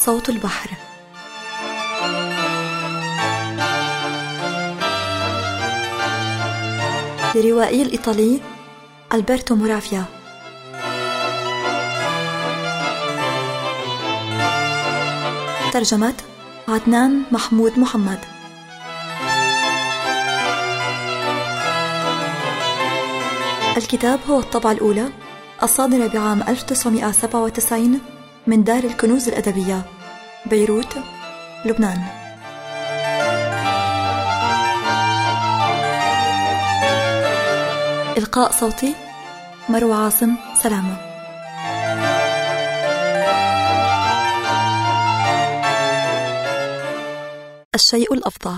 صوت البحر. للروائي الإيطالي ألبرتو مورافيا. ترجمة عدنان محمود محمد. الكتاب هو الطبعة الأولى الصادرة بعام 1997 من دار الكنوز الأدبية، بيروت، لبنان. إلقاء صوتي مروى عاصم سلامة. الشيء الأفظع.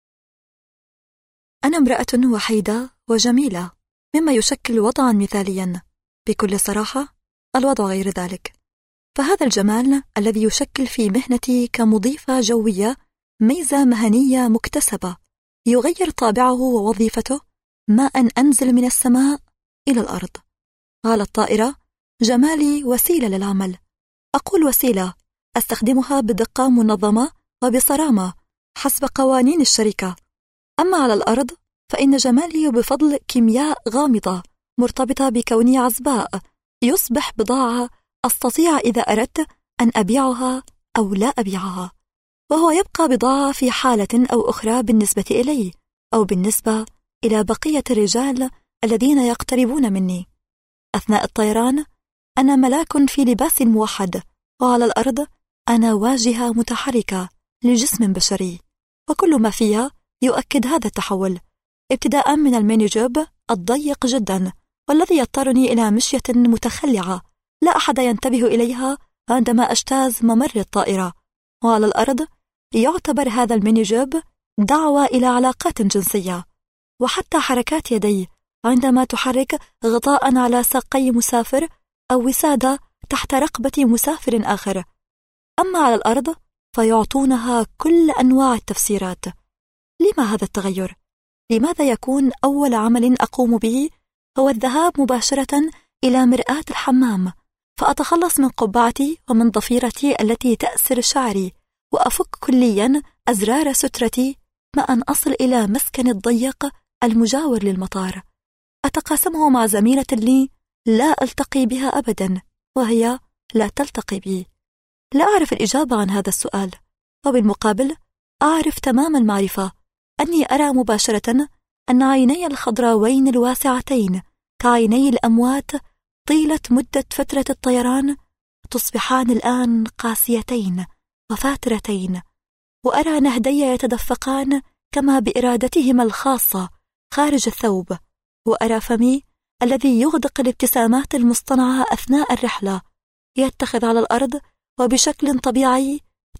أنا امرأة وحيدة وجميلة، مما يشكل وضعا مثاليا. بكل صراحة الوضع غير ذلك، فهذا الجمال الذي يشكل في مهنتي كمضيفة جوية ميزة مهنية مكتسبة يغير طابعه ووظيفته ما أن أنزل من السماء إلى الأرض. على الطائرة جمالي وسيلة للعمل، أقول وسيلة أستخدمها بدقة منظمة وبصرامة حسب قوانين الشركة. أما على الأرض فإن جمالي بفضل كيمياء غامضة مرتبطة بكوني عزباء يصبح بضاعة أستطيع إذا أردت أن أبيعها أو لا أبيعها، وهو يبقى بضاعة في حالة أو أخرى بالنسبة إلي أو بالنسبة إلى بقية الرجال الذين يقتربون مني. أثناء الطيران أنا ملاك في لباس موحد، وعلى الأرض أنا واجهة متحركة لجسم بشري، وكل ما فيها يؤكد هذا التحول، ابتداء من الميني جوب الضيق جدا والذي يضطرني إلى مشية متخلعة لا أحد ينتبه إليها عندما أجتاز ممر الطائرة، وعلى الأرض يعتبر هذا الميني جوب دعوة إلى علاقات جنسية، وحتى حركات يدي عندما تحرك غطاء على ساقي مسافر أو وسادة تحت رقبة مسافر آخر. أما على الأرض فيعطونها كل أنواع التفسيرات. لما هذا التغير؟ لماذا يكون أول عمل أقوم به هو الذهاب مباشرة إلى مرآة الحمام فأتخلص من قبعتي ومن ضفيرتي التي تأسر شعري، وأفك كليا أزرار سترتي ما أن أصل إلى مسكن الضيق المجاور للمطار أتقاسمه مع زميلة لي لا ألتقي بها أبدا، وهي لا تلتقي بي؟ لا أعرف الإجابة عن هذا السؤال، وبالمقابل أعرف تمام المعرفة أني أرى مباشرة أن عيني الخضراوين الواسعتين كعيني الأموات طيلة مدة فترة الطيران تصبحان الآن قاسيتين وفاترتين، وأرى نهدي يتدفقان كما بإرادتهما الخاصة خارج الثوب، وأرى فمي الذي يغدق الابتسامات المصطنعة أثناء الرحلة يتخذ على الأرض وبشكل طبيعي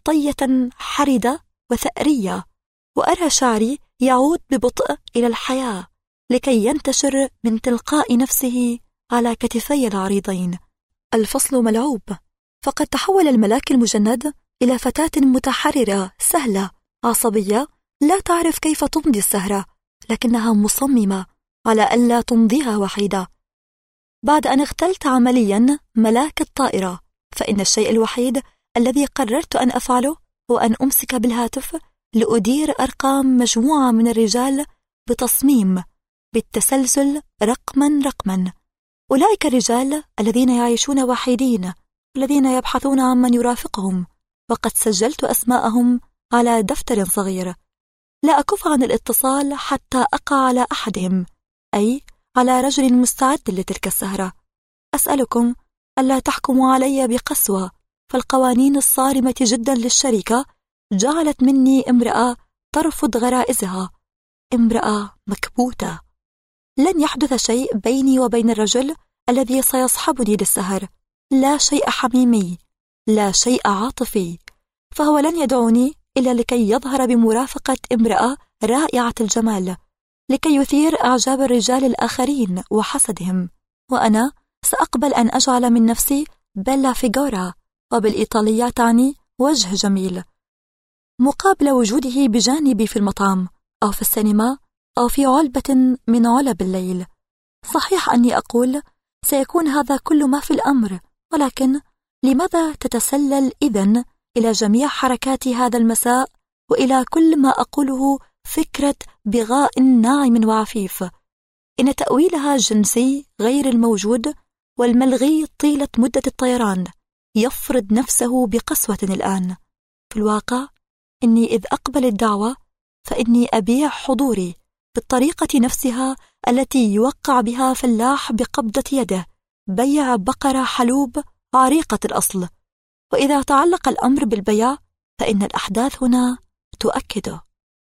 طية حردة وثأرية، وأرى شعري يعود ببطء إلى الحياة لكي ينتشر من تلقاء نفسه على كتفي العريضين. الفصل ملعوب، فقد تحول الملاك المجند إلى فتاة متحررة سهلة عصبية لا تعرف كيف تمضي السهرة، لكنها مصممة على ألا تمضيها وحيدة. بعد أن اختلت عمليا ملاك الطائرة، فإن الشيء الوحيد الذي قررت أن أفعله هو أن أمسك بالهاتف لأدير أرقام مجموعة من الرجال بتصميم بالتسلسل رقما. أولئك الرجال الذين يعيشون وحيدين، الذين يبحثون عن من يرافقهم، وقد سجلت أسماءهم على دفتر صغير. لا أكف عن الاتصال حتى أقع على أحدهم، أي على رجل مستعد لتلك السهرة. أسألكم ألا تحكموا علي بقسوة، فالقوانين الصارمة جدا للشركة جعلت مني امرأة ترفض غرائزها، امرأة مكبوتة. لن يحدث شيء بيني وبين الرجل الذي سيصحبني للسهر، لا شيء حميمي، لا شيء عاطفي، فهو لن يدعوني إلا لكي يظهر بمرافقة امرأة رائعة الجمال، لكي يثير إعجاب الرجال الآخرين وحسدهم، وأنا سأقبل أن أجعل من نفسي بيلا فيغورا، وبالإيطالية تعني وجه جميل، مقابل وجوده بجانبي في المطعم أو في السينما أو في علبة من علب الليل. صحيح أني أقول سيكون هذا كل ما في الأمر، ولكن لماذا تتسلل إذن إلى جميع حركات هذا المساء وإلى كل ما أقوله فكرة بغاء ناعم وعفيف، إن تأويلها الجنسي غير الموجود والملغي طيلة مدة الطيران يفرض نفسه بقسوة الآن. في الواقع إني إذ أقبل الدعوة فإني أبيع حضوري بالطريقة نفسها التي يوقع بها فلاح بقبضة يده بيع بقرة حلوب عريقة الأصل. وإذا تعلق الأمر بالبيع فإن الأحداث هنا تؤكده.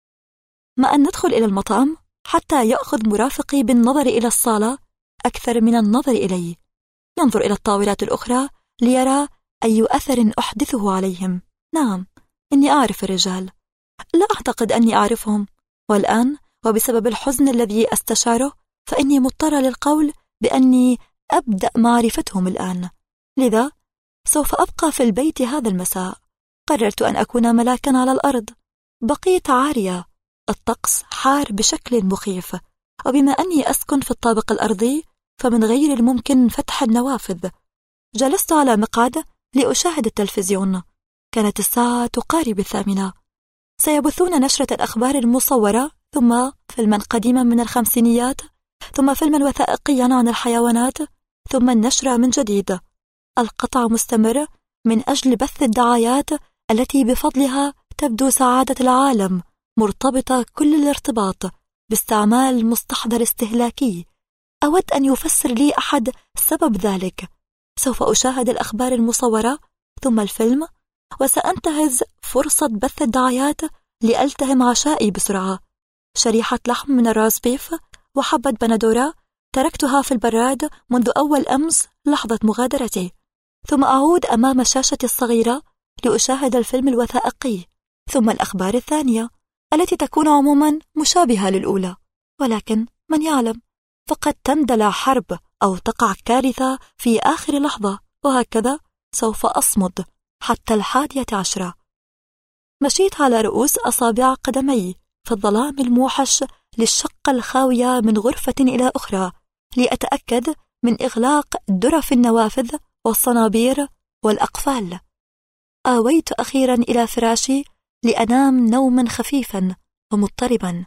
ما أن ندخل إلى المطعم حتى يأخذ مرافقي بالنظر إلى الصالة أكثر من النظر إلي، ينظر إلى الطاولات الأخرى ليرى أي أثر أحدثه عليهم. نعم، إني أعرف الرجال، لا أعتقد أني أعرفهم، والآن وبسبب الحزن الذي أستشعره فإني مضطرة للقول بأني أبدأ معرفتهم الآن. لذا سوف أبقى في البيت هذا المساء. قررت أن أكون ملاكا على الأرض. بقيت عارية، الطقس حار بشكل مخيف، وبما أني أسكن في الطابق الأرضي فمن غير الممكن فتح النوافذ. جلست على مقعد لأشاهد التلفزيون. كانت الساعة تقارب 8. سيبثون نشرة الأخبار المصورة، ثم فيلما قديما من الخمسينيات، ثم فيلما وثائقيا عن الحيوانات، ثم النشرة من جديد. القطع مستمر من أجل بث الدعايات التي بفضلها تبدو سعادة العالم مرتبطة كل الارتباط باستعمال مستحضر استهلاكي. أود أن يفسر لي أحد سبب ذلك. سوف أشاهد الأخبار المصورة ثم الفيلم، وسأنتهز فرصة بث الدعايات لألتهم عشائي بسرعة. شريحة لحم من الراس بيف وحبة بندورة تركتها في البراد منذ أول أمس لحظة مغادرتي، ثم أعود أمام الشاشة الصغيرة لأشاهد الفيلم الوثائقي، ثم الأخبار الثانية التي تكون عموما مشابهة للأولى، ولكن من يعلم، فقد تندلع حرب أو تقع كارثة في آخر لحظة، وهكذا سوف أصمد حتى 11. مشيت على رؤوس أصابع قدمي في الظلام الموحش للشقة الخاوية من غرفة إلى أخرى لأتأكد من إغلاق درف النوافذ والصنابير والأقفال. آويت أخيرا إلى فراشي لأنام نوما خفيفا ومضطربا.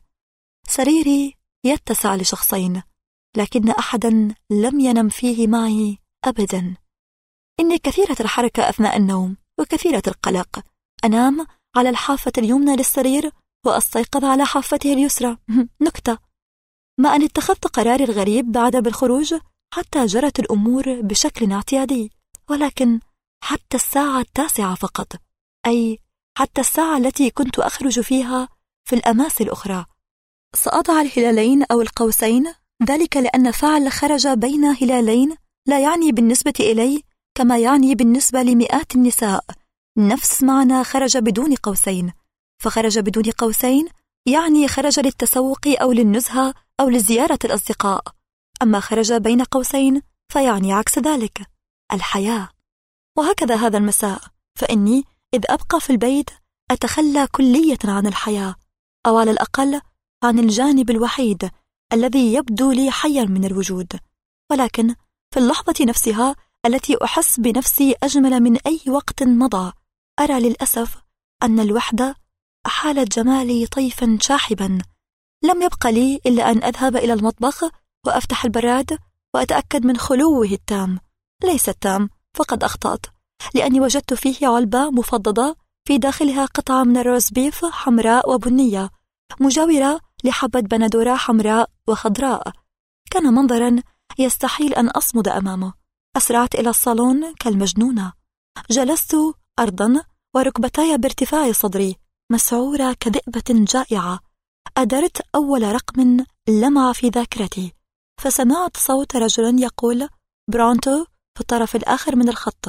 سريري يتسع لشخصين، لكن أحدا لم ينم فيه معي أبدا. إني كثيرة الحركة أثناء النوم وكثيرة القلق. أنام على الحافة اليمنى للسرير وأستيقظ على حافته اليسرى. نكتة. ما أن اتخذت قراري الغريب بعد بالخروج حتى جرت الأمور بشكل اعتيادي، ولكن حتى الساعة 9 فقط، أي حتى الساعة التي كنت أخرج فيها في الأماس الأخرى. سأضع الهلالين أو القوسين، ذلك لأن فعل خرج بين هلالين لا يعني بالنسبة إلي كما يعني بالنسبة لمئات النساء. نفس معنى خرج بدون قوسين، فخرج بدون قوسين يعني خرج للتسوق أو للنزهة أو لزيارة الأصدقاء، أما خرج بين قوسين فيعني عكس ذلك، الحياة. وهكذا هذا المساء، فإني إذ أبقى في البيت أتخلى كلية عن الحياة، أو على الأقل عن الجانب الوحيد الذي يبدو لي حيا من الوجود. ولكن في اللحظة نفسها التي أحس بنفسي أجمل من أي وقت مضى، أرى للأسف أن الوحدة أحالت جمالي طيفا شاحبا. لم يبق لي إلا أن أذهب إلى المطبخ وأفتح البراد وأتأكد من خلوه التام. ليس التام، فقد أخطأت، لأني وجدت فيه علبة مفضدة في داخلها قطعة من الروز بيف حمراء وبنية مجاورة لحبة بندورة حمراء وخضراء. كان منظرا يستحيل أن أصمد أمامه. أسرعت إلى الصالون كالمجنونة. جلست أرضا وركبتاي بارتفاع صدري، مسعورة كذئبة جائعة. أدرت أول رقم لمع في ذاكرتي، فسمعت صوت رجل يقول برونتو في الطرف الآخر من الخط.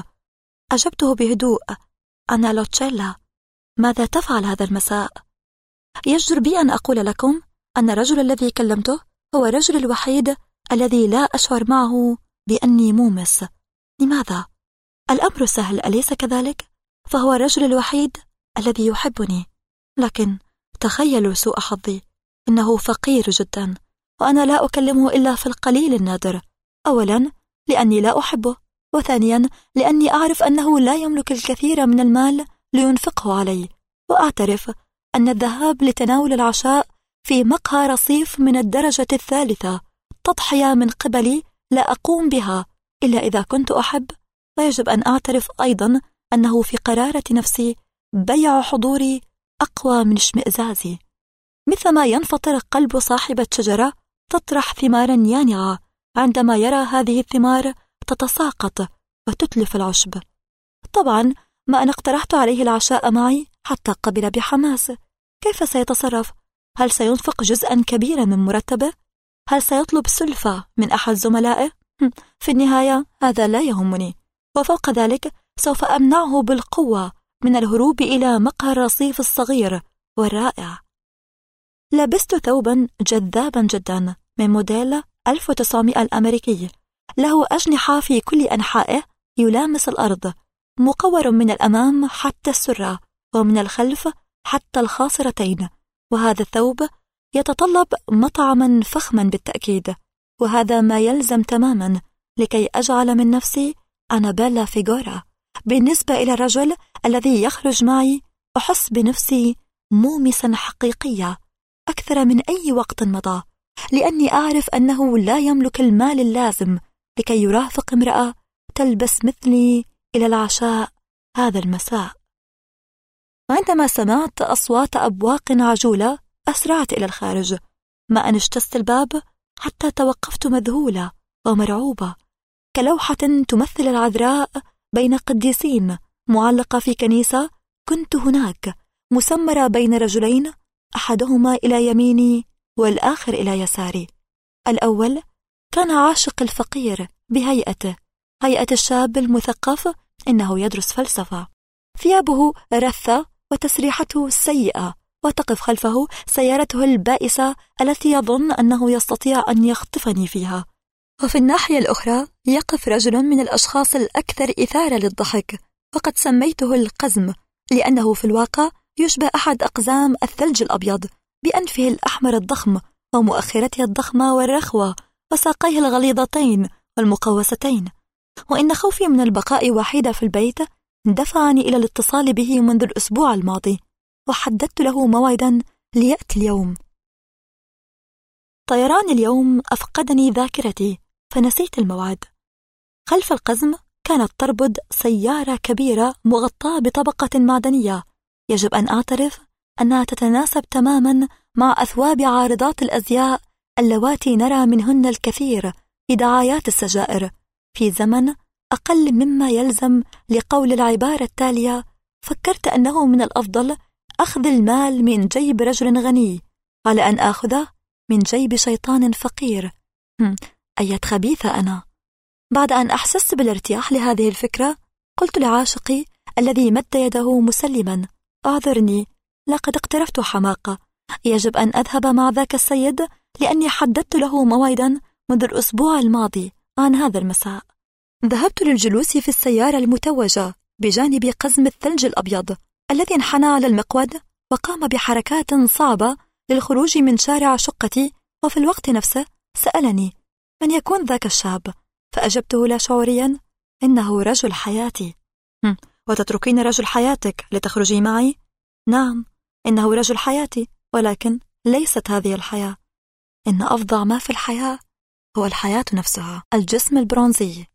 أجبته بهدوء: أنا لوتشيلا. ماذا تفعل هذا المساء؟ يجدر بي أن أقول لكم أن الرجل الذي كلمته هو الرجل الوحيد الذي لا أشعر معه بأني مومس. لماذا؟ الأمر سهل، أليس كذلك؟ فهو الرجل الوحيد الذي يحبني. لكن تخيلوا سوء حظي، إنه فقير جدا، وأنا لا أكلمه إلا في القليل النادر. أولا لأني لا أحبه، وثانيا لأني أعرف أنه لا يملك الكثير من المال لينفقه علي، وأعترف أن الذهاب لتناول العشاء في مقهى رصيف من الدرجة الثالثة تضحية من قبلي لا أقوم بها إلا إذا كنت أحب. ويجب أن أعترف أيضا أنه في قرارة نفسي بيع حضوري أقوى من اشمئزازي، مثلما ينفطر قلب صاحبة شجرة تطرح ثمارا يانعة عندما يرى هذه الثمار تتساقط وتتلف العشب. طبعا ما أنا اقترحت عليه العشاء معي حتى قبل بحماس. كيف سيتصرف؟ هل سينفق جزءا كبيرا من مرتبه؟ هل سيطلب سلفة من أحد زملائه؟ في النهاية هذا لا يهمني. وفوق ذلك سوف أمنعه بالقوة من الهروب إلى مقهى الرصيف الصغير والرائع. لبست ثوبا جذابا جدا من موديل 1900 الأمريكي، له أجنحة في كل أنحائه يلامس الأرض، مقور من الأمام حتى السرة ومن الخلف حتى الخاصرتين. وهذا الثوب يتطلب مطعما فخما بالتأكيد، وهذا ما يلزم تماما لكي أجعل من نفسي أنابيلا فيغورا. بالنسبة إلى الرجل الذي يخرج معي أحس بنفسي مومسا حقيقية أكثر من أي وقت مضى، لأني أعرف أنه لا يملك المال اللازم لكي يرافق امرأة تلبس مثلي إلى العشاء هذا المساء. وعندما سمعت أصوات أبواق عجولة أسرعت إلى الخارج، ما أن اجتزت الباب حتى توقفت مذهولة ومرعوبة، كلوحة تمثل العذراء بين قديسين معلقة في كنيسة. كنت هناك مسمرة بين رجلين، أحدهما إلى يميني والآخر إلى يساري. الأول كان عاشق الفقير بهيئته، هيئة الشاب المثقف، إنه يدرس فلسفة. ثيابه رثة وتسريحته سيئة، وتقف خلفه سيارته البائسة التي يظن أنه يستطيع أن يخطفني فيها. وفي الناحية الأخرى يقف رجل من الأشخاص الأكثر إثارة للضحك، وقد سميته القزم لأنه في الواقع يشبه أحد أقزام الثلج الأبيض، بأنفه الأحمر الضخم ومؤخرته الضخمة والرخوة وساقيه الغليظتين والمقوستين. وإن خوفي من البقاء وحيدة في البيت دفعني إلى الاتصال به منذ الأسبوع الماضي، وحددت له موعدا ليأتي اليوم. طيران اليوم أفقدني ذاكرتي فنسيت الموعد. خلف القزم كانت تربض سيارة كبيرة مغطاة بطبقة معدنية، يجب أن أعترف أنها تتناسب تماما مع أثواب عارضات الأزياء اللواتي نرى منهن الكثير في دعايات السجائر في زمن أقل مما يلزم لقول العبارة التالية: فكرت أنه من الأفضل أخذ المال من جيب رجل غني على أن آخذه من جيب شيطان فقير. أية خبيثة أنا. بعد أن أحسست بالارتياح لهذه الفكرة قلت لعاشقي الذي مد يده مسلما: أعذرني، لقد اقترفت حماقة، يجب أن أذهب مع ذاك السيد لأني حددت له موعدا منذ الأسبوع الماضي عن هذا المساء. ذهبت للجلوس في السيارة المتوجة بجانب قزم الثلج الأبيض الذي انحنى على المقود وقام بحركات صعبة للخروج من شارع شقتي، وفي الوقت نفسه سألني من يكون ذاك الشاب، فأجبته لا شعوريا: إنه رجل حياتي. وتتركين رجل حياتك لتخرجي معي؟ نعم، إنه رجل حياتي، ولكن ليست هذه الحياة. إن أفظع ما في الحياة هو الحياة نفسها، الجسم البرونزي.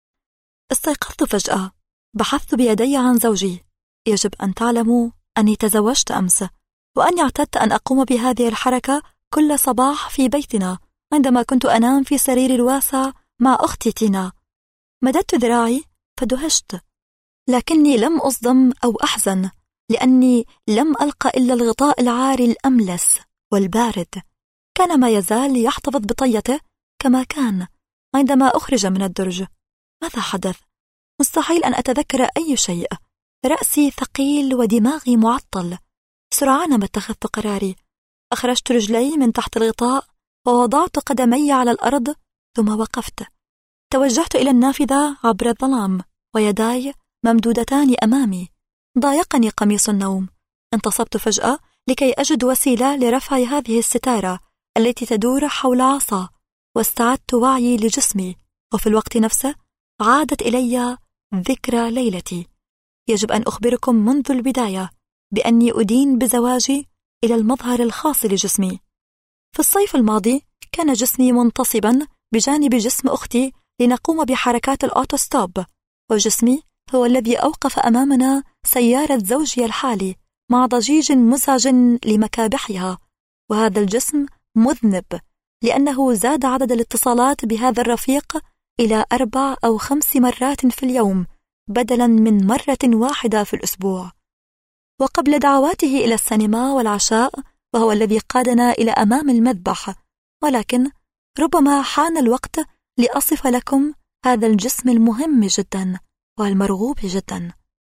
استيقظت فجأة، بحثت بيدي عن زوجي. يجب أن تعلموا أني تزوجت أمس، وأني اعتدت أن أقوم بهذه الحركة كل صباح في بيتنا عندما كنت أنام في سريري الواسع مع أختي تينا. مددت ذراعي فدهشت، لكني لم أصدم أو أحزن، لأني لم ألقى إلا الغطاء العاري الأملس والبارد. كان ما يزال يحتفظ بطيته كما كان عندما أخرج من الدرج. ماذا حدث؟ مستحيل أن أتذكر أي شيء. رأسي ثقيل ودماغي معطل. سرعان ما اتخذت قراري. أخرجت رجلي من تحت الغطاء ووضعت قدمي على الأرض، ثم وقفت. توجهت إلى النافذة عبر الظلام ويداي ممدودتان أمامي. ضايقني قميص النوم. انتصبت فجأة لكي أجد وسيلة لرفع هذه الستارة التي تدور حول عصا، واستعدت وعيي لجسمي، وفي الوقت نفسه عادت إلي ذكرى ليلتي. يجب أن أخبركم منذ البداية بأني أدين بزواجي إلى المظهر الخاص لجسمي. في الصيف الماضي كان جسمي منتصبا بجانب جسم أختي لنقوم بحركات الأوتوستوب، وجسمي هو الذي أوقف أمامنا سيارة زوجي الحالي مع ضجيج مزعج لمكابحها، وهذا الجسم مذنب لأنه زاد عدد الاتصالات بهذا الرفيق إلى 4 أو 5 مرات في اليوم بدلا من مرة واحدة في الأسبوع. وقبل دعواته إلى السينما والعشاء وهو الذي قادنا إلى أمام المذبح، ولكن ربما حان الوقت لأصف لكم هذا الجسم المهم جدا والمرغوب جدا.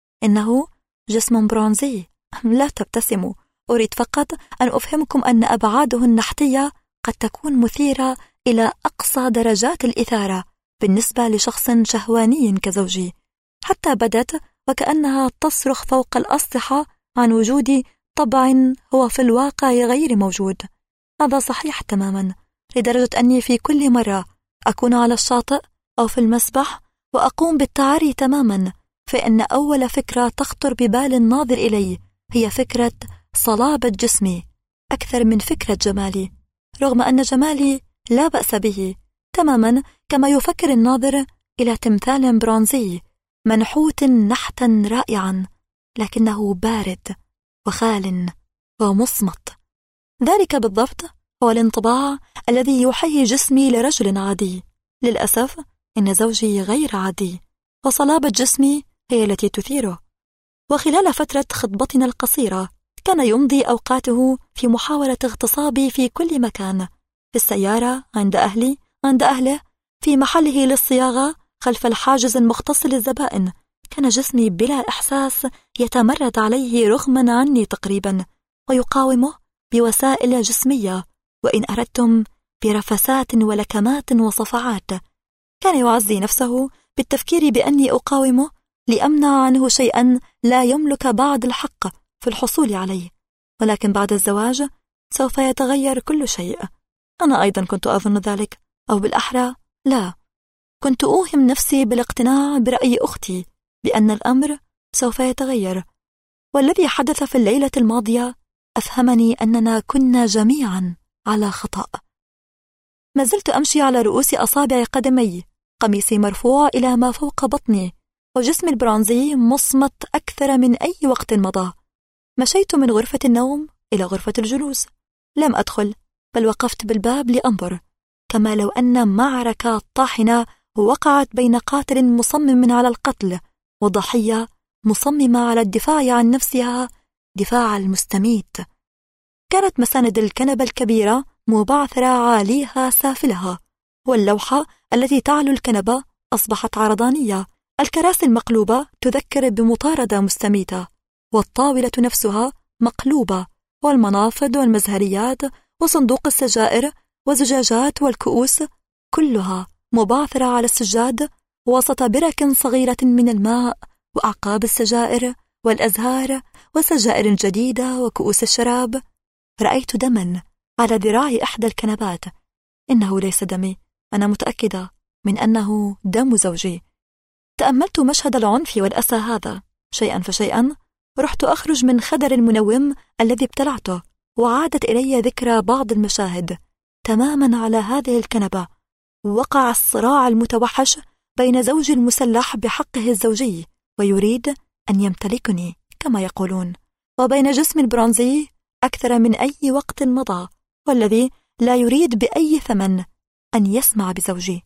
إنه جسم برونزي. لا تبتسموا، أريد فقط أن أفهمكم أن أبعاده النحتية قد تكون مثيرة إلى أقصى درجات الإثارة بالنسبة لشخص شهواني كزوجي، حتى بدت وكأنها تصرخ فوق الأسطح عن وجود طبع هو في الواقع غير موجود. هذا صحيح تماما، لدرجة أني في كل مرة أكون على الشاطئ أو في المسبح وأقوم بالتعري تماما، فإن أول فكرة تخطر ببال الناظر إلي هي فكرة صلابة جسمي أكثر من فكرة جمالي، رغم أن جمالي لا بأس به، تماما كما يفكر الناظر إلى تمثال برونزي منحوت نحتا رائعا لكنه بارد وخال ومصمت. ذلك بالضبط هو الانطباع الذي يحيي جسمي لرجل عادي. للأسف إن زوجي غير عادي، وصلابة جسمي هي التي تثيره. وخلال فترة خطبتنا القصيرة كان يمضي أوقاته في محاولة اغتصابي في كل مكان، في السيارة، عند أهلي، عند أهله، في محله للصياغة، خلف الحاجز المختص للزبائن. كان جسمي بلا إحساس يتمرد عليه رغما عني تقريبا، ويقاومه بوسائل جسمية، وإن أردتم برفسات ولكمات وصفعات. كان يعزي نفسه بالتفكير بأني أقاومه لأمنع عنه شيئا لا يملك بعد الحق في الحصول عليه، ولكن بعد الزواج سوف يتغير كل شيء. أنا أيضا كنت أظن ذلك، أو بالأحرى لا، كنت أوهم نفسي بالاقتناع برأي أختي بأن الأمر سوف يتغير. والذي حدث في الليلة الماضية أفهمني أننا كنا جميعا على خطأ. ما زلت أمشي على رؤوس أصابع قدمي، قميصي مرفوع إلى ما فوق بطني، وجسمي البرونزي مصمت أكثر من أي وقت مضى. مشيت من غرفة النوم إلى غرفة الجلوس، لم أدخل، بل وقفت بالباب لأنظر، كما لو أن معركة طاحنة وقعت بين قاتل مصمم على القتل وضحية مصممة على الدفاع عن نفسها دفاع المستميت. كانت مساند الكنبة الكبيرة مبعثرة عاليها سافلها، واللوحة التي تعلو الكنبة أصبحت عرضانية، الكراسي المقلوبة تذكر بمطاردة مستميتة، والطاولة نفسها مقلوبة، والمنافض والمزهريات وصندوق السجائر والزجاجات والكؤوس كلها مبعثرة على السجاد وسط برك صغيرة من الماء وأعقاب السجائر والأزهار وسجائر جديدة وكؤوس الشراب. رأيت دما على ذراع إحدى الكنبات. إنه ليس دمي، أنا متأكدة من أنه دم زوجي. تأملت مشهد العنف والأسى هذا، شيئا فشيئا رحت أخرج من خدر المنوم الذي ابتلعته، وعادت إلي ذكرى بعض المشاهد. تماما على هذه الكنبة وقع الصراع المتوحش بين زوجي المسلح بحقه الزوجي ويريد أن يمتلكني كما يقولون، وبين جسم البرونزي أكثر من أي وقت مضى، والذي لا يريد بأي ثمن أن يسمع بزوجي.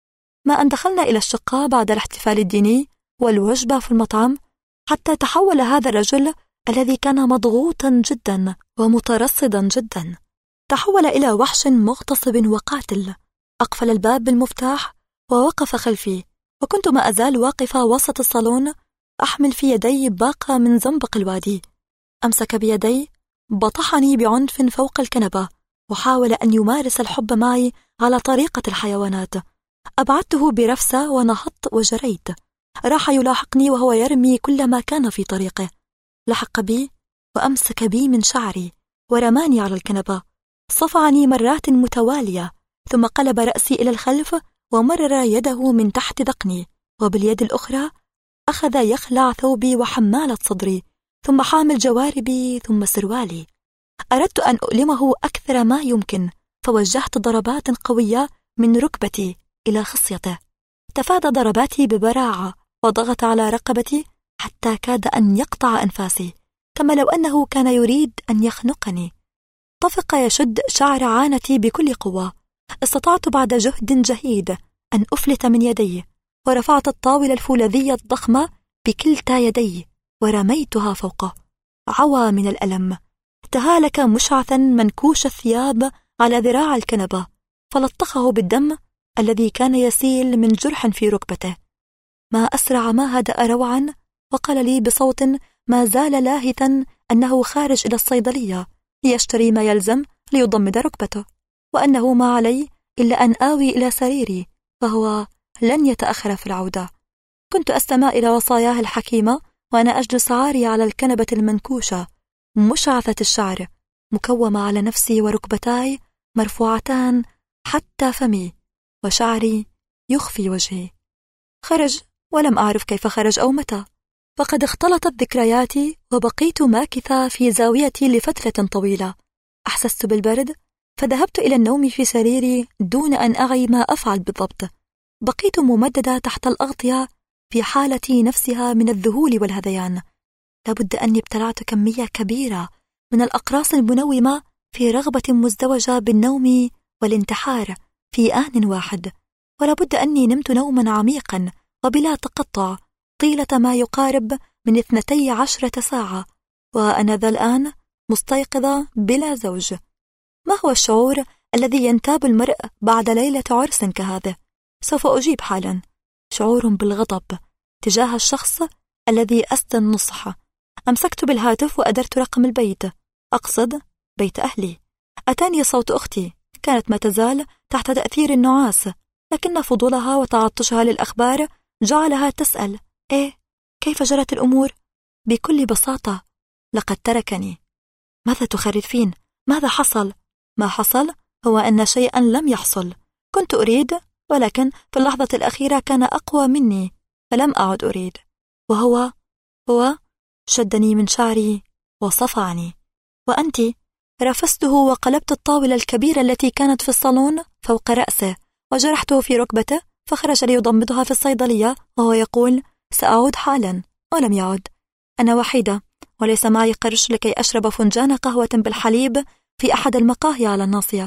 ما أن دخلنا إلى الشقة بعد الاحتفال الديني والوجبة في المطعم، حتى تحول هذا الرجل الذي كان مضغوطا جدا ومترصدا جدا، تحول إلى وحش مغتصب وقاتل. أقفل الباب بالمفتاح ووقف خلفي، وكنت ما أزال واقفة وسط الصالون أحمل في يدي باقة من زنبق الوادي. أمسك بيدي، بطحني بعنف فوق الكنبة، وحاول أن يمارس الحب معي على طريقة الحيوانات. أبعدته برفسة ونهضت وجريت. راح يلاحقني وهو يرمي كل ما كان في طريقه. لحق بي وأمسك بي من شعري ورماني على الكنبة، صفعني مرات متوالية، ثم قلب رأسي إلى الخلف ومرر يده من تحت ذقني، وباليد الأخرى أخذ يخلع ثوبي وحمالة صدري، ثم حامل جواربي، ثم سروالي. أردت أن أؤلمه أكثر ما يمكن، فوجهت ضربات قوية من ركبتي إلى خصيته. تفادى ضرباتي ببراعة وضغط على رقبتي حتى كاد أن يقطع أنفاسي، كما لو أنه كان يريد أن يخنقني. طفق يشد شعر عانتي بكل قوة. استطعت بعد جهد جهيد أن أفلت من يدي، ورفعت الطاولة الفولاذية الضخمة بكلتا يدي ورميتها فوقه. عوى من الألم، تهالك مشعثا منكوش الثياب على ذراع الكنبة، فلطخه بالدم الذي كان يسيل من جرح في ركبته. ما أسرع ما هدأ روعا، وقال لي بصوت ما زال لاهثا أنه خارج إلى الصيدلية ليشتري ما يلزم ليضمد ركبته، وأنه ما علي إلا أن آوي إلى سريري، فهو لن يتأخر في العودة. كنت أستمع إلى وصاياه الحكيمة وأنا أجلس عارية على الكنبة المنكوشة مشعثة الشعر، مكومة على نفسي وركبتاي مرفوعتان حتى فمي، وشعري يخفي وجهي. خرج، ولم أعرف كيف خرج أو متى، فقد اختلطت ذكرياتي وبقيت ماكثة في زاويتي لفترة طويلة. أحسست بالبرد فذهبت إلى النوم في سريري دون أن أعي ما أفعل بالضبط. بقيت ممددة تحت الأغطية في حالتي نفسها من الذهول والهذيان. لابد أني ابتلعت كمية كبيرة من الأقراص المنومة في رغبة مزدوجة بالنوم والانتحار في آن واحد، ولابد أني نمت نوما عميقا وبلا تقطع طيلة ما يقارب من 12 ساعة، وأنا ذا الآن مستيقظة بلا زوج. ما هو الشعور الذي ينتاب المرء بعد ليلة عرس كهذا؟ سوف أجيب حالا. شعور بالغضب تجاه الشخص الذي أسدى النصح. أمسكت بالهاتف وأدرت رقم البيت، أقصد بيت أهلي. أتاني صوت أختي، كانت ما تزال تحت تأثير النعاس، لكن فضولها وتعطشها للأخبار جعلها تسأل: إيه، كيف جرت الأمور؟ بكل بساطة: لقد تركني. ماذا تخرفين؟ ماذا حصل؟ ما حصل هو أن شيئا لم يحصل. كنت أريد، ولكن في اللحظة الأخيرة كان أقوى مني، فلم أعد أريد. وهو شدني من شعري وصفعني. وأنت؟ رفسته وقلبت الطاولة الكبيرة التي كانت في الصالون فوق رأسه، وجرحته في ركبته، فخرج ليضمدها في الصيدلية وهو يقول: سأعود حالا. ولم يعد. أنا وحيدة، وليس معي قرش لكي أشرب فنجان قهوة بالحليب في أحد المقاهي على الناصية.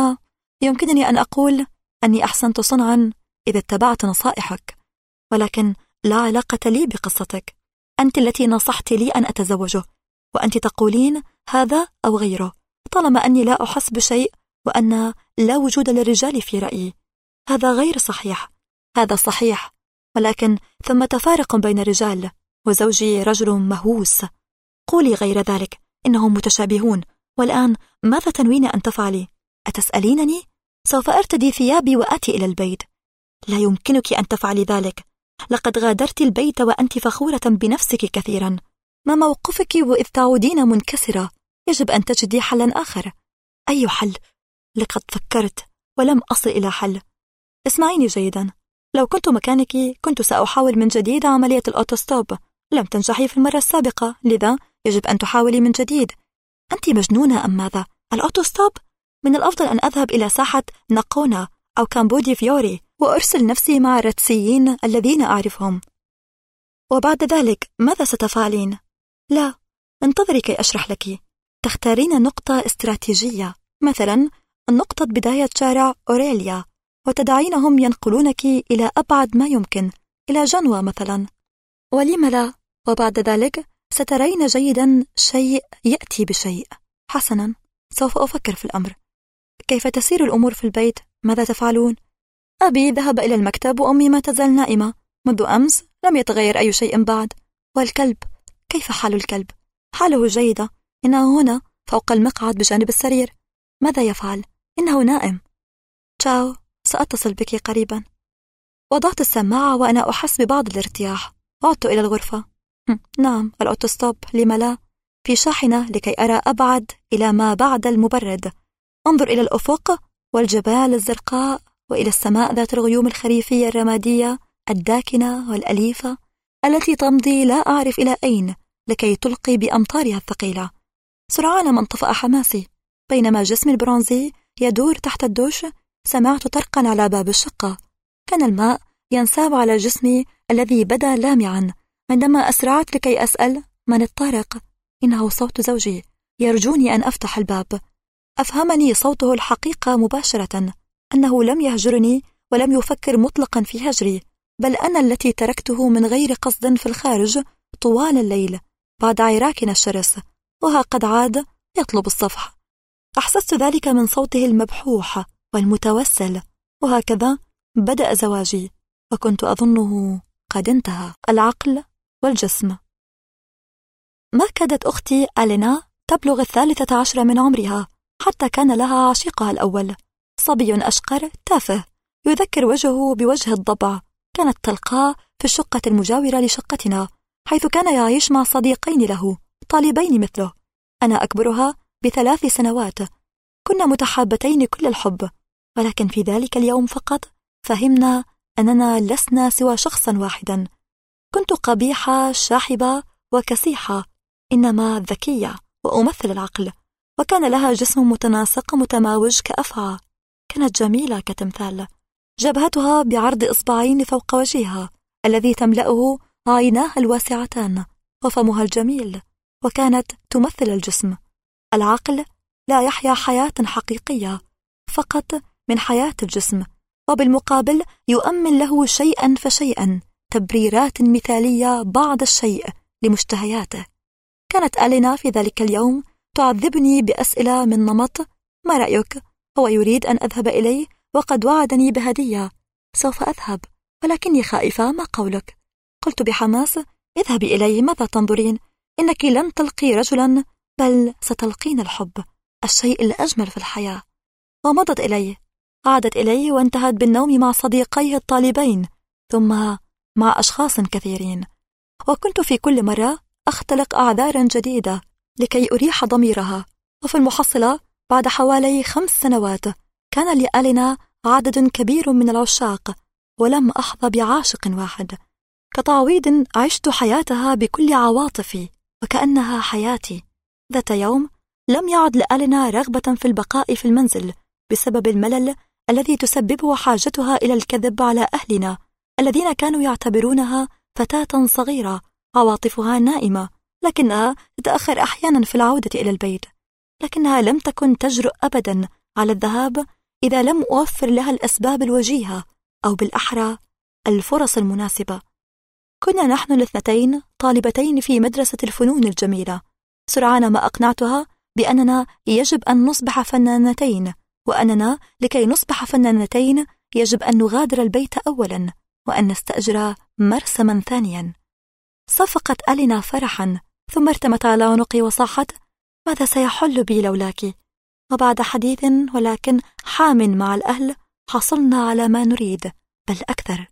يمكنني أن أقول أني أحسنت صنعا إذا اتبعت نصائحك، ولكن لا علاقة لي بقصتك. أنت التي نصحت لي أن أتزوجه، وأنت تقولين هذا أو غيره، طالما أني لا أحس بشيء وأن لا وجود للرجال في رأيي. هذا غير صحيح. هذا صحيح، ولكن ثمة فارق بين الرجال، وزوجي رجل مهووس. قولي غير ذلك، إنهم متشابهون. والآن ماذا تنوين أن تفعلي؟ أتسألينني؟ سوف أرتدي ثيابي وآتي إلى البيت. لا يمكنك أن تفعلي ذلك. لقد غادرت البيت وأنت فخورة بنفسك كثيرا. ما موقفك وإذ تعودين منكسرة؟ يجب أن تجدي حلا آخر. أي حل؟ لقد فكرت ولم أصل إلى حل. اسمعيني جيدا، لو كنت مكانك كنت سأحاول من جديد عملية الأوتوستوب. لم تنجحي في المرة السابقة، لذا يجب أن تحاولي من جديد. أنت مجنونة أم ماذا؟ الأوتوستوب؟ من الأفضل أن أذهب إلى ساحة ناقونا أو كامبودي فيوري وأرسل نفسي مع الرتسيين الذين أعرفهم. وبعد ذلك ماذا ستفعلين؟ لا، انتظري كي أشرح لك. تختارين نقطة استراتيجية، مثلا نقطة بداية شارع أوريليا، وتدعينهم ينقلونك إلى أبعد ما يمكن، إلى جنوة مثلا. ولم لا؟ وبعد ذلك سترين جيدا شيء يأتي بشيء. حسنا، سوف أفكر في الأمر. كيف تسير الأمور في البيت؟ ماذا تفعلون؟ أبي ذهب إلى المكتب وأمي ما تزال نائمة. منذ أمس لم يتغير أي شيء بعد. والكلب؟ كيف حال الكلب؟ حاله جيدة، إنه هنا فوق المقعد بجانب السرير. ماذا يفعل؟ إنه نائم. تشاو، سأتصل بك قريبا. وضعت السماعة وأنا أحس ببعض الارتياح. عدت إلى الغرفة. نعم، الأوتوستوب، لم لا؟ في شاحنة لكي أرى أبعد إلى ما بعد المبرد. أنظر إلى الأفق والجبال الزرقاء، وإلى السماء ذات الغيوم الخريفية الرمادية الداكنة والأليفة. التي تمضي لا أعرف إلى أين لكي تلقي بأمطارها الثقيلة. سرعان ما انطفأ حماسي. بينما جسمي البرونزي يدور تحت الدوش، سمعت طرقا على باب الشقة. كان الماء ينساب على جسمي الذي بدا لامعا. عندما أسرعت لكي أسأل من الطارق، إنه صوت زوجي يرجوني أن أفتح الباب. أفهمني صوته الحقيقة مباشرة، أنه لم يهجرني ولم يفكر مطلقا في هجري، بل أنا التي تركته من غير قصد في الخارج طوال الليل بعد عراكنا الشرس، وها قد عاد يطلب الصفح. أحسست ذلك من صوته المبحوح والمتوسل، وهكذا بدأ زواجي، وكنت أظنه قد انتهى. العقل والجسم. ما كادت أختي ألينا تبلغ 13 من عمرها حتى كان لها عشيقها الأول، صبي أشقر تافه يذكر وجهه بوجه الضبع. كانت تلقاه في الشقة المجاورة لشقتنا، حيث كان يعيش مع صديقين له طالبين مثله. أنا أكبرها ب3 سنوات. كنا متحابتين كل الحب، ولكن في ذلك اليوم فقط فهمنا أننا لسنا سوى شخصا واحدا. كنت قبيحة شاحبة وكسيحة، إنما ذكية وأمثل العقل، وكان لها جسم متناسق متماوج كأفعى. كانت جميلة كتمثال، جبهتها بعرض إصبعين فوق وجهها الذي تملأه عيناها الواسعتان وفمها الجميل، وكانت تمثل الجسم. العقل لا يحيا حياة حقيقية، فقط من حياة الجسم، وبالمقابل يؤمن له شيئا فشيئا تبريرات مثالية بعض الشيء لمشتهياته. كانت ألينا في ذلك اليوم تعذبني بأسئلة من نمط: ما رأيك؟ هو يريد أن أذهب إليه وقد وعدني بهدية. سوف أذهب، ولكني خائفة. ما قولك؟ قلت بحماس: اذهبي إليه، ماذا تنظرين؟ إنك لن تلقي رجلا، بل ستلقين الحب، الشيء الأجمل في الحياة. ومضت إليه. عادت إليه وانتهت بالنوم مع صديقيه الطالبين، ثم مع أشخاص كثيرين. وكنت في كل مرة أختلق أعذارا جديدة لكي أريح ضميرها. وفي المحصلة بعد حوالي 5 سنوات كان لألينا عدد كبير من العشاق، ولم أحظى بعاشق واحد. كتعويض عشت حياتها بكل عواطفي وكأنها حياتي. ذات يوم لم يعد لألينا رغبة في البقاء في المنزل بسبب الملل الذي تسببه حاجتها إلى الكذب على أهلنا الذين كانوا يعتبرونها فتاة صغيرة عواطفها نائمة، لكنها تتأخر أحيانا في العودة إلى البيت. لكنها لم تكن تجرؤ أبدا على الذهاب إذا لم أوفر لها الأسباب الوجيهة، أو بالأحرى الفرص المناسبة. كنا نحن الاثنتين طالبتين في مدرسة الفنون الجميلة. سرعان ما أقنعتها بأننا يجب أن نصبح فنانتين، وأننا لكي نصبح فنانتين يجب أن نغادر البيت أولا وأن نستأجر مرسما ثانيا. صفقت ألينا فرحا، ثم ارتمت على عنقي وصاحت: ماذا سيحل بي لولاك؟ وبعد حديث ولكن حام مع الأهل حصلنا على ما نريد، بل أكثر.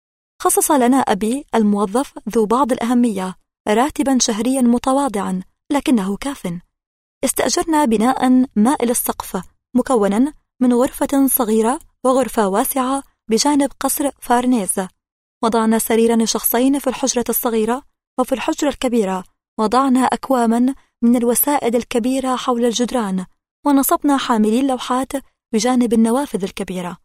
خصص لنا أبي الموظف ذو بعض الأهمية راتبا شهريا متواضعا لكنه كاف. استأجرنا بناء مائل السقف مكونا من غرفة صغيرة وغرفة واسعة بجانب قصر فارنيز. وضعنا سريرا لشخصين في الحجرة الصغيرة، وفي الحجرة الكبيرة وضعنا أكواما من الوسائد الكبيرة حول الجدران، ونصبنا حاملي اللوحات بجانب النوافذ الكبيرة.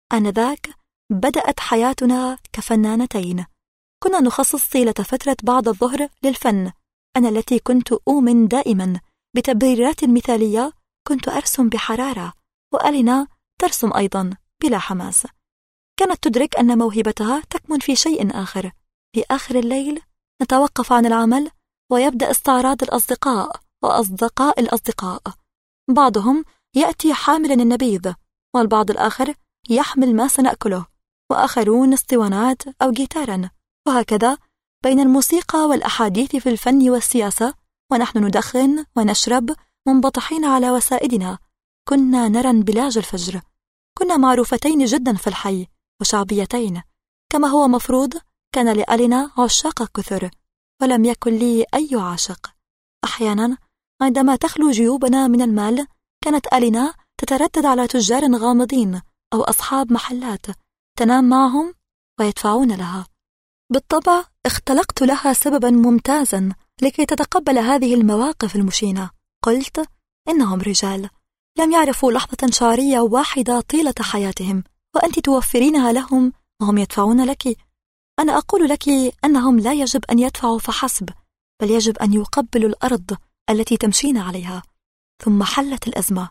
آنذاك بدأت حياتنا كفنانتين. كنا نخصص طيلة فترة بعد الظهر للفن. أنا التي كنت أؤمن دائما بتبريرات مثالية كنت أرسم بحرارة، وألينا ترسم أيضا بلا حماس. كانت تدرك أن موهبتها تكمن في شيء آخر. في آخر الليل نتوقف عن العمل ويبدأ استعراض الأصدقاء وأصدقاء الأصدقاء. بعضهم يأتي حاملا النبيذ، والبعض الآخر يحمل ما سنأكله، وآخرون اسطوانات أو جيتارا. وهكذا بين الموسيقى والأحاديث في الفن والسياسة، ونحن ندخن ونشرب منبطحين على وسائدنا. كنا نرى انبلاج الفجر. كنا معروفتين جدا في الحي وشعبيتين كما هو مفروض. كان لألينا عشاق كثر، ولم يكن لي أي عاشق. أحيانا عندما تخلو جيوبنا من المال كانت ألينا تتردد على تجار غامضين أو أصحاب محلات تنام معهم ويدفعون لها. بالطبع اختلقت لها سببا ممتازا لكي تتقبل هذه المواقف المشينة. قلت: إنهم رجال لم يعرفوا لحظة شعرية واحدة طيلة حياتهم، وأنت توفرينها لهم وهم يدفعون لك. أنا أقول لك أنهم لا يجب أن يدفعوا فحسب، بل يجب أن يقبلوا الأرض التي تمشين عليها. ثم حلت الأزمة.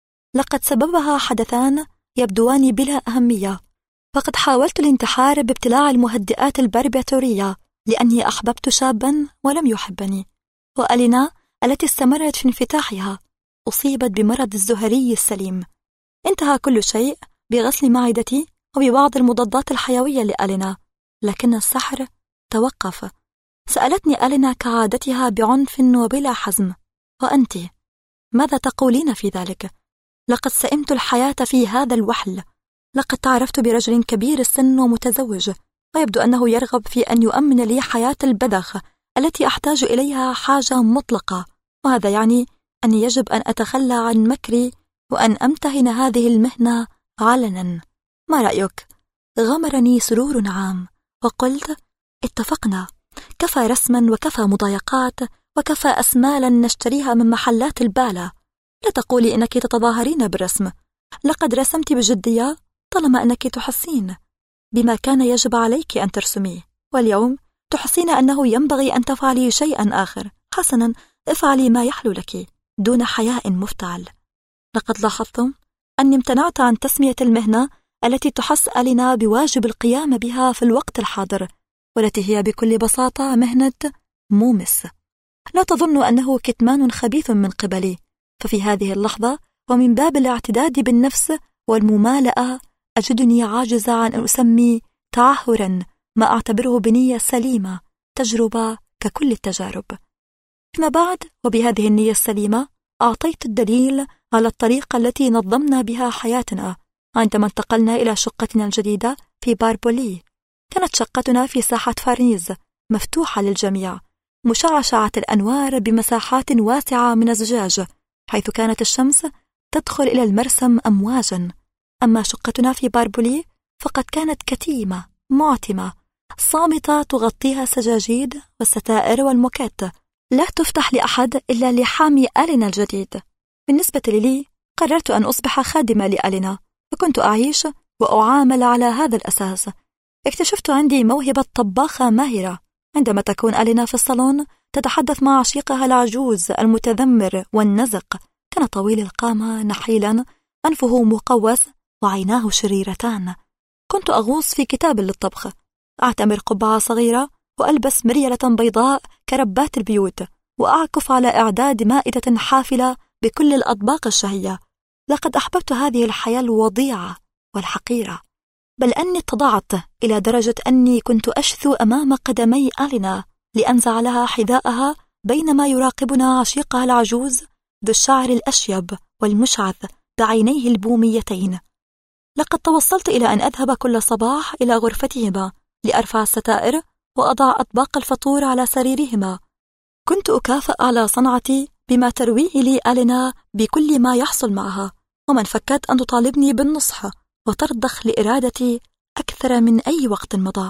لقد سببها حدثان يبدوان بلا أهمية. فقد حاولت الانتحار بابتلاع المهدئات البربيتورية لأني أحببت شابا ولم يحبني، وألينا التي استمرت في انفتاحها أصيبت بمرض الزهري السليم. انتهى كل شيء بغسل معدتي وببعض المضادات الحيوية لألينا، لكن السحر توقف. سألتني ألينا كعادتها بعنف وبلا حزم: وأنت ماذا تقولين في ذلك؟ لقد سئمت الحياة في هذا الوحل. لقد تعرفت برجل كبير السن ومتزوج، ويبدو أنه يرغب في أن يؤمن لي حياة البذخ التي أحتاج إليها حاجة مطلقة، وهذا يعني أني يجب أن أتخلى عن مكري وأن أمتهن هذه المهنة علنا. ما رأيك؟ غمرني سرور عام، وقلت: اتفقنا. كفى رسما وكفى مضايقات وكفى أسمالا نشتريها من محلات البالة. لا تقولي إنك تتظاهرين بالرسم، لقد رسمت بجدية طالما أنك تحسين بما كان يجب عليك أن ترسميه، واليوم تحسين أنه ينبغي أن تفعلي شيئا آخر. حسنا، افعلي ما يحلو لك دون حياء مفتعل. لقد لاحظتم أني امتنعت عن تسمية المهنة التي تحس ألينا بواجب القيام بها في الوقت الحاضر، والتي هي بكل بساطة مهنة مومس. لا تظن أنه كتمان خبيث من قبلي، ففي هذه اللحظة ومن باب الاعتداد بالنفس والممالأة أجدني عاجزة عن أن أسمي تعهرا ما أعتبره بنية سليمة تجربة ككل التجارب. فيما بعد وبهذه النية السليمة أعطيت الدليل على الطريقة التي نظمنا بها حياتنا عندما انتقلنا إلى شقتنا الجديدة في باربولي. كانت شقتنا في ساحة فارنيز مفتوحة للجميع، مشعشعة الأنوار بمساحات واسعة من الزجاج، حيث كانت الشمس تدخل إلى المرسم أمواجا. أما شقتنا في باربولي فقد كانت كتيمة معتمة صامتة تغطيها سجاجيد والستائر والموكيت، لا تفتح لأحد إلا لحامي ألينا الجديد. بالنسبة لي قررت أن أصبح خادمة لألينا، فكنت أعيش وأعامل على هذا الأساس. اكتشفت عندي موهبة طباخة ماهرة. عندما تكون ألينا في الصالون تتحدث مع عشيقها العجوز المتذمر والنزق. كان طويل القامة نحيلا، أنفه مقوس وعيناه شريرتان. كنت أغوص في كتاب للطبخ، أعتمر قبعة صغيرة وألبس مريلة بيضاء كربات البيوت، وأعكف على إعداد مائدة حافلة بكل الأطباق الشهية. لقد أحببت هذه الحياة الوضيعة والحقيرة، بل أني اتضعت إلى درجة أني كنت أشثو أمام قدمي ألينا لأنزع لها حذاءها بينما يراقبنا عشيقها العجوز ذو الشعر الأشيب والمشعث بعينيه البوميتين. لقد توصلت إلى أن أذهب كل صباح إلى غرفتهما لأرفع الستائر وأضع أطباق الفطور على سريرهما. كنت أكافئ على صنعتي بما ترويه لي ألينا بكل ما يحصل معها، ومن فكت أن تطالبني بالنصح وترضخ لإرادتي أكثر من أي وقت مضى.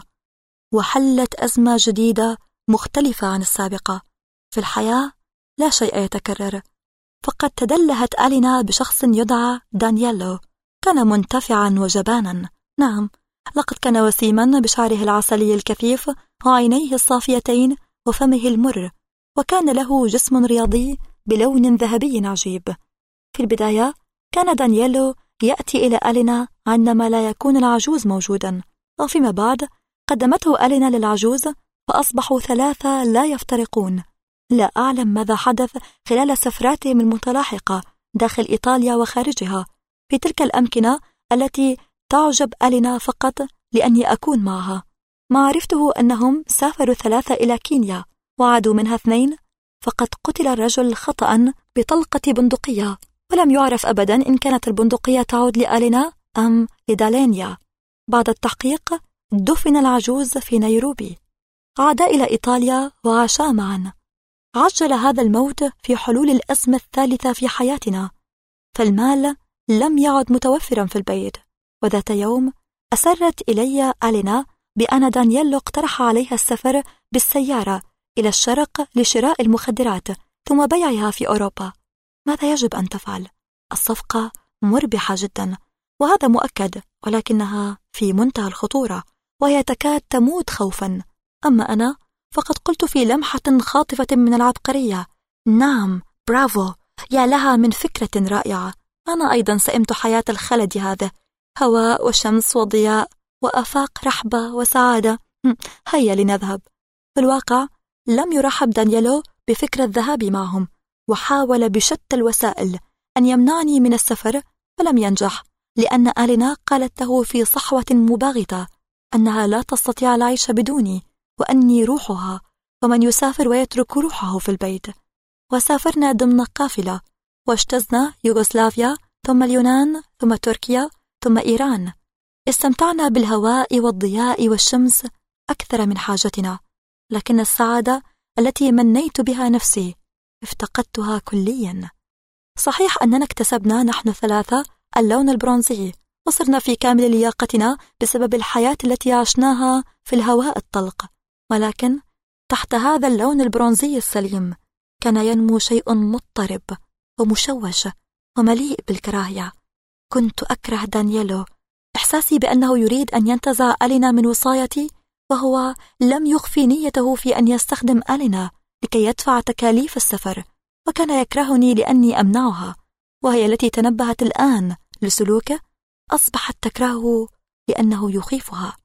وحلت أزمة جديدة مختلفة عن السابقة. في الحياة لا شيء يتكرر. فقد تدلهت ألينا بشخص يدعى دانييلو. كان منتفعا وجبانا، نعم، لقد كان وسيما بشعره العسلي الكثيف وعينيه الصافيتين وفمه المر، وكان له جسم رياضي بلون ذهبي عجيب. في البداية كان دانييلو يأتي إلى ألينا عندما لا يكون العجوز موجودا، وفيما بعد قدمته ألينا للعجوز فأصبحوا ثلاثة لا يفترقون. لا أعلم ماذا حدث خلال سفراتهم المتلاحقة داخل إيطاليا وخارجها، في تلك الأمكنة التي تعجب ألينا فقط لأني أكون معها. ما عرفته أنهم سافروا ثلاثة إلى كينيا وعادوا منها 2، فقد قتل الرجل خطأ بطلقة بندقية، ولم يعرف أبدا إن كانت البندقية تعود لألينا أم لدالينيا. بعد التحقيق دفن العجوز في نيروبي. عادا إلى إيطاليا وعاشا معا. عجل هذا الموت في حلول الأزمة الثالثة في حياتنا، فالمال لم يعد متوفرا في البيت. وذات يوم أسرت إلي ألينا بأن دانييلو اقترح عليها السفر بالسيارة إلى الشرق لشراء المخدرات ثم بيعها في أوروبا. ماذا يجب أن تفعل؟ الصفقة مربحة جدا، وهذا مؤكد، ولكنها في منتهى الخطورة، وهي تكاد تموت خوفا. أما أنا فقد قلت في لمحة خاطفة من العبقرية: نعم، برافو، يا لها من فكرة رائعة. أنا أيضا سئمت حياة الخلد هذا، هواء وشمس وضياء وآفاق رحبة وسعادة. هيا لنذهب. في الواقع لم يرحب دانييلو بفكرة الذهاب معهم، وحاول بشتى الوسائل أن يمنعني من السفر، فلم ينجح، لأن آلينا قالت له في صحوة مباغتة أنها لا تستطيع العيش بدوني، وأني روحها، ومن يسافر ويترك روحه في البيت. وسافرنا ضمن قافلة، واجتزنا يوغوسلافيا، ثم اليونان، ثم تركيا، ثم إيران. استمتعنا بالهواء والضياء والشمس أكثر من حاجتنا، لكن السعادة التي منيت بها نفسي افتقدتها كليا. صحيح أننا اكتسبنا نحن ثلاثة اللون البرونزي، وصرنا في كامل لياقتنا بسبب الحياة التي عشناها في الهواء الطلق، ولكن تحت هذا اللون البرونزي السليم كان ينمو شيء مضطرب ومشوش ومليء بالكراهية. كنت أكره دانييلو، إحساسي بأنه يريد أن ينتزع آلينا من وصايتي، وهو لم يخفي نيته في أن يستخدم آلينا لكي يدفع تكاليف السفر، وكان يكرهني لأني أمنعها، وهي التي تنبهت الآن لسلوكه أصبحت تكرهه لأنه يخيفها.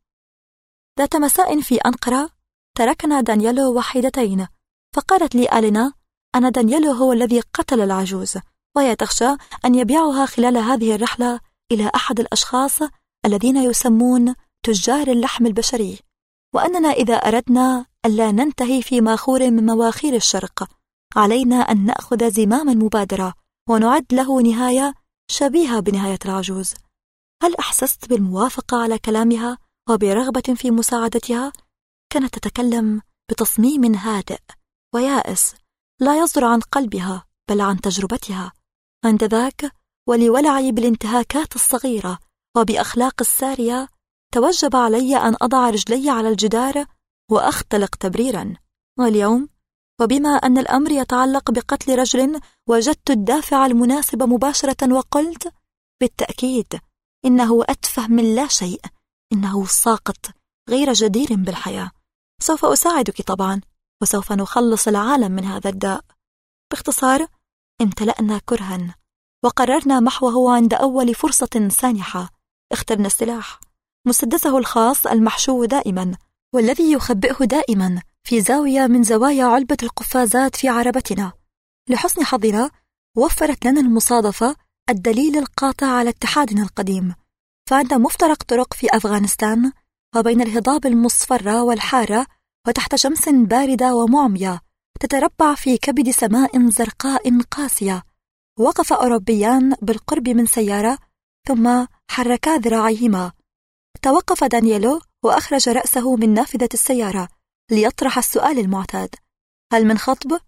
ذات مساء في أنقرة تركنا دانييلو وحيدتين، فقالت لي آلينا أن دانييلو هو الذي قتل العجوز، وهي تخشى أن يبيعها خلال هذه الرحلة إلى أحد الأشخاص الذين يسمون تجار اللحم البشري، وأننا إذا أردنا ألا ننتهي في ماخور من مواخير الشرق علينا أن نأخذ زمام المبادرة ونعد له نهاية شبيهة بنهاية العجوز. هل أحسست بالموافقة على كلامها وبرغبة في مساعدتها؟ كانت تتكلم بتصميم هادئ ويائس لا يصدر عن قلبها بل عن تجربتها. عند ذاك ولولعي بالانتهاكات الصغيرة وبأخلاق السارية توجب علي أن أضع رجلي على الجدار وأختلق تبريرا. واليوم وبما أن الأمر يتعلق بقتل رجل وجدت الدافع المناسب مباشرة وقلت: بالتأكيد إنه أتفه من لا شيء، إنه ساقط غير جدير بالحياة. سوف أساعدك طبعا، وسوف نخلص العالم من هذا الداء. باختصار امتلأنا كرها وقررنا محوه عند أول فرصة سانحة. اخترنا السلاح، مسدسه الخاص المحشو دائما، والذي يخبئه دائما في زاوية من زوايا علبة القفازات في عربتنا. لحسن حظنا وفرت لنا المصادفة الدليل القاطع على اتحادنا القديم، فعند مفترق طرق في أفغانستان وبين الهضاب المصفرة والحارة وتحت شمس باردة ومعمية تتربع في كبد سماء زرقاء قاسية، وقف أوروبيان بالقرب من سيارة ثم حركا ذراعيهما. توقف دانييلو وأخرج رأسه من نافذة السيارة ليطرح السؤال المعتاد: هل من خطب؟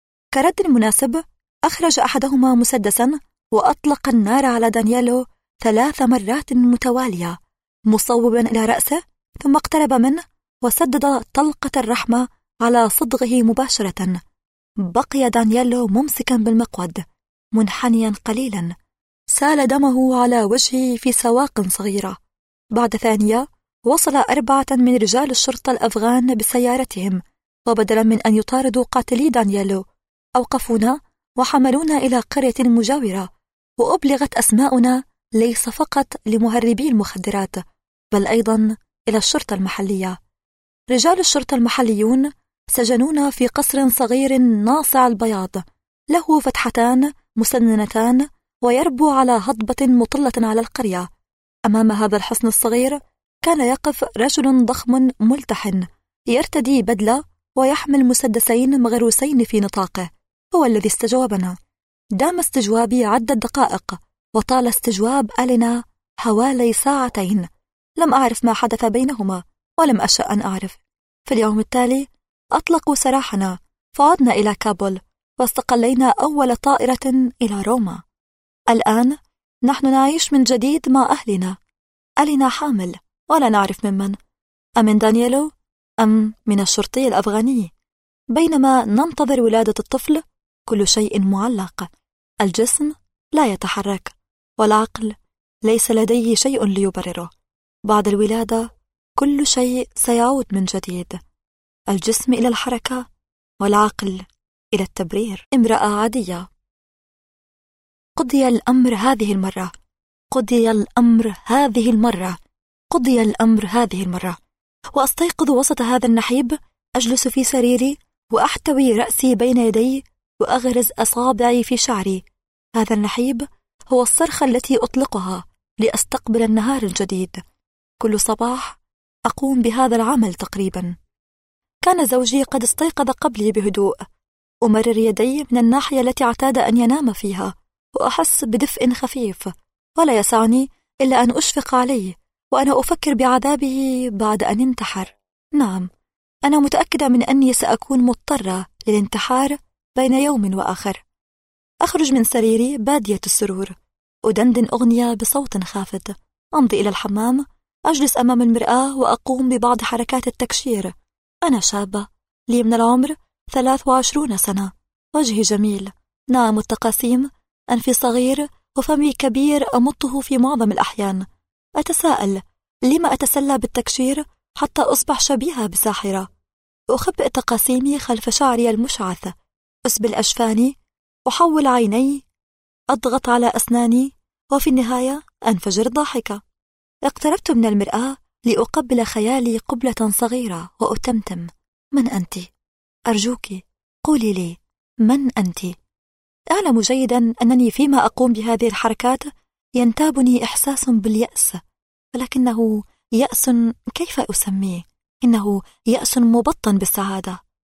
كرد مناسب أخرج أحدهما مسدسا وأطلق النار على دانييلو 3 مرات متوالية مصوبا إلى رأسه، ثم اقترب منه وسدد طلقة الرحمة على صدغه مباشرة. بقي دانييلو ممسكا بالمقود منحنيا قليلا، سال دمه على وجهه في سواق صغيرة. بعد ثانية وصل 4 من رجال الشرطة الأفغان بسيارتهم، وبدلا من أن يطاردوا قاتلي دانييلو أوقفونا وحملونا إلى قرية مجاورة، وأبلغت أسماؤنا ليس فقط لمهربي المخدرات بل أيضا إلى الشرطة المحلية. رجال الشرطة المحليون سجنونا في قصر صغير ناصع البياض، له فتحتان مسننتان ويربو على هضبة مطلة على القرية. أمام هذا الحصن الصغير كان يقف رجل ضخم ملتحن يرتدي بدلة ويحمل مسدسين مغروسين في نطاقه. هو الذي استجوابنا. دام استجوابي عدة دقائق، وطال استجواب آلينا حوالي 2 ساعة. لم أعرف ما حدث بينهما ولم أشأ أن أعرف. في اليوم التالي أطلقوا سراحنا، فعدنا إلى كابول واستقلينا أول طائرة إلى روما. الآن نحن نعيش من جديد مع أهلنا. آلينا حامل ولا نعرف ممن. أمن دانييلو أم من الشرطي الأفغاني؟ بينما ننتظر ولادة الطفل كل شيء معلق، الجسم لا يتحرك والعقل ليس لديه شيء ليبرره. بعد الولادة كل شيء سيعود من جديد، الجسم إلى الحركة والعقل إلى التبرير. امرأة عادية. قضي الأمر هذه المرة، قضي الأمر هذه المرة، قضي الأمر هذه المرة. وأستيقظ وسط هذا النحيب، أجلس في سريري وأحتوي رأسي بين يدي وأغرز أصابعي في شعري. هذا النحيب هو الصرخة التي أطلقها لأستقبل النهار الجديد. كل صباح أقوم بهذا العمل تقريبا. كان زوجي قد استيقظ قبلي بهدوء. أمرر يدي من الناحية التي اعتاد أن ينام فيها وأحس بدفء خفيف، ولا يسعني إلا أن أشفق عليه وأنا أفكر بعذابه بعد أن انتحر. نعم، أنا متأكدة من أني سأكون مضطرة للانتحار بين يوم وآخر. أخرج من سريري بادية السرور، أدندن أغنية بصوت خافت، أمضي إلى الحمام، أجلس أمام المرآة وأقوم ببعض حركات التكشير. أنا شابة، لي من العمر 23 سنة، وجهي جميل، ناعم التقاسيم، أنفي صغير وفمي كبير أمطه في معظم الأحيان. أتساءل لما أتسلى بالتكشير حتى أصبح شبيهة بساحرة. أخبئ تقاسيمي خلف شعري المشعث، أسبل أجفاني، أحول عيني، أضغط على أسناني، وفي النهاية أنفجر ضاحكة. اقتربت من المرآة لأقبل خيالي قبلة صغيرة وأتمتم: من أنت؟ أرجوك قولي لي من أنت؟ أعلم جيدا أنني فيما أقوم بهذه الحركات ينتابني إحساس باليأس، ولكنه يأس كيف أسميه؟ إنه يأس مبطن بالسعادة.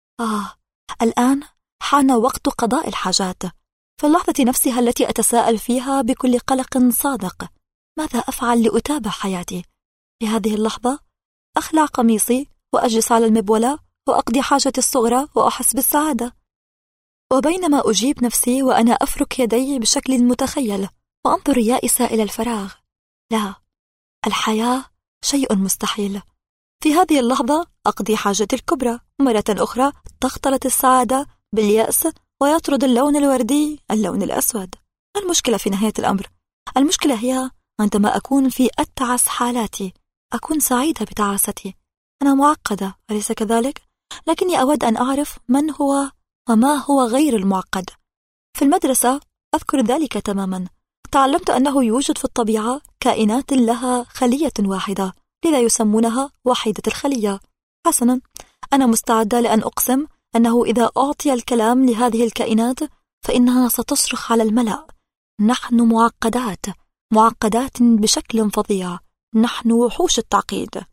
الآن حان وقت قضاء الحاجات. في اللحظة نفسها التي أتساءل فيها بكل قلق صادق: ماذا أفعل لأتابع حياتي؟ في هذه اللحظة أخلع قميصي وأجلس على المبولة وأقضي حاجتي الصغرى وأحس بالسعادة. وبينما أجيب نفسي وأنا أفرك يدي بشكل متخيل وأنظر يائسة إلى الفراغ، لا، الحياة شيء مستحيل. في هذه اللحظة أقضي حاجتي الكبرى مرة أخرى، تختلط السعادة باليأس ويطرد اللون الوردي اللون الأسود. المشكلة في نهاية الأمر، المشكلة هي عندما أكون في أتعس حالاتي أكون سعيدة بتعاستي. أنا معقدة أليس كذلك؟ لكني أود أن أعرف من هو وما هو غير المعقد. في المدرسة أذكر ذلك تماما. تعلمت أنه يوجد في الطبيعة كائنات لها خلية واحدة، لذا يسمونها وحيدة الخلية. حسنا، أنا مستعدة لأن أقسم أنه إذا أعطي الكلام لهذه الكائنات فإنها ستصرخ على الملأ: نحن معقدات، معقدات بشكل فظيع، نحن وحوش التعقيد.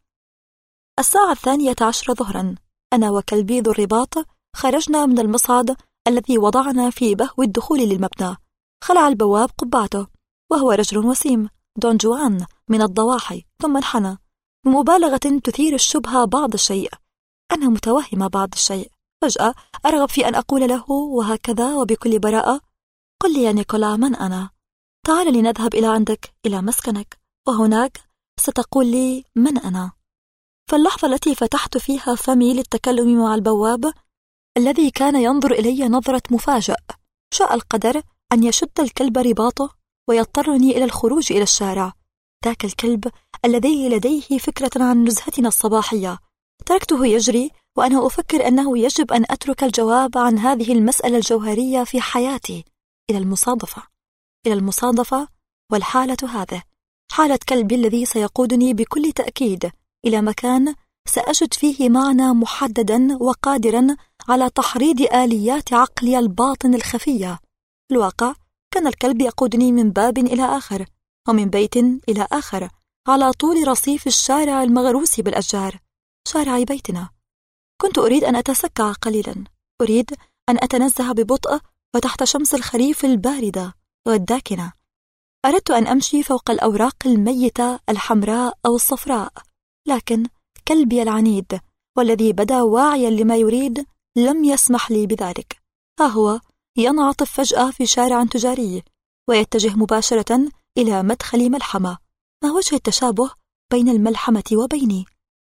12:10 ظهرا، أنا وكلبي ذو الرباط خرجنا من المصعد الذي وضعنا في بهو الدخول للمبنى. خلع البواب قبعته، وهو رجل وسيم، دون جوان من الضواحي، ثم انحنى بمبالغة تثير الشبهة بعض الشيء. أنا متوهمة بعض الشيء. فجأة أرغب في أن أقول له وهكذا وبكل براءة: قل لي يا نيكولا من أنا؟ تعال لنذهب إلى عندك إلى مسكنك، وهناك ستقول لي من أنا. فاللحظة التي فتحت فيها فمي للتكلم مع البواب الذي كان ينظر إلي نظرة مفاجأ، شاء القدر أن يشد الكلب رباطه ويضطرني إلى الخروج إلى الشارع. ذاك الكلب الذي لديه فكرة عن نزهتنا الصباحية. تركته يجري وأنا أفكر أنه يجب أن أترك الجواب عن هذه المسألة الجوهرية في حياتي إلى المصادفة. إلى المصادفة، والحالة هذه حالة كلبي الذي سيقودني بكل تأكيد إلى مكان سأجد فيه معنى محددا وقادرا على تحريض آليات عقلي الباطن الخفية. في الواقع كان الكلب يقودني من باب إلى آخر ومن بيت إلى آخر على طول رصيف الشارع المغروس بالأشجار، شارع بيتنا. كنت أريد أن أتسكع قليلا، أريد أن أتنزه ببطء وتحت شمس الخريف الباردة والداكنة. أردت أن أمشي فوق الأوراق الميتة الحمراء أو الصفراء، لكن كلبي العنيد والذي بدا واعيا لما يريد لم يسمح لي بذلك. ها هو ينعطف فجأة في شارع تجاري ويتجه مباشرة إلى مدخل ملحمة. ما وجه التشابه بين الملحمة وبيني؟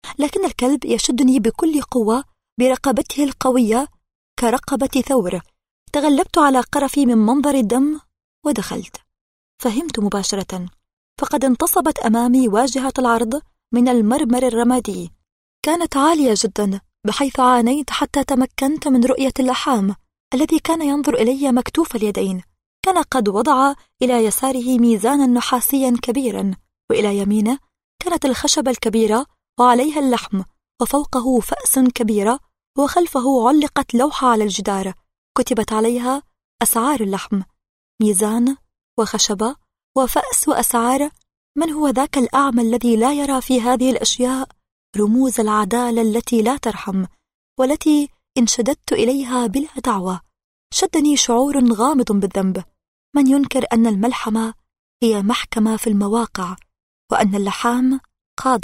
لكن الكلب يشدني بكل قوة برقبته القوية كرقبة ثور. تغلبت على قرفي من منظر الدم ودخلت. فهمت مباشرة، فقد انتصبت أمامي واجهة العرض من المرمر الرمادي. كانت عالية جدا، بحيث عانيت حتى تمكنت من رؤية اللحام الذي كان ينظر إلي مكتوف اليدين. كان قد وضع إلى يساره ميزانا نحاسيا كبيرا، وإلى يمينه كانت الخشبة الكبيرة وعليها اللحم، وفوقه فأس كبيرة، وخلفه علقت لوحة على الجدار كتبت عليها أسعار اللحم. ميزان وخشبة وفأس وأسعار. من هو ذاك الأعمى الذي لا يرى في هذه الأشياء رموز العدالة التي لا ترحم، والتي انشددت إليها بلا دعوة؟ شدني شعور غامض بالذنب. من ينكر أن الملحمة هي محكمة في المواقع، وأن اللحام قاض؟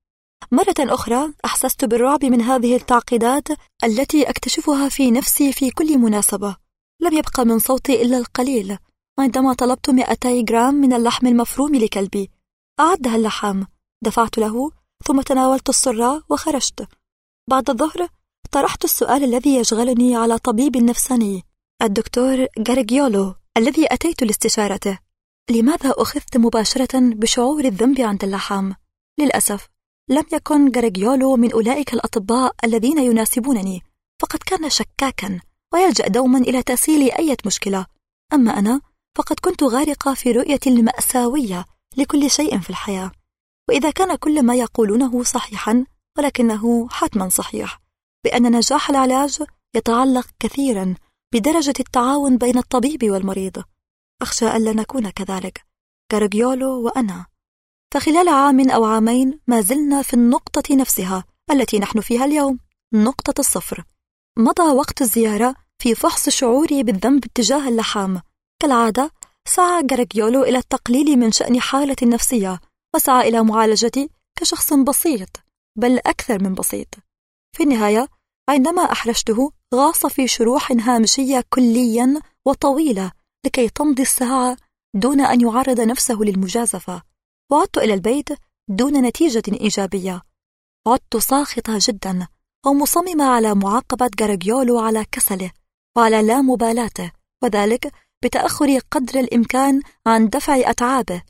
مرة أخرى أحسست بالرعب من هذه التعقيدات التي أكتشفها في نفسي في كل مناسبة. لم يبقى من صوتي إلا القليل عندما طلبت 200 جرام من اللحم المفروم لكلبي. أعدها اللحام، دفعت له، ثم تناولت الصرة وخرجت. بعد الظهر طرحت السؤال الذي يشغلني على طبيب نفساني، الدكتور غاريغيولو، الذي أتيت لاستشارته. لماذا أخذت مباشرة بشعور الذنب عند اللحام؟ للأسف لم يكن غاريغيولو من أولئك الأطباء الذين يناسبونني، فقد كان شكاكا ويلجأ دوما إلى تسهيل أي مشكلة. أما أنا فقد كنت غارقة في رؤية المأساوية لكل شيء في الحياة، وإذا كان كل ما يقولونه صحيحا، ولكنه حتما صحيح، بأن نجاح العلاج يتعلق كثيرا بدرجة التعاون بين الطبيب والمريض. أخشى ألا نكون كذلك، غاريغيولو وأنا. فخلال عام أو عامين ما زلنا في النقطة نفسها التي نحن فيها اليوم، نقطة الصفر. مضى وقت الزيارة في فحص شعوري بالذنب تجاه اللحام. كالعادة سعى غاريغيولو إلى التقليل من شأن حالتي النفسية، وسعى إلى معالجتي كشخص بسيط، بل أكثر من بسيط. في النهاية عندما أحرجته غاص في شروح هامشية كليا وطويلة لكي تمضي الساعة دون أن يعرض نفسه للمجازفة. وعدت إلى البيت دون نتيجة إيجابية. عدت ساخطة جدا ومصممة على معاقبة غاريغيولو على كسله وعلى لا مبالاته، وذلك بتأخر قدر الإمكان عن دفع أتعابه.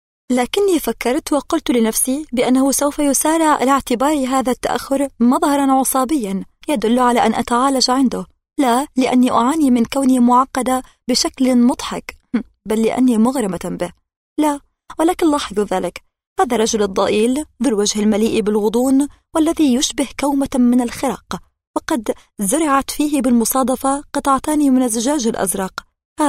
لكني فكرت وقلت لنفسي بأنه سوف يسارع إلى اعتبار هذا التأخر مظهرا عصابيا يدل على أن أتعالج عنده، لا لأني أعاني من كوني معقدة بشكل مضحك، بل لأني مغرمة به. لا، ولكن لاحظوا ذلك، هذا الرجل الضئيل ذو الوجه المليء بالغضون والذي يشبه كومة من الخرق، وقد زرعت فيه بالمصادفة قطعتان من الزجاج الأزرق.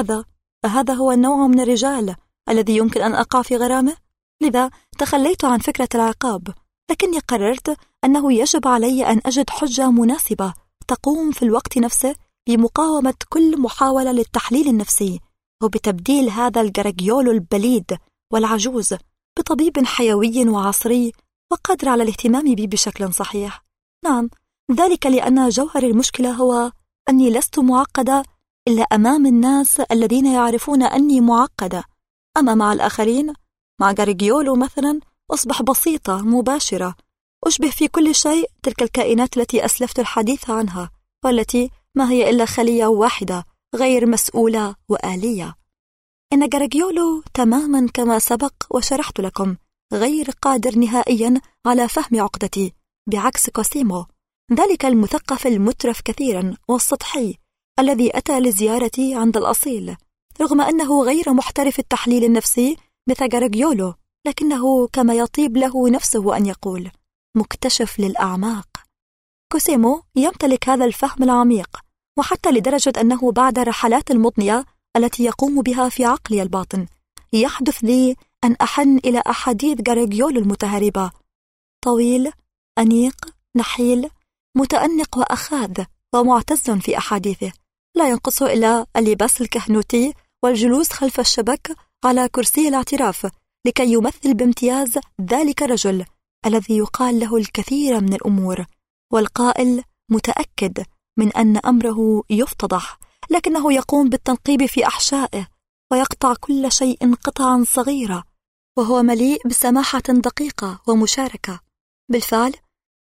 هذا هو النوع من الرجال الذي يمكن أن أقع في غرامه. لذا تخليت عن فكرة العقاب، لكني قررت أنه يجب علي أن أجد حجة مناسبة تقوم في الوقت نفسه بمقاومة كل محاولة للتحليل النفسي، وبتبديل هذا الغاريغيولو البليد والعجوز بطبيب حيوي وعصري وقادر على الاهتمام بي بشكل صحيح. نعم، ذلك لأن جوهر المشكلة هو أني لست معقدة إلا أمام الناس الذين يعرفون أني معقدة. أما مع الآخرين، مع غاريغيولو مثلا، أصبح بسيطة مباشرة، أشبه في كل شيء تلك الكائنات التي أسلفت الحديث عنها، والتي ما هي إلا خلية واحدة غير مسؤولة وآلية. إن غاريغيولو تماما كما سبق وشرحت لكم غير قادر نهائيا على فهم عقدتي، بعكس كوسيمو، ذلك المثقف المترف كثيرا والسطحي الذي أتى لزيارتي عند الأصيل، رغم أنه غير محترف التحليل النفسي مثل غاريغيولو، لكنه كما يطيب له نفسه أن يقول مكتشف للأعماق. كوسيمو يمتلك هذا الفهم العميق، وحتى لدرجة أنه بعد الرحلات المضنية التي يقوم بها في عقلي الباطن يحدث لي أن أحن إلى أحاديث غاريغيولو المتهربة. طويل، أنيق، نحيل، متأنق وأخاذ ومعتز في أحاديثه، لا ينقصه إلا اللباس الكهنوتي والجلوس خلف الشبك على كرسي الاعتراف لكي يمثل بامتياز ذلك الرجل الذي يقال له الكثير من الأمور، والقائل متأكد من أن أمره يفتضح، لكنه يقوم بالتنقيب في أحشائه ويقطع كل شيء قطعا صغيرة، وهو مليء بسماحة دقيقة ومشاركة. بالفعل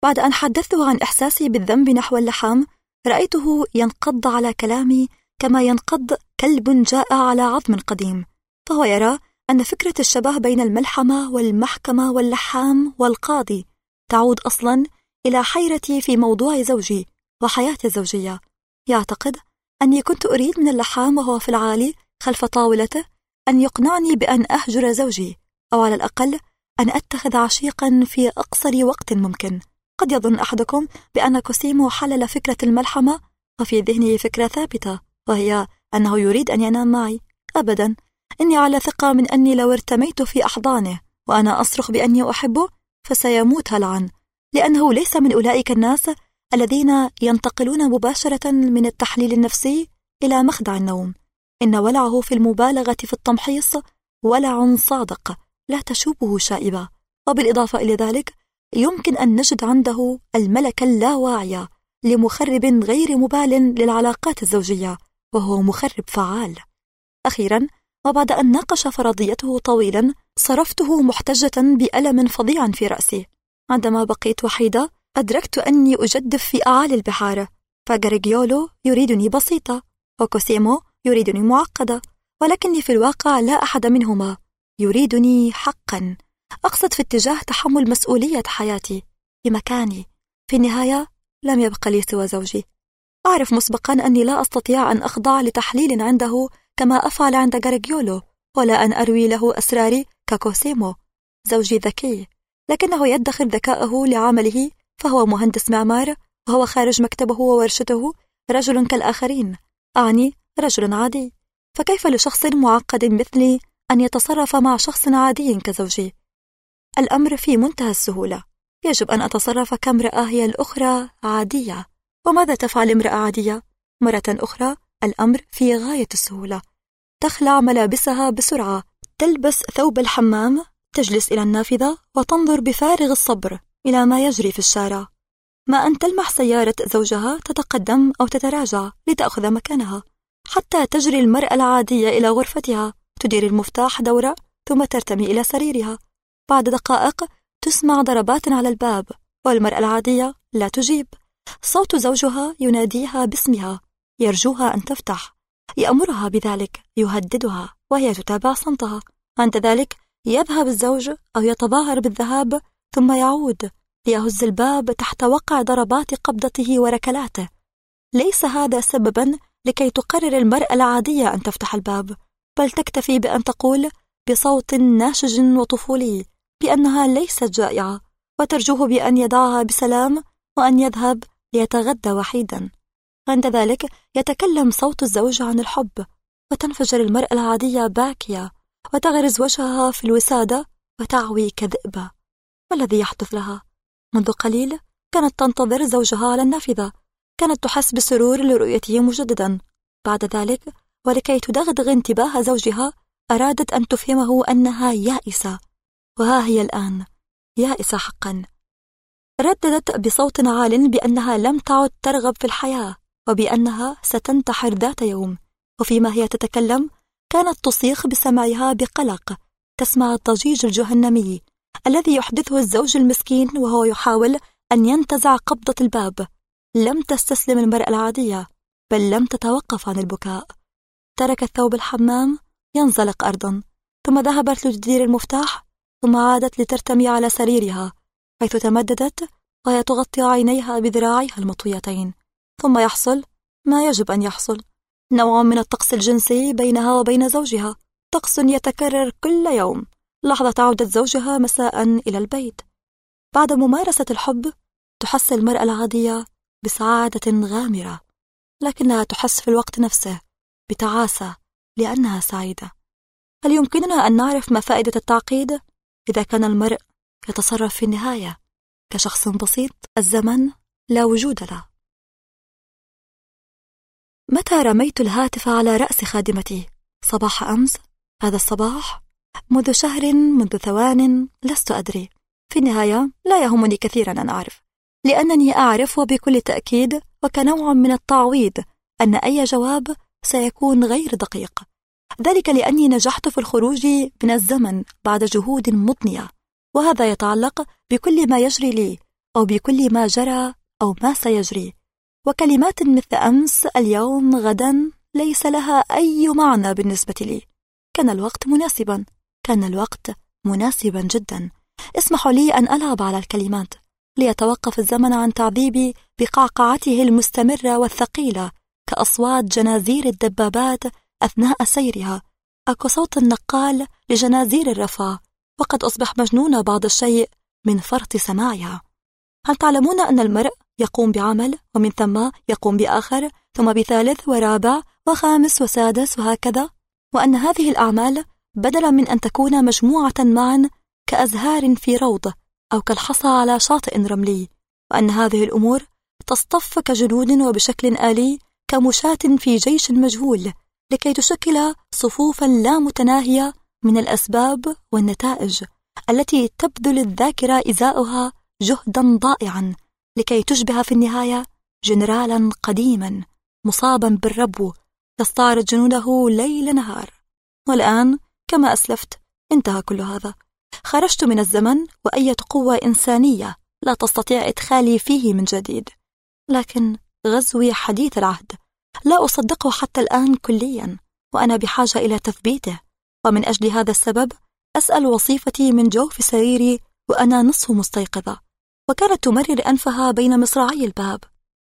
بعد أن حدثته عن إحساسي بالذنب نحو اللحام، رأيته ينقض على كلامي كما ينقض كلب جائع على عظم قديم، فهو يرى أن فكرة الشبه بين الملحمة والمحكمة واللحام والقاضي تعود أصلاً إلى حيرتي في موضوع زوجي وحياتي الزوجية. يعتقد أني كنت أريد من اللحام وهو في العالي خلف طاولته أن يقنعني بأن أهجر زوجي، أو على الأقل أن أتخذ عشيقاً في أقصر وقت ممكن. قد يظن أحدكم بأن كوسيمو حلل فكرة الملحمة وفي ذهنه فكرة ثابتة، وهي أنه يريد أن ينام معي. أبداً، إني على ثقة من أني لو ارتميت في أحضانه وأنا أصرخ بأني أحبه فسيموت هلعاً، لأنه ليس من أولئك الناس الذين ينتقلون مباشرة من التحليل النفسي إلى مخدع النوم. إن ولعه في المبالغة في التمحيص ولع صادق لا تشوبه شائبة، وبالإضافة إلى ذلك يمكن أن نجد عنده الملكة اللاواعية لمخرب غير مبال للعلاقات الزوجية، وهو مخرب فعال. أخيرا، وبعد أن ناقش فرضيته طويلا، صرفته محتجة بألم فظيع في رأسي. عندما بقيت وحيدة أدركت أني أجدف في أعالي البحار، فغاريغيولو يريدني بسيطة وكوسيمو يريدني معقدة، ولكني في الواقع لا أحد منهما يريدني حقا. أقصد في اتجاه تحمل مسؤولية حياتي بمكاني. في النهاية لم يبق لي سوى زوجي. أعرف مسبقا أني لا أستطيع أن أخضع لتحليل عنده كما أفعل عند غاريغيولو، ولا أن أروي له أسراري ككوسيمو. زوجي ذكي، لكنه يدخر ذكاءه لعمله، فهو مهندس معمار، وهو خارج مكتبه وورشته رجل كالآخرين، أعني رجل عادي. فكيف لشخص معقد مثلي أن يتصرف مع شخص عادي كزوجي؟ الأمر في منتهى السهولة. يجب أن أتصرف كامرأة هي الأخرى عادية. وماذا تفعل امرأة عادية؟ مرة أخرى الأمر في غاية السهولة. تخلع ملابسها بسرعة، تلبس ثوب الحمام، تجلس إلى النافذة وتنظر بفارغ الصبر إلى ما يجري في الشارع. ما أن تلمح سيارة زوجها تتقدم أو تتراجع لتأخذ مكانها، حتى تجري المرأة العادية إلى غرفتها، تدير المفتاح دورة ثم ترتمي إلى سريرها. بعد دقائق تسمع ضربات على الباب، والمرأة العادية لا تجيب. صوت زوجها يناديها باسمها، يرجوها أن تفتح، يأمرها بذلك، يهددها، وهي تتابع صمتها. عند ذلك يذهب الزوج أو يتظاهر بالذهاب، ثم يعود ليهز الباب تحت وقع ضربات قبضته وركلاته. ليس هذا سببا لكي تقرر المرأة العادية أن تفتح الباب، بل تكتفي بأن تقول بصوت ناشج وطفولي بأنها ليست جائعة، وترجوه بأن يدعها بسلام وأن يذهب ليتغدى وحيدا. عند ذلك يتكلم صوت الزوج عن الحب، وتنفجر المرأة العادية باكية وتغرز وجهها في الوسادة وتعوي كذئبة. والذي يحدث لها؟ منذ قليل كانت تنتظر زوجها على النافذة، كانت تحس بسرور لرؤيته مجددا. بعد ذلك ولكي تدغدغ انتباه زوجها أرادت أن تفهمه أنها يائسة، وها هي الآن يائسة حقا. رددت بصوت عال بأنها لم تعد ترغب في الحياة، وبأنها ستنتحر ذات يوم. وفيما هي تتكلم كانت تصيخ بسمعها بقلق، تسمع الضجيج الجهنمي الذي يحدثه الزوج المسكين وهو يحاول أن ينتزع قبضة الباب. لم تستسلم المرأة العادية، بل لم تتوقف عن البكاء. تركت ثوب الحمام ينزلق أرضا، ثم ذهبت لتدير المفتاح، ثم عادت لترتمي على سريرها، حيث تمددت وهي تغطي عينيها بذراعيها المطويتين. ثم يحصل ما يجب أن يحصل، نوع من الطقس الجنسي بينها وبين زوجها، طقس يتكرر كل يوم لحظة عودة زوجها مساء إلى البيت. بعد ممارسة الحب تحس المرأة العادية بسعادة غامرة، لكنها تحس في الوقت نفسه بتعاسة لأنها سعيدة. هل يمكننا أن نعرف ما فائدة التعقيد إذا كان المرء يتصرف في النهاية كشخص بسيط؟ الزمن لا وجود له. متى رميت الهاتف على رأس خادمتي؟ صباح أمس، هذا الصباح، منذ شهر، منذ ثوان، لست أدري. في النهاية لا يهمني كثيرا أن أعرف، لأنني أعرف وبكل تأكيد وكنوع من التعويض أن أي جواب سيكون غير دقيق. ذلك لأني نجحت في الخروج من الزمن بعد جهود مضنية، وهذا يتعلق بكل ما يجري لي أو بكل ما جرى أو ما سيجري، وكلمات مثل أمس، اليوم، غدا ليس لها أي معنى بالنسبة لي. كان الوقت مناسبا، كان الوقت مناسبا جدا. اسمحوا لي أن ألعب على الكلمات، ليتوقف الزمن عن تعذيبي بقعقعته المستمرة والثقيلة كأصوات جنازير الدبابات أثناء سيرها، أو كصوت النقال لجنازير الرفاه، وقد أصبح مجنون بعض الشيء من فرط سماعها. هل تعلمون أن المرء يقوم بعمل ومن ثم يقوم بآخر ثم بثالث ورابع وخامس وسادس وهكذا، وأن هذه الأعمال بدلا من أن تكون مجموعة معا كأزهار في روض أو كالحصى على شاطئ رملي، وأن هذه الأمور تصطف كجنود وبشكل آلي كمشاة في جيش مجهول لكي تشكل صفوفا لا متناهية من الأسباب والنتائج التي تبذل الذاكرة إزاؤها جهدا ضائعا لكي تشبه في النهاية جنرالا قديما مصابا بالربو يستعرض جنوده ليل نهار. والآن كما أسلفت انتهى كل هذا. خرجت من الزمن وأية قوة إنسانية لا تستطيع إدخالي فيه من جديد، لكن غزوي حديث العهد لا أصدقه حتى الآن كليا، وأنا بحاجة إلى تثبيته، ومن أجل هذا السبب أسأل وصيفتي من جوف سريري وأنا نصف مستيقظة، وكانت تمرر أنفها بين مصراعي الباب.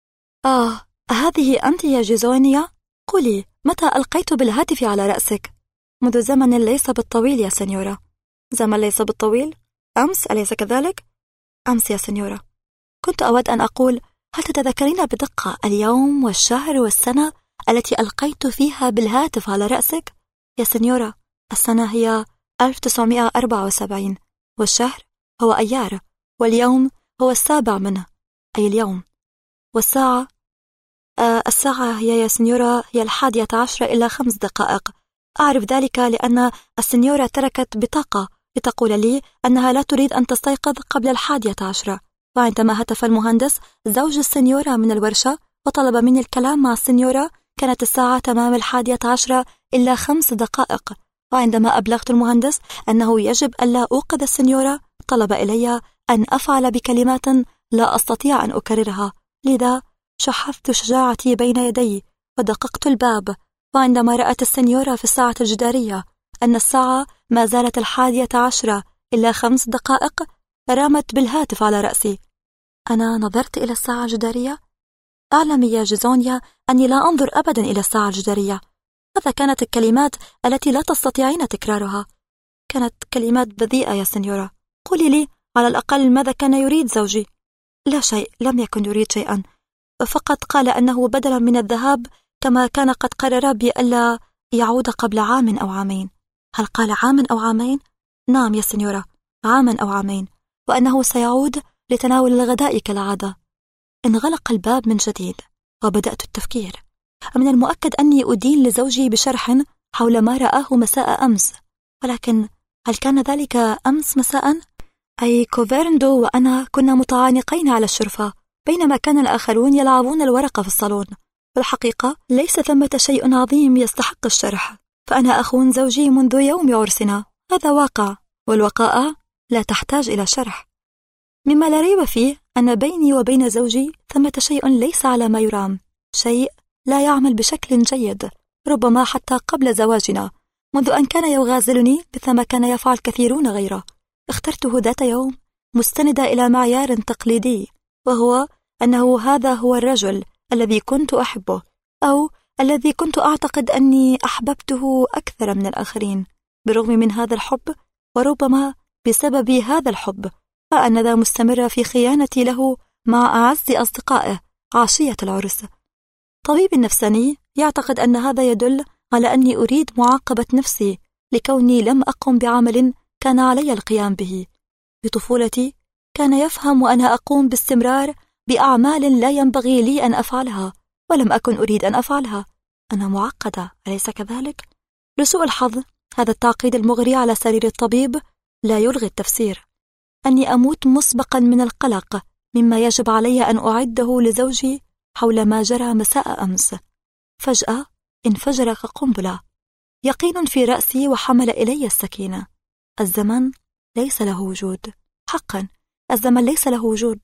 هذه أنت يا جيزونيا؟ قولي، متى ألقيت بالهاتف على رأسك؟ منذ زمن ليس بالطويل يا سنيورا. زمن ليس بالطويل؟ أمس أليس كذلك؟ أمس يا سنيورا. كنت أود أن أقول هل تتذكرين بدقة اليوم والشهر والسنة التي ألقيت فيها بالهاتف على رأسك؟ يا سنيورا، السنة هي 1974، والشهر هو أيار، واليوم هو السابع منه أي اليوم، والساعة الساعة هي يا سنيورا هي 11 إلا 5 دقائق. أعرف ذلك لأن السنيورا تركت بطاقة لتقول لي أنها لا تريد أن تستيقظ قبل 11، وعندما هتف المهندس زوج السنيورا من الورشة وطلب مني الكلام مع السنيورا كانت الساعة تمام 11 إلا 5 دقائق، وعندما أبلغت المهندس أنه يجب ألا أوقظ السنيورا طلب إلي أن أفعل بكلمات لا أستطيع أن أكررها، لذا شحذت شجاعتي بين يدي ودققت الباب، وعندما رأت السنيورا في الساعة الجدارية أن الساعة ما زالت 11 إلا 5 دقائق رمت بالهاتف على رأسي. أنا نظرت إلى الساعة الجدارية. أعلمي يا جيزونيا أني لا أنظر أبدا إلى الساعة الجدارية. هذا كانت الكلمات التي لا تستطيعين تكرارها. كانت كلمات بذيئة يا سنيورا. قولي لي على الأقل ماذا كان يريد زوجي؟ لا شيء، لم يكن يريد شيئا، فقط قال أنه بدلا من الذهاب كما كان قد قرر بألا يعود قبل عام أو عامين. هل قال عام أو عامين؟ نعم يا سنيورا، عاما أو عامين، وأنه سيعود لتناول الغداء كالعادة. انغلق الباب من جديد وبدأت التفكير. من المؤكد أني أدين لزوجي بشرح حول ما رآه مساء أمس، ولكن هل كان ذلك أمس مساء؟ أي كوفيرندو وأنا كنا متعانقين على الشرفة بينما كان الآخرون يلعبون الورقة في الصالون. والحقيقة ليس ثمة شيء عظيم يستحق الشرح، فأنا أخون زوجي منذ يوم عرسنا، هذا واقع، والوقائع لا تحتاج إلى شرح. مما لا ريب فيه أن بيني وبين زوجي ثمة شيء ليس على ما يرام، شيء لا يعمل بشكل جيد، ربما حتى قبل زواجنا، منذ أن كان يغازلني مثلما كان يفعل كثيرون غيره. اخترته ذات يوم مستندة إلى معيار تقليدي، وهو أنه هذا هو الرجل الذي كنت أحبه، أو الذي كنت أعتقد أني أحببته أكثر من الآخرين. بالرغم من هذا الحب، وربما بسبب هذا الحب، فأنا ذا مستمرة في خيانتي له مع أعز أصدقائه عشية العرس. طبيب نفساني يعتقد أن هذا يدل على أني أريد معاقبة نفسي لكوني لم أقم بعمل كان علي القيام به. بطفولتي كان يفهم وأنا أقوم باستمرار بأعمال لا ينبغي لي أن أفعلها، ولم أكن أريد أن أفعلها. أنا معقدة، أليس كذلك؟ لسوء الحظ هذا التعقيد المغري على سرير الطبيب لا يلغي التفسير. أني أموت مسبقا من القلق مما يجب علي أن أعده لزوجي حول ما جرى مساء أمس. فجأة انفجر كقنبلة، يقين في رأسي وحمل إلي السكينة. الزمن ليس له وجود، حقا الزمن ليس له وجود.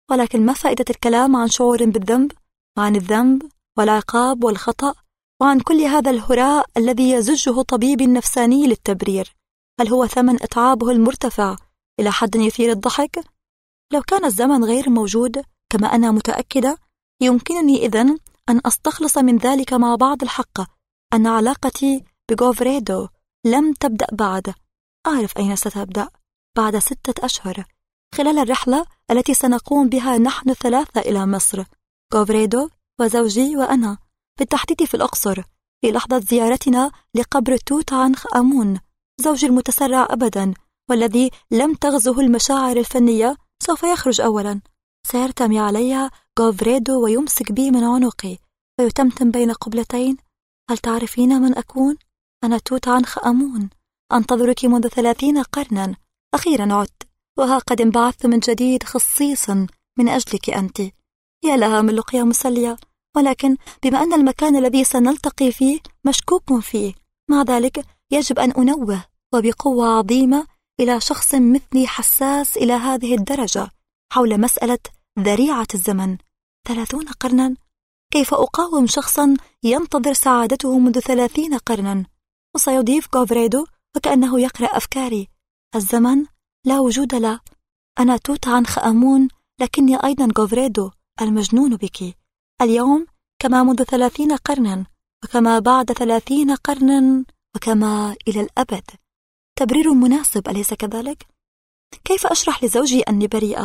ولكن ما فائدة الكلام عن شعور بالذنب، وعن الذنب والعقاب والخطأ، وعن كل هذا الهراء الذي يزجه طبيب نفساني للتبرير؟ هل هو ثمن إتعابه المرتفع إلى حد يثير الضحك؟ لو كان الزمن غير موجود كما أنا متأكدة، يمكنني إذن أن أستخلص من ذلك مع بعض الحق أن علاقتي بغوفريدو لم تبدأ بعد. أعرف أين ستبدأ، بعد 6 أشهر، خلال الرحلة التي سنقوم بها نحن الثلاثة إلى مصر، غوفريدو وزوجي وأنا، بالتحديد في الأقصر، في لحظة زيارتنا لقبر توت عنخ آمون، زوجي المتسرع أبدا والذي لم تغزه المشاعر الفنية. سوف يخرج أولا، سيرتمي علي غوفريدو ويمسك بي من عنقي ويتمتم بين قبلتين: هل تعرفين من أكون؟ أنا توت عنخ آمون، أنتظرك منذ 30 قرنا، أخيرا عدت، وها قد انبعثت من جديد خصيصا من أجلك أنت. يا لها من لقيا مسلية، ولكن بما أن المكان الذي سنلتقي فيه مشكوك فيه، مع ذلك يجب أن أنوه وبقوة عظيمة إلى شخص مثلي حساس إلى هذه الدرجة حول مسألة ذريعة الزمن. 30 قرنا؟ كيف أقاوم شخصا ينتظر سعادته منذ 30 قرنا؟ وسيضيف غوفريدو وكأنه يقرأ أفكاري: الزمن لا وجود له، أنا توت عنخ آمون، لكني أيضا غوفريدو المجنون بك، اليوم كما منذ 30 قرنا، وكما بعد 30 قرنا، وكما إلى الأبد. تبرير مناسب، أليس كذلك؟ كيف أشرح لزوجي أني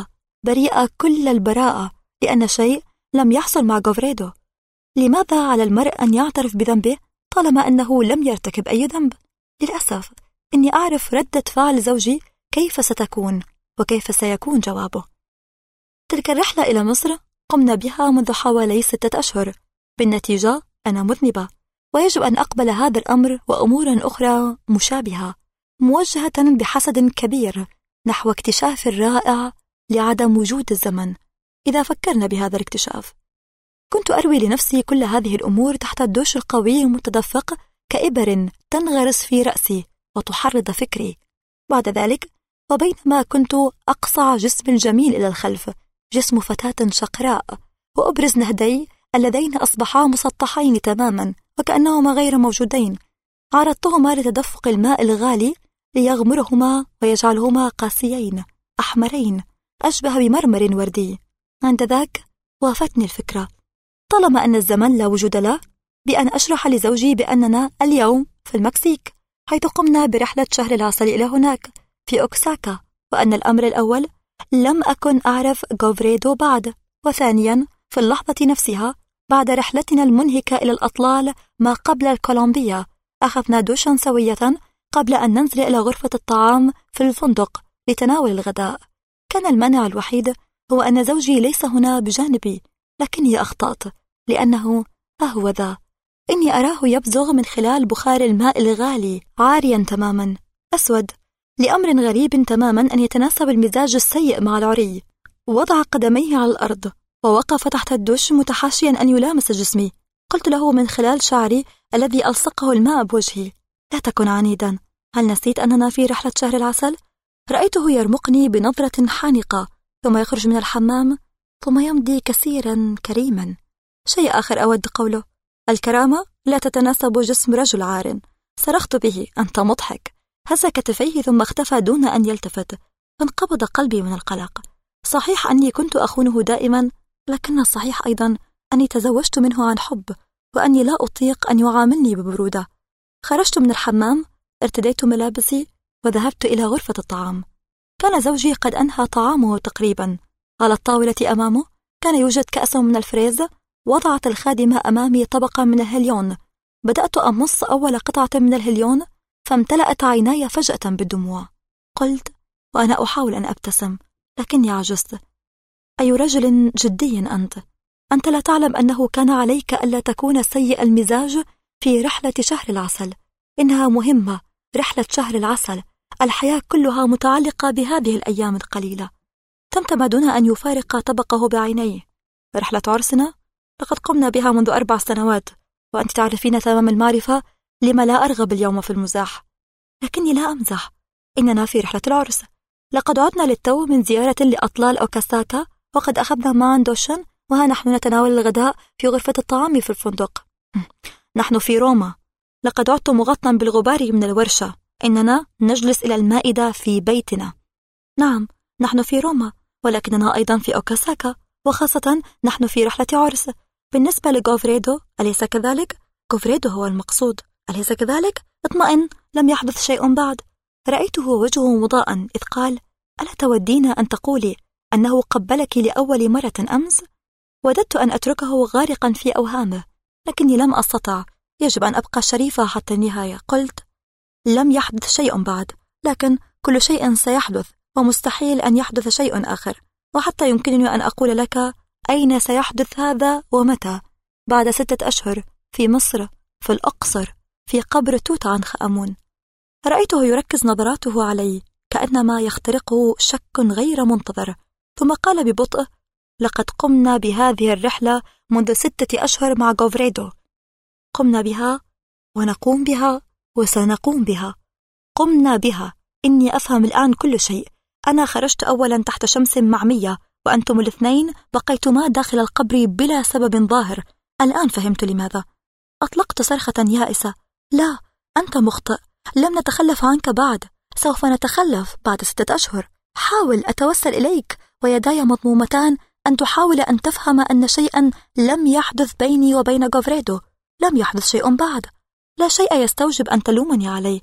بريئة كل البراءة لأن شيء لم يحصل مع غوفريدو؟ لماذا على المرء أن يعترف بذنبه طالما أنه لم يرتكب أي ذنب؟ للأسف إني أعرف ردة فعل زوجي كيف ستكون وكيف سيكون جوابه. تلك الرحلة إلى مصر قمنا بها منذ حوالي 6 أشهر، بالنتيجة أنا مذنبة، ويجب أن أقبل هذا الأمر وأمور أخرى مشابهة، موجهة بحسد كبير نحو اكتشاف رائع لعدم وجود الزمن. إذا فكرنا بهذا الاكتشاف، كنت أروي لنفسي كل هذه الأمور تحت الدش القوي المتدفق كإبر تنغرس في رأسي وتحرض فكري. بعد ذلك، وبينما كنت أقصع جسم جميل إلى الخلف، جسم فتاة شقراء، وأبرز نهدي اللذين أصبحا مسطحين تماما وكأنهما غير موجودين، عرضتهما لتدفق الماء الغالي ليغمرهما ويجعلهما قاسيين أحمرين أشبه بمرمر وردي. عند ذاك وافتني الفكرة، طالما أن الزمن لا وجود له، بأن أشرح لزوجي بأننا اليوم في المكسيك، حيث قمنا برحلة شهر العسل إلى هناك في أوكساكا، وأن الأمر الأول لم أكن أعرف غوفريدو بعد، وثانيا في اللحظة نفسها بعد رحلتنا المنهكة إلى الأطلال ما قبل الكولومبيا، أخذنا دوشا سوية قبل أن ننزل إلى غرفة الطعام في الفندق لتناول الغداء. كان المانع الوحيد هو أن زوجي ليس هنا بجانبي، لكني أخطأت، لأنه هو ذا، إني أراه يبزغ من خلال بخار الماء الغالي عاريا تماما، أسود، لأمر غريب تماما أن يتناسب المزاج السيء مع العري. وضع قدميه على الأرض ووقف تحت الدش متحاشيا أن يلامس جسمي. قلت له من خلال شعري الذي ألصقه الماء بوجهي: لا تكن عنيدا، هل نسيت أننا في رحلة شهر العسل؟ رأيته يرمقني بنظرة حانقة، ثم يخرج من الحمام، ثم يمضي كثيرا كريما. شيء آخر أود قوله: الكرامة لا تتناسب جسم رجل عار. صرخت به: أنت مضحك. هز كتفيه ثم اختفى دون أن يلتفت، فانقبض قلبي من القلق. صحيح أني كنت أخونه دائما، لكن الصحيح أيضا أني تزوجت منه عن حب، وأني لا أطيق أن يعاملني ببرودة. خرجت من الحمام، ارتديت ملابسي، وذهبت إلى غرفة الطعام. كان زوجي قد أنهى طعامه تقريبا. على الطاولة أمامه كان يوجد كأس من الفريز. وضعت الخادمة أمامي طبقة من الهليون. بدأت أمص أول قطعة من الهليون، فامتلأت عيناي فجأة بالدموع. قلت وأنا أحاول أن أبتسم، لكني عجزت: أي رجل جدي أنت؟ أنت لا تعلم أنه كان عليك ألا تكون سيء المزاج في رحلة شهر العسل. إنها مهمة، رحلة شهر العسل، الحياة كلها متعلقة بهذه الأيام القليلة. تمتم دون أن يفارق طبقه بعينيه. رحلة عرسنا لقد قمنا بها منذ 4 سنوات، وأنت تعرفين تمام المعرفة لما لا أرغب اليوم في المزاح. لكني لا أمزح، إننا في رحلة العرس. لقد عدنا للتو من زيارة لأطلال أوكاساكا، وقد أخذنا معا دوشا، وها نحن نتناول الغداء في غرفة الطعام في الفندق. نحن في روما. لقد عدت مغطى بالغبار من الورشة. إننا نجلس إلى المائدة في بيتنا. نعم، نحن في روما، ولكننا أيضا في أوكاساكا، وخاصة نحن في رحلة عرس. بالنسبة لغوفريدو، أليس كذلك؟ غوفريدو هو المقصود، أليس كذلك؟ اطمئن، لم يحدث شيء بعد. رأيته وجهه مضاء إذ قال: ألا تودين أن تقولي أنه قبلك لأول مرة أمس؟ وددت أن أتركه غارقا في أوهامه، لكني لم أستطع. يجب أن أبقى شريفة حتى النهاية. قلت: لم يحدث شيء بعد، لكن كل شيء سيحدث، ومستحيل أن يحدث شيء آخر. وحتى يمكنني أن أقول لك أين سيحدث هذا ومتى. بعد 6 أشهر، في مصر، في الأقصر، في قبر توت عنخ آمون. رأيته يركز نظراته علي كأنما يخترقه شك غير منتظر، ثم قال ببطء: لقد قمنا بهذه الرحلة منذ 6 أشهر مع غوفريدو. قمنا بها ونقوم بها وسنقوم بها. قمنا بها. إني أفهم الآن كل شيء. أنا خرجت أولا تحت شمس معمية، وأنتم الاثنين بقيتما داخل القبر بلا سبب ظاهر. الآن فهمت لماذا. أطلقت صرخة يائسة: لا، أنت مخطئ. لم نتخلف عنك بعد. سوف نتخلف بعد 6 أشهر. حاول أتوسل إليك، ويداي مضمومتان أن تحاول أن تفهم أن شيئا لم يحدث بيني وبين غوفريدو. لم يحدث شيء بعد. لا شيء يستوجب أن تلومني عليه.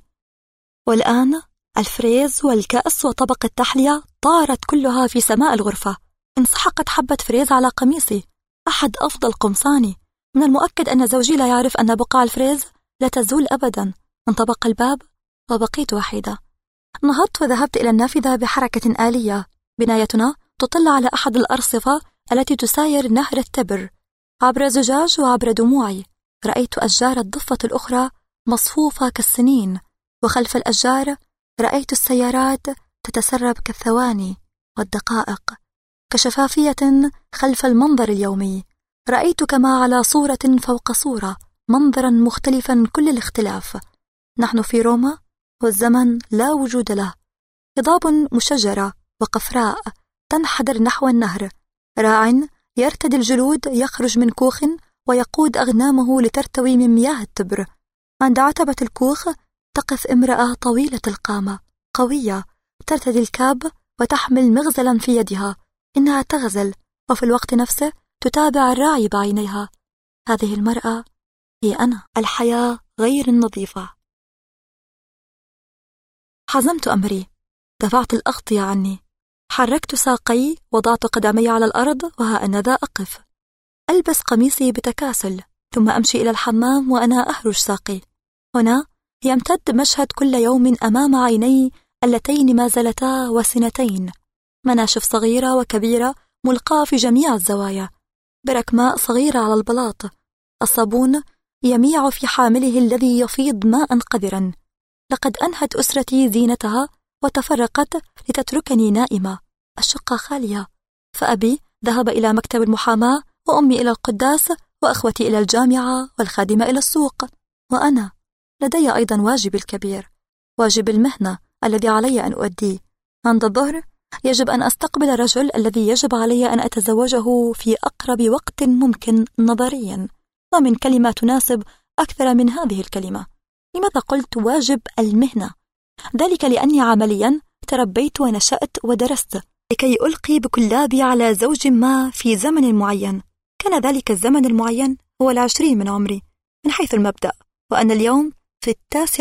والآن الفريز والكأس وطبق التحلية طارت كلها في سماء الغرفة. انسحقت حبة فريز على قميصي، أحد أفضل قمصاني. من المؤكد أن زوجي لا يعرف أن بقع الفريز لا تزول أبدا. انطبق الباب وبقيت وحيدة. نهضت وذهبت إلى النافذة بحركة آلية. بنايتنا تطل على أحد الأرصفة التي تساير نهر التبر. عبر زجاج وعبر دموعي رأيت أشجار الضفة الأخرى مصفوفة كالسنين، وخلف الأشجار رأيت السيارات تتسرب كالثواني والدقائق، كشفافية خلف المنظر اليومي. رأيت كما على صورة فوق صورة منظرا مختلفا كل الاختلاف. نحن في روما، والزمن لا وجود له. هضاب مشجرة وقفراء تنحدر نحو النهر. راع يرتدي الجلود يخرج من كوخ ويقود أغنامه لترتوي من مياه التبر. عند عتبة الكوخ تقف امرأة طويلة القامة قوية، ترتدي الكاب وتحمل مغزلا في يدها. إنها تغزل، وفي الوقت نفسه تتابع الراعي بعينيها. هذه المرأة هي أنا. الحياة غير النظيفة. حزمت أمري، دفعت الأغطية عني، حركت ساقي، وضعت قدمي على الأرض، وها أنا ذا أقف. ألبس قميصي بتكاسل، ثم أمشي إلى الحمام وأنا أهرج ساقي. هنا يمتد مشهد كل يوم أمام عيني اللتين ما زالتا وسنتين. مناشف صغيرة وكبيرة ملقاة في جميع الزوايا، برك ماء صغيرة على البلاط، الصابون يميع في حامله الذي يفيض ماء قذرا. لقد أنهت أسرتي زينتها وتفرقت لتتركني نائمة. الشقة خالية، فأبي ذهب إلى مكتب المحاماة، وأمي إلى القداس، وأخوتي إلى الجامعة، والخادمة إلى السوق. وأنا لدي أيضا واجبي الكبير، واجب المهنة الذي علي أن أؤديه. عند الظهر يجب أن أستقبل الرجل الذي يجب علي أن أتزوجه في أقرب وقت ممكن نظريا. ومن كلمة تناسب أكثر من هذه الكلمة. لماذا قلت واجب المهنة؟ ذلك لأني عمليا تربيت ونشأت ودرست لكي ألقي بكلابي على زوج ما في زمن معين. كان ذلك الزمن المعين هو 20 من عمري من حيث المبدأ، وأنا اليوم في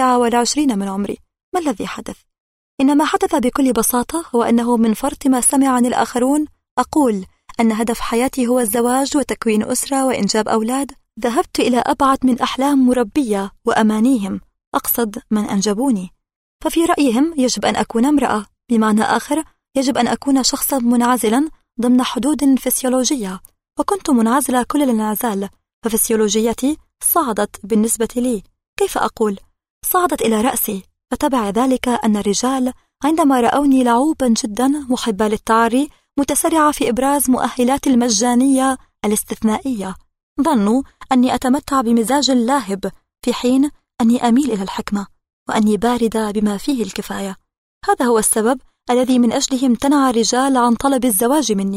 29 من عمري. ما الذي حدث؟ إن ما حدث بكل بساطة هو أنه من فرط ما سمع عن الآخرون أقول أن هدف حياتي هو الزواج وتكوين أسرة وإنجاب أولاد. ذهبت إلى أبعد من أحلام مربية وأمانيهم، أقصد من أنجبوني. ففي رأيهم يجب أن أكون امرأة، بمعنى آخر يجب أن أكون شخصا منعزلا ضمن حدود فسيولوجية. وكنت منعزلة كل الانعزال، ففسيولوجيتي صعدت بالنسبة لي. كيف أقول؟ صعدت إلى رأسي. فتبع ذلك أن الرجال عندما رأوني لعوبا جدا محبة للتعري متسرعة في إبراز مؤهلات المجانية الاستثنائية، ظنوا أني أتمتع بمزاج لاهب، في حين أني أميل إلى الحكمة، وأني باردة بما فيه الكفاية. هذا هو السبب الذي من أجله امتنع الرجال عن طلب الزواج مني.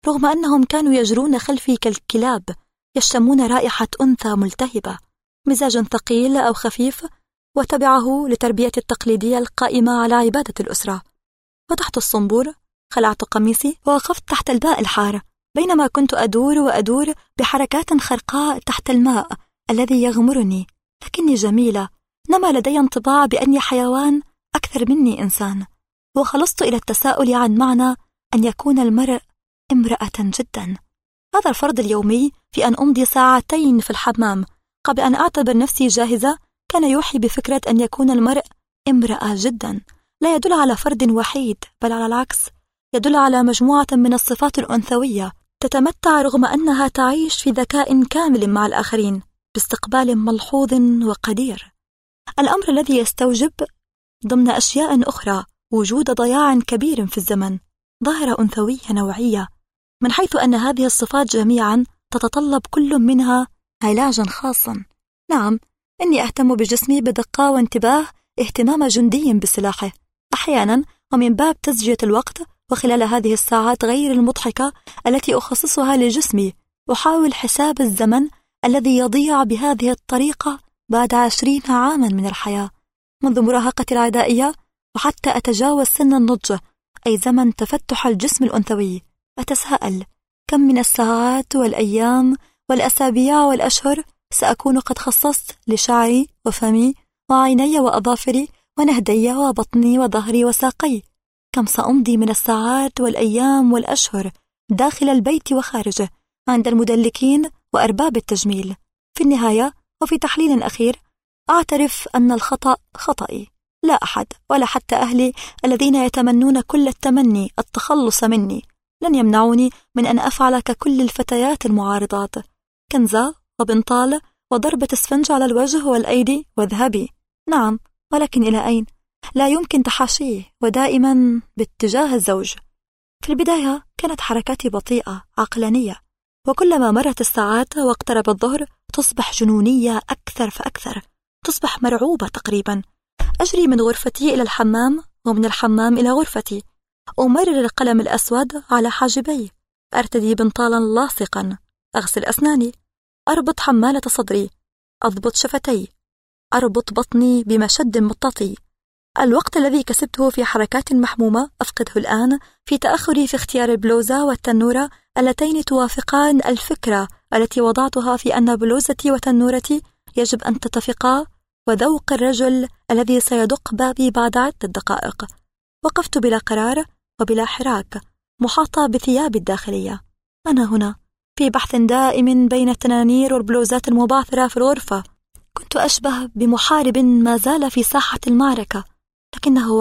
رغم أنهم كانوا يجرون خلفي كالكلاب، يشمون رائحة أنثى ملتهبة، مزاج ثقيل أو خفيف، وتبعه لتربية التقليدية القائمة على عبادة الأسرة. فتحت الصنبور، خلعت قميصي، ووقفت تحت الماء الحار، بينما كنت أدور وأدور بحركات خرقاء تحت الماء الذي يغمرني. لكني جميلة، نما لدي انطباع بأني حيوان أكثر مني إنسان، وخلصت إلى التساؤل عن معنى أن يكون المرء امرأة جدا. هذا الفرض اليومي في أن أمضي ساعتين في الحمام قبل أن أعتبر نفسي جاهزة كان يوحي بفكرة أن يكون المرء امرأة جدا لا يدل على فرد وحيد، بل على العكس، يدل على مجموعة من الصفات الأنثوية تتمتع رغم أنها تعيش في ذكاء كامل مع الآخرين، باستقبال ملحوظ وقدير. الأمر الذي يستوجب ضمن أشياء أخرى وجود ضياع كبير في الزمن، ظاهرة أنثوية نوعية، من حيث أن هذه الصفات جميعا تتطلب كل منها علاجا خاصا. نعم، إني أهتم بجسمي بدقة وانتباه اهتمام جندي بسلاحه، أحيانا ومن باب تسجية الوقت، وخلال هذه الساعات غير المضحكة التي أخصصها لجسمي أحاول حساب الزمن الذي يضيع بهذه الطريقة بعد 20 عاما من الحياة، منذ مراهقة العدائية وحتى أتجاوز سن النضج، أي زمن تفتح الجسم الأنثوي. أتساءل كم من الساعات والأيام والأسابيع والأشهر سأكون قد خصصت لشعري وفمي وعيني وأظافري ونهدي وبطني وظهري وساقي. كم سأمضي من الساعات والأيام والأشهر داخل البيت وخارجه عند المدلكين وأرباب التجميل. في النهاية وفي تحليل أخير أعترف أن الخطأ خطأي، لا أحد ولا حتى أهلي الذين يتمنون كل التمني التخلص مني لن يمنعوني من أن أفعل ككل الفتيات المعارضات، كنزة وبنطال وضربة اسفنج على الوجه والأيدي واذهبي. نعم، ولكن إلى أين؟ لا يمكن تحاشيه، ودائما باتجاه الزوج. في البداية كانت حركاتي بطيئة عقلانية، وكلما مرت الساعات واقترب الظهر تصبح جنونية أكثر فأكثر، تصبح مرعوبة تقريبا. أجري من غرفتي إلى الحمام ومن الحمام إلى غرفتي، أمرر القلم الأسود على حاجبي، أرتدي بنطالا لاصقا، أغسل أسناني، أربط حمالة صدري، أضبط شفتي، أربط بطني بمشد مطاطي. الوقت الذي كسبته في حركات محمومة أفقده الآن في تأخري في اختيار البلوزة والتنورة اللتين توافقان الفكرة التي وضعتها في أن بلوزتي وتنورتي يجب أن تتفقا، وذوق الرجل الذي سيدق بابي بعد عدة دقائق. وقفت بلا قرار وبلا حراك، محاطة بثيابي الداخلية. أنا هنا في بحث دائم بين التنانير والبلوزات المبعثرة في الغرفة. كنت أشبه بمحارب ما زال في ساحة المعركة، لكنه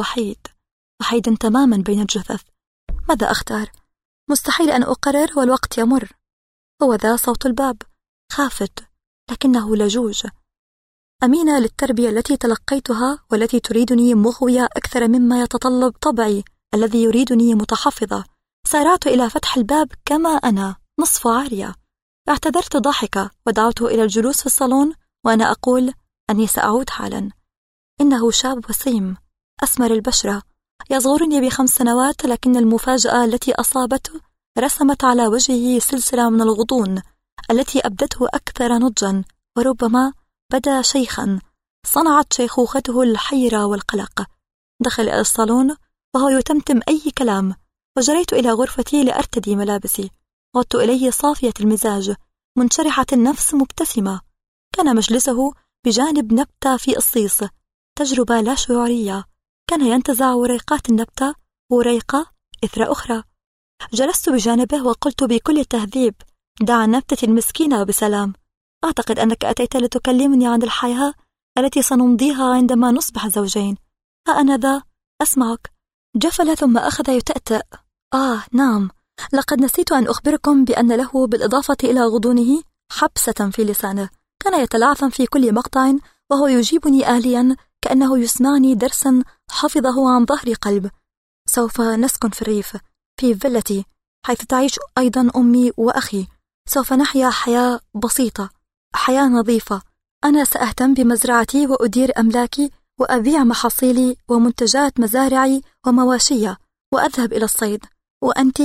وحيد تماما بين الجثث. ماذا أختار؟ مستحيل أن أقرر والوقت يمر. هو ذا صوت الباب، خافت لكنه لجوج. أمينة للتربية التي تلقيتها والتي تريدني مغوية أكثر مما يتطلب طبعي الذي يريدني متحفظة. سارعت إلى فتح الباب كما أنا نصف عارية. اعتذرت ضاحكة ودعوته إلى الجلوس في الصالون وأنا أقول أني سأعود حالا. إنه شاب وسيم أسمر البشرة، يصغرني ب5 سنوات، لكن المفاجأة التي أصابته رسمت على وجهه سلسلة من الغضون التي أبدته أكثر نضجا، وربما بدا شيخا. صنعت شيخوخته الحيرة والقلق. دخل إلى الصالون وهو يتمتم أي كلام، وجريت إلى غرفتي لأرتدي ملابسي. عدت إليه صافية المزاج منشرحة النفس مبتسمة. كان مجلسه بجانب نبتة في الصيص، تجربة لا شعورية. كان ينتزع وريقات النبتة وريقة إثر أخرى. جلست بجانبه وقلت بكل تهذيب: دع النبتة المسكينة بسلام. أعتقد أنك أتيت لتكلمني عن الحياة التي سنمضيها عندما نصبح زوجين. ها أنا ذا أسمعك. جفل ثم أخذ يتأتأ. نعم، لقد نسيت أن أخبركم بأن له بالإضافة إلى غضونه حبسة في لسانه. كان يتلعثم في كل مقطع وهو يجيبني آليا كأنه يسمعني درسا حفظه عن ظهر قلب. سوف نسكن في الريف في فيلتي حيث تعيش أيضا أمي وأخي. سوف نحيا حياة بسيطة، حياة نظيفة. أنا سأهتم بمزرعتي وأدير أملاكي وأبيع محاصيلي ومنتجات مزارعي ومواشية وأذهب إلى الصيد، وأنت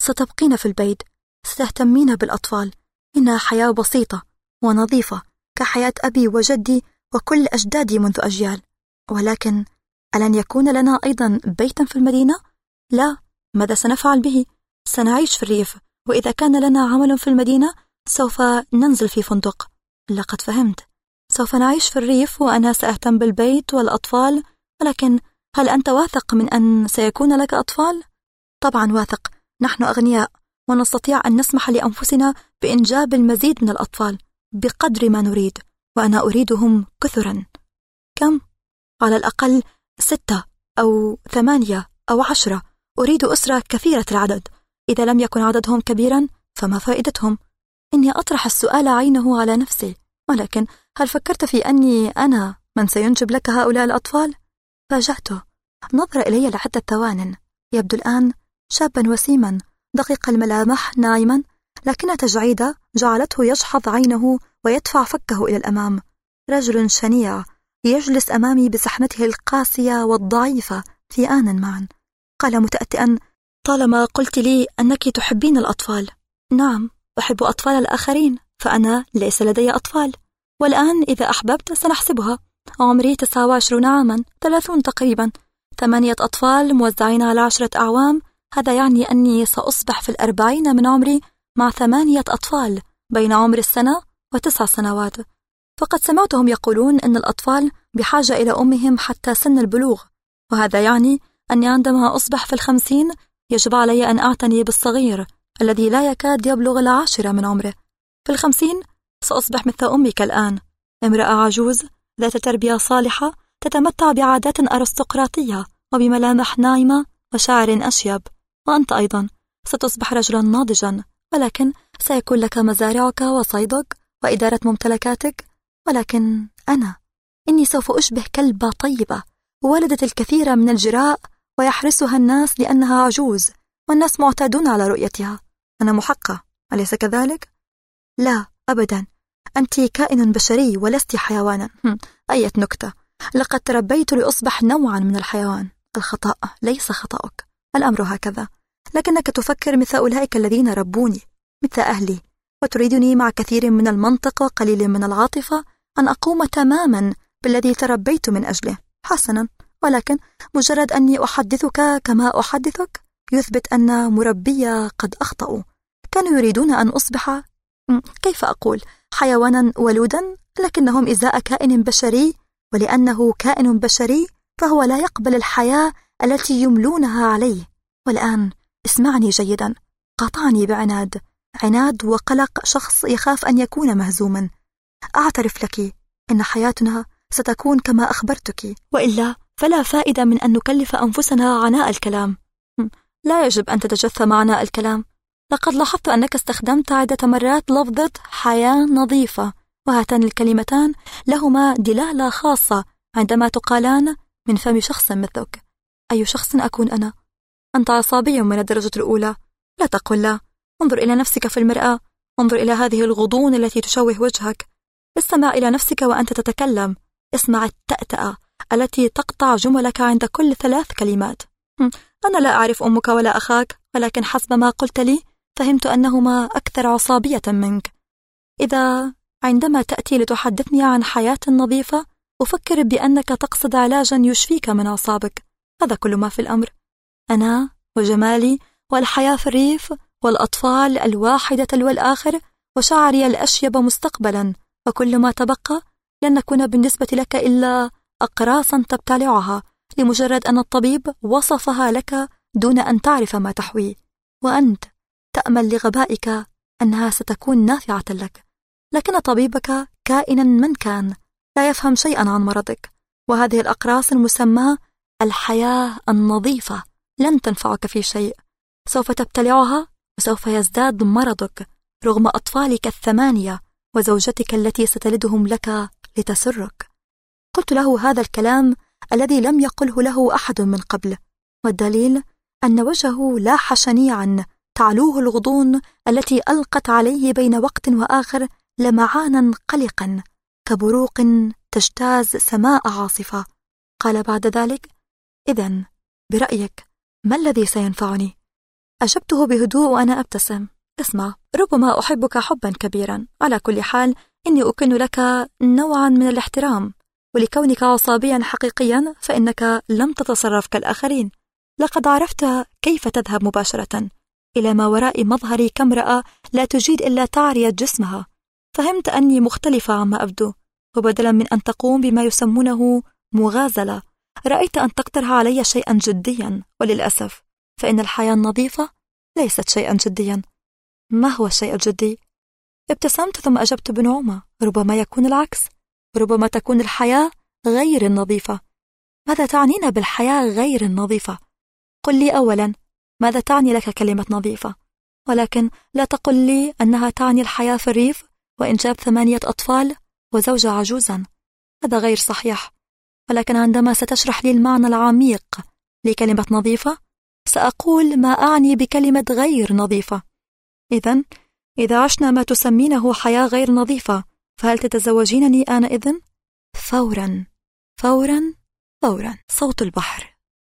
ستبقين في البيت، ستهتمين بالأطفال. إنها حياة بسيطة ونظيفة كحياة أبي وجدي وكل أجدادي منذ أجيال. ولكن ألن يكون لنا أيضا بيتا في المدينة؟ لا. ماذا سنفعل به؟ سنعيش في الريف، وإذا كان لنا عمل في المدينة سوف ننزل في فندق. لقد فهمت. سوف نعيش في الريف وأنا سأهتم بالبيت والأطفال. ولكن هل أنت واثق من أن سيكون لك أطفال؟ طبعا واثق. نحن أغنياء ونستطيع أن نسمح لأنفسنا بإنجاب المزيد من الأطفال بقدر ما نريد، وأنا أريدهم كثرا. كم؟ على الأقل 6 أو 8 أو 10. أريد أسرة كثيرة العدد. إذا لم يكن عددهم كبيرا فما فائدتهم؟ إني أطرح السؤال عينه على نفسي. ولكن هل فكرت في أني أنا من سينجب لك هؤلاء الأطفال؟ فاجأته. نظر إلي لعدة ثوان. يبدو الآن شابا وسيما دقيق الملامح ناعما، لكن تجعيدة جعلته يجحظ عينه ويدفع فكه إلى الأمام. رجل شنيع يجلس أمامي بسحنته القاسية والضعيفة في آن معا. قال متأتئا: طالما قلت لي أنك تحبين الأطفال. نعم، أحب أطفال الآخرين، فأنا ليس لدي أطفال. والآن إذا أحببت سنحسبها. عمري 29 عاما، 30 تقريبا. 8 أطفال موزعين على 10 أعوام. هذا يعني أني سأصبح في 40 من عمري مع 8 أطفال بين عمر 1 و9 سنوات. فقد سمعتهم يقولون أن الأطفال بحاجة إلى أمهم حتى سن البلوغ، وهذا يعني أني عندما أصبح في 50 يجب علي أن أعتني بالصغير الذي لا يكاد يبلغ 10 من عمره. في 50 سأصبح مثل أمك الآن، امرأة عجوز ذات تربية صالحة تتمتع بعادات أرستقراطية وبملامح ناعمة وشعر أشيب. وأنت أيضا ستصبح رجلا ناضجا، ولكن سيكون لك مزارعك وصيدك وإدارة ممتلكاتك. ولكن أنا إني سوف أشبه كلبة طيبة ولدت الكثير من الجراء ويحرسها الناس لأنها عجوز، والناس معتادون على رؤيتها. أنا محقة، أليس كذلك؟ لا أبدا، أنت كائن بشري ولست حيوانا. أية نكتة. لقد تربيت لأصبح نوعا من الحيوان. الخطأ ليس خطأك، الأمر هكذا. لكنك تفكر مثل أولئك الذين ربوني، مثل أهلي، وتريدني مع كثير من المنطق وقليل من العاطفة أن أقوم تماما بالذي تربيت من أجله. حسنا، ولكن مجرد أني أحدثك كما أحدثك يثبت أن مربي قد أخطأوا. كانوا يريدون أن أصبح، كيف أقول، حيوانا ولودا، لكنهم إزاء كائن بشري، ولأنه كائن بشري فهو لا يقبل الحياة التي يملونها عليه. والآن اسمعني جيدا. قاطعني بعناد، عناد وقلق شخص يخاف أن يكون مهزوما. أعترف لك إن حياتنا ستكون كما أخبرتك، وإلا فلا فائدة من أن نكلف أنفسنا عناء الكلام. لا يجب أن تتجثم عناء الكلام. لقد لاحظت أنك استخدمت عدة مرات لفظة حياة نظيفة، وهاتان الكلمتان لهما دلالة خاصة عندما تقالان من فم شخص مثلك. أي شخص أكون أنا؟ أنت عصابي من الدرجة الأولى. لا تقل لا. انظر إلى نفسك في المرآة. انظر إلى هذه الغضون التي تشوه وجهك. استمع إلى نفسك وأنت تتكلم. اسمع التأتأة التي تقطع جملك عند كل 3 كلمات. أنا لا أعرف أمك ولا أخاك، ولكن حسب ما قلت لي فهمت أنهما أكثر عصابية منك. إذا عندما تأتي لتحدثني عن حياة نظيفة أفكر بأنك تقصد علاجا يشفيك من أعصابك. هذا كل ما في الأمر. أنا وجمالي والحياة في الريف والأطفال الواحدة تلو الآخر وشعري الأشيب مستقبلا، وكل ما تبقى لن نكون بالنسبة لك إلا أقراصا تبتلعها لمجرد أن الطبيب وصفها لك دون أن تعرف ما تحوي، وأنت تأمل لغبائك أنها ستكون نافعة لك. لكن طبيبك كائنا من كان لا يفهم شيئا عن مرضك، وهذه الأقراص المسمى الحياة النظيفة لن تنفعك في شيء. سوف تبتلعها وسوف يزداد مرضك رغم أطفالك 8 وزوجتك التي ستلدهم لك لتسرك. قلت له هذا الكلام الذي لم يقله له أحد من قبل، والدليل أن وجهه لاح شنيعا تعلوه الغضون التي ألقت عليه بين وقت وآخر لمعانا قلقا كبروق تجتاز سماء عاصفة. قال بعد ذلك: إذن برأيك ما الذي سينفعني؟ أجبته بهدوء وأنا أبتسم: اسمع، ربما أحبك حبا كبيرا، على كل حال إني أكن لك نوعا من الاحترام، ولكونك عصابيا حقيقيا فإنك لم تتصرف كالآخرين. لقد عرفت كيف تذهب مباشرة إلى ما وراء مظهري كامرأة لا تجيد إلا تعرية جسمها. فهمت أني مختلفة عما أبدو، وبدلا من أن تقوم بما يسمونه مغازلة، رأيت أن تقترح علي شيئا جديا، وللأسف فإن الحياة النظيفة ليست شيئا جديا. ما هو الشيء الجدي؟ ابتسمت ثم أجبت بنعومة: ربما يكون العكس، ربما تكون الحياة غير النظيفة. ماذا تعنينا بالحياة غير النظيفة؟ قل لي أولا، ماذا تعني لك كلمة نظيفة؟ ولكن لا تقل لي أنها تعني الحياة في الريف وإنجاب 8 أطفال وزوجة عجوزا. هذا غير صحيح. ولكن عندما ستشرح لي المعنى العميق لكلمة نظيفة، سأقول ما أعني بكلمة غير نظيفة. إذا عشنا ما تسمينه حياة غير نظيفة، فهل تتزوجينني آنئذ؟ فورا فورا فورا. صوت البحر.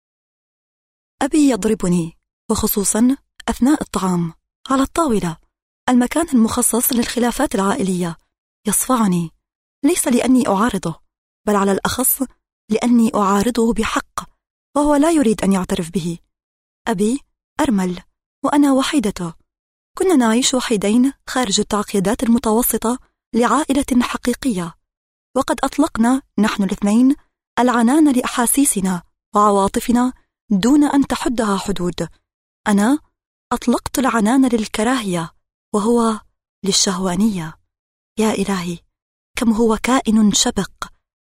أبي يضربني، وخصوصا أثناء الطعام على الطاولة، المكان المخصص للخلافات العائلية. يصفعني، ليس لأني أعارضه، بل على الأخص لأني أعارضه بحق، وهو لا يريد أن يعترف به. أبي أرمل وأنا وحيدته. كنا نعيش وحيدين خارج التعقيدات المتوسطة لعائلة حقيقية، وقد أطلقنا نحن الاثنين العنان لأحاسيسنا وعواطفنا دون أن تحدها حدود. أنا أطلقت العنان للكراهية، وهو للشهوانية. يا إلهي، كم هو كائن شبق!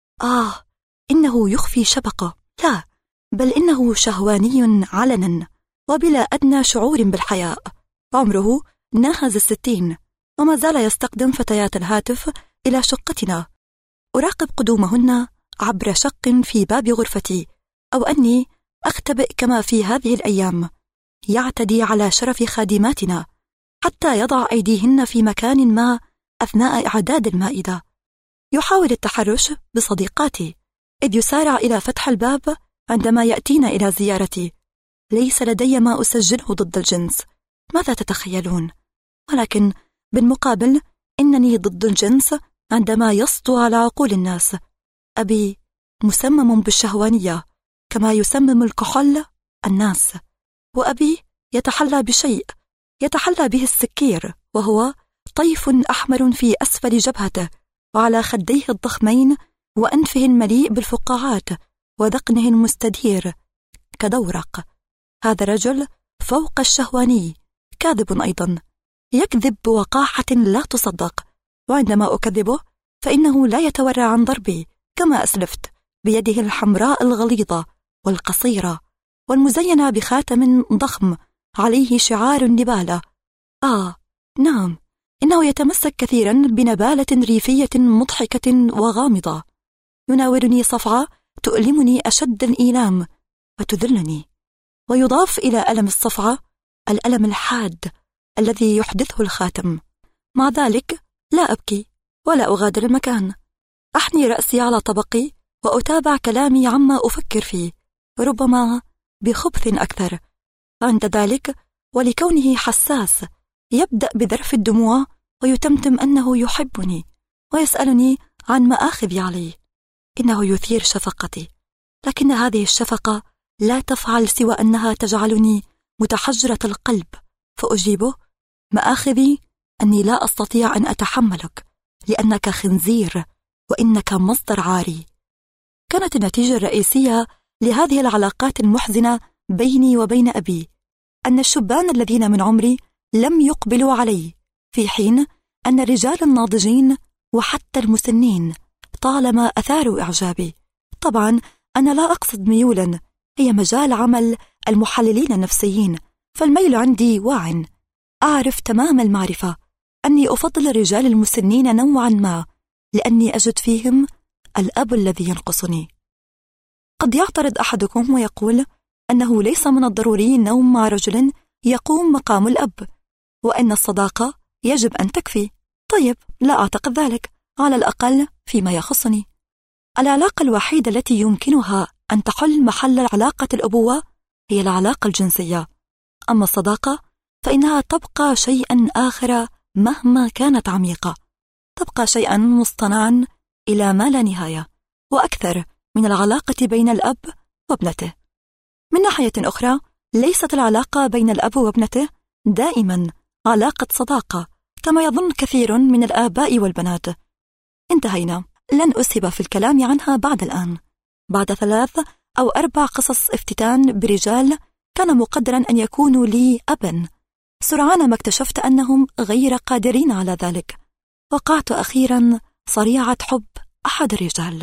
إنه يخفي شبقه، لا، بل إنه شهواني علنا وبلا أدنى شعور بالحياء. عمره ناهز 60، وما زال يستخدم فتيات الهاتف إلى شقتنا. أراقب قدومهن عبر شق في باب غرفتي، أو أني أختبئ كما في هذه الأيام. يعتدي على شرف خادماتنا حتى يضع أيديهن في مكان ما أثناء إعداد المائدة. يحاول التحرش بصديقاتي، إذ يسارع إلى فتح الباب عندما يأتين إلى زيارتي. ليس لدي ما أسجله ضد الجنس، ماذا تتخيلون؟ ولكن بالمقابل إنني ضد الجنس عندما يسطو على عقول الناس. أبي مسمم بالشهوانية كما يسمم الكحول الناس، وأبي يتحلى بشيء يتحلى به السكير، وهو طيف أحمر في أسفل جبهته وعلى خديه الضخمين وأنفه المليء بالفقاعات وذقنه المستدير كدورق. هذا رجل فوق الشهواني، كاذب أيضا، يكذب بوقاحة لا تصدق، وعندما أكذبه فإنه لا يتورع عن ضربي كما أسلفت بيده الحمراء الغليظة والقصيرة والمزينة بخاتم ضخم عليه شعار النبالة. نعم، إنه يتمسك كثيرا بنبالة ريفية مضحكة وغامضة. يناولني صفعة تؤلمني أشد الإيلام وتذلني، ويضاف إلى ألم الصفعة الألم الحاد الذي يحدثه الخاتم. مع ذلك لا أبكي ولا أغادر المكان، أحني رأسي على طبقي وأتابع كلامي عما أفكر فيه، ربما بخبث أكثر. عند ذلك ولكونه حساس يبدأ بذرف الدموع ويتمتم أنه يحبني ويسألني عن مآخذي عليه. إنه يثير شفقتي، لكن هذه الشفقة لا تفعل سوى أنها تجعلني متحجرة القلب، فأجيبه: مآخذي أني لا أستطيع أن أتحملك لأنك خنزير وإنك مصدر عاري. كانت النتيجة الرئيسية لهذه العلاقات المحزنة بيني وبين أبي أن الشبان الذين من عمري لم يقبلوا علي، في حين أن الرجال الناضجين وحتى المسنين طالما أثاروا إعجابي. طبعا أنا لا أقصد ميولا، هي مجال عمل المحللين النفسيين، فالميل عندي واع. أعرف تمام المعرفة أني أفضل الرجال المسنين نوعا ما لأني أجد فيهم الأب الذي ينقصني. قد يعترض أحدكم ويقول أنه ليس من الضروري النوم مع رجل يقوم مقام الأب، وأن الصداقة يجب أن تكفي. طيب، لا أعتقد ذلك، على الأقل فيما يخصني. العلاقة الوحيدة التي يمكنها أن تحل محل علاقة الأبوة هي العلاقة الجنسية. أما الصداقة فإنها تبقى شيئا آخر مهما كانت عميقة، تبقى شيئا مصطنعا إلى ما لا نهاية، وأكثر من العلاقة بين الأب وابنته. من ناحية أخرى ليست العلاقة بين الأب وابنته دائما علاقة صداقة كما يظن كثير من الآباء والبنات. انتهينا، لن أسهب في الكلام عنها بعد الآن. بعد 3 أو 4 قصص افتتان برجال كان مقدرا أن يكونوا لي أبا، سرعان ما اكتشفت أنهم غير قادرين على ذلك. وقعت أخيرا صريعة حب أحد الرجال،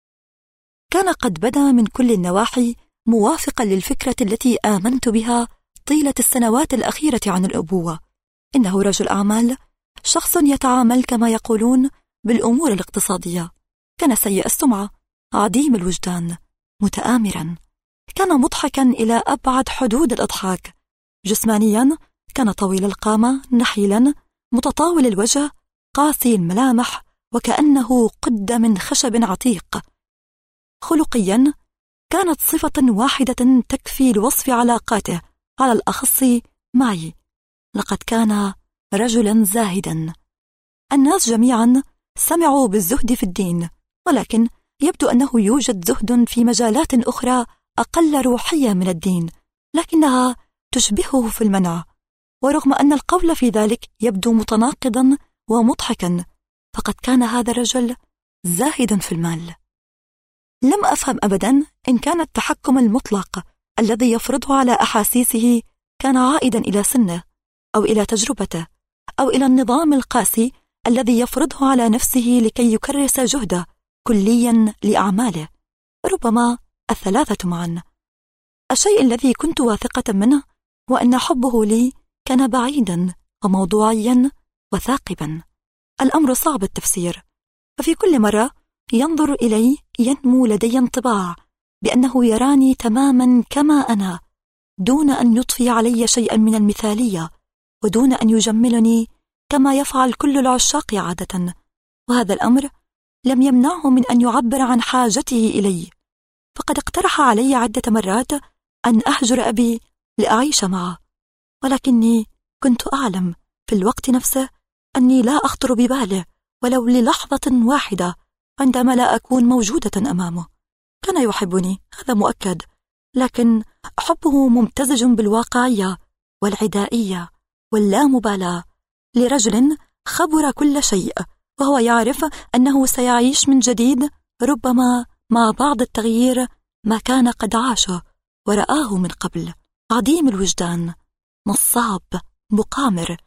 كان قد بدا من كل النواحي موافقا للفكرة التي آمنت بها طيلة السنوات الأخيرة عن الأبوة. إنه رجل أعمال، شخص يتعامل كما يقولون بالأمور الاقتصادية، كان سيء السمعة، عديم الوجدان، متآمرا، كان مضحكا إلى أبعد حدود الإضحاك. جسمانيا كان طويل القامة، نحيلا، متطاول الوجه، قاسي الملامح، وكأنه قد من خشب عتيق. خلقيا كانت صفة واحدة تكفي لوصف علاقاته، على الأخص معي، لقد كان رجلا زاهدا. الناس جميعا سمعوا بالزهد في الدين، ولكن يبدو أنه يوجد زهد في مجالات أخرى أقل روحية من الدين، لكنها تشبهه في المنع. ورغم أن القول في ذلك يبدو متناقضا ومضحكا، فقد كان هذا الرجل زاهدا في المال. لم أفهم أبدا إن كان التحكم المطلق الذي يفرضه على أحاسيسه كان عائدا إلى سنه أو إلى تجربته أو إلى النظام القاسي الذي يفرضه على نفسه لكي يكرس جهده كليا لأعماله، ربما الثلاثة معا. الشيء الذي كنت واثقة منه هو أن حبه لي كان بعيدا وموضوعيا وثاقبا. الأمر صعب التفسير، ففي كل مرة ينظر إلي ينمو لدي انطباع بأنه يراني تماما كما أنا، دون أن يضفي علي شيئا من المثالية، ودون أن يجملني كما يفعل كل العشاق عادة. وهذا الأمر لم يمنعه من أن يعبر عن حاجته إلي، فقد اقترح علي عدة مرات أن أهجر أبي لأعيش معه، ولكني كنت أعلم في الوقت نفسه أني لا أخطر بباله ولو للحظة واحدة عندما لا أكون موجودة أمامه. كان يحبني، هذا مؤكد، لكن حبه ممتزج بالواقعية والعدائية واللامبالاة لرجل خبر كل شيء، وهو يعرف أنه سيعيش من جديد، ربما مع بعض التغيير ما كان قد عاشه ورآه من قبل. عديم الوجدان، نصاب، مقامر،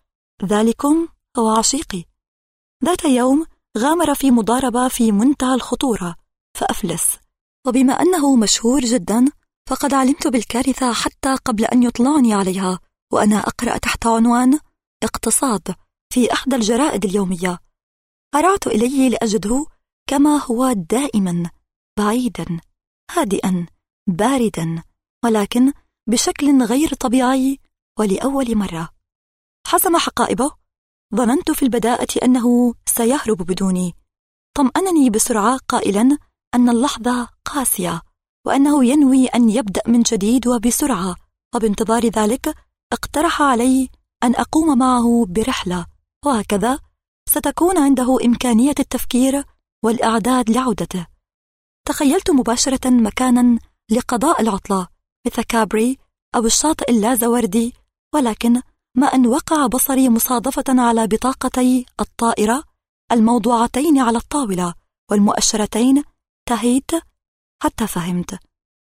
ذلكم هو عشيقي. ذات يوم غامر في مضاربة في منتهى الخطورة فأفلس، وبما أنه مشهور جدا فقد علمت بالكارثة حتى قبل أن يطلعني عليها، وأنا أقرأ تحت عنوان اقتصاد في أحدى الجرائد اليومية. أرعت إليه لأجده كما هو دائما، بعيدا، هادئا، باردا، ولكن بشكل غير طبيعي ولأول مرة. حسم حقائبه، ظننت في البداءة أنه سيهرب بدوني. طمأنني بسرعة قائلا أن اللحظة قاسية وأنه ينوي أن يبدأ من جديد وبسرعة، وبانتظار ذلك اقترح علي أن أقوم معه برحلة، وهكذا ستكون عنده إمكانية التفكير والإعداد لعودته. تخيلت مباشرة مكانا لقضاء العطلة مثل كابري أو الشاطئ اللازوردي، ولكن ما أن وقع بصري مصادفة على بطاقتي الطائرة الموضوعتين على الطاولة والمؤشرتين، تهيت حتى فهمت.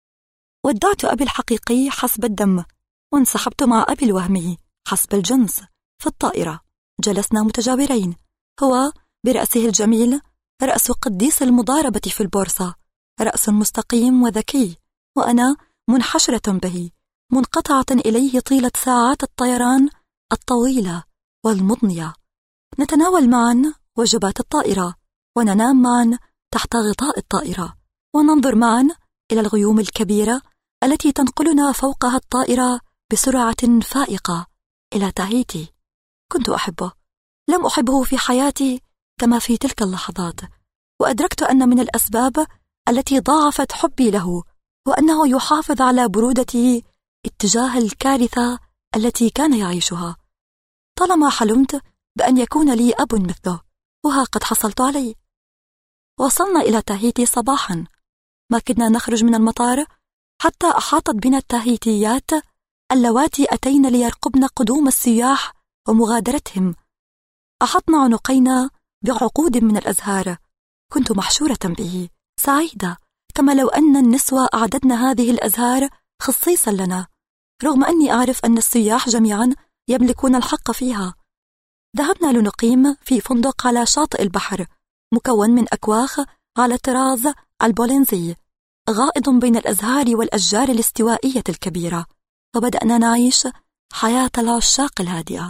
ودعت أبي الحقيقي حسب الدم، وانسحبت مع أبي الوهمي حسب الجنس في الطائرة. جلسنا متجاورين، هو برأسه الجميل، رأس قديس المضاربة في البورصة، رأس مستقيم وذكي، وأنا منحشرة به، منقطعة إليه طيلة ساعات الطيران الطويلة والمضنية. نتناول معا وجبات الطائرة، وننام معا تحت غطاء الطائرة، وننظر معا إلى الغيوم الكبيرة التي تنقلنا فوقها الطائرة بسرعة فائقة إلى تاهيتي. كنت أحبه، لم أحبه في حياتي كما في تلك اللحظات، وأدركت أن من الأسباب التي ضاعفت حبي له وأنه يحافظ على برودته اتجاه الكارثة التي كان يعيشها. طالما حلمت بأن يكون لي أب مثله، وها قد حصلت عليه. وصلنا إلى تاهيتي صباحا. ما كدنا نخرج من المطار حتى أحاطت بنا التاهيتيات اللواتي أتين ليرقبن قدوم السياح ومغادرتهم. أحطنا عنقينا بعقود من الأزهار. كنت محشورة به، سعيدة، كما لو أن النسوة أعددن هذه الأزهار خصيصا لنا، رغم أني أعرف أن السياح جميعا يملكون الحق فيها. ذهبنا لنقيم في فندق على شاطئ البحر، مكون من أكواخ على طراز البولنزي، غائض بين الأزهار والأشجار الاستوائية الكبيرة، وبدأنا نعيش حياة العشاق الهادئة.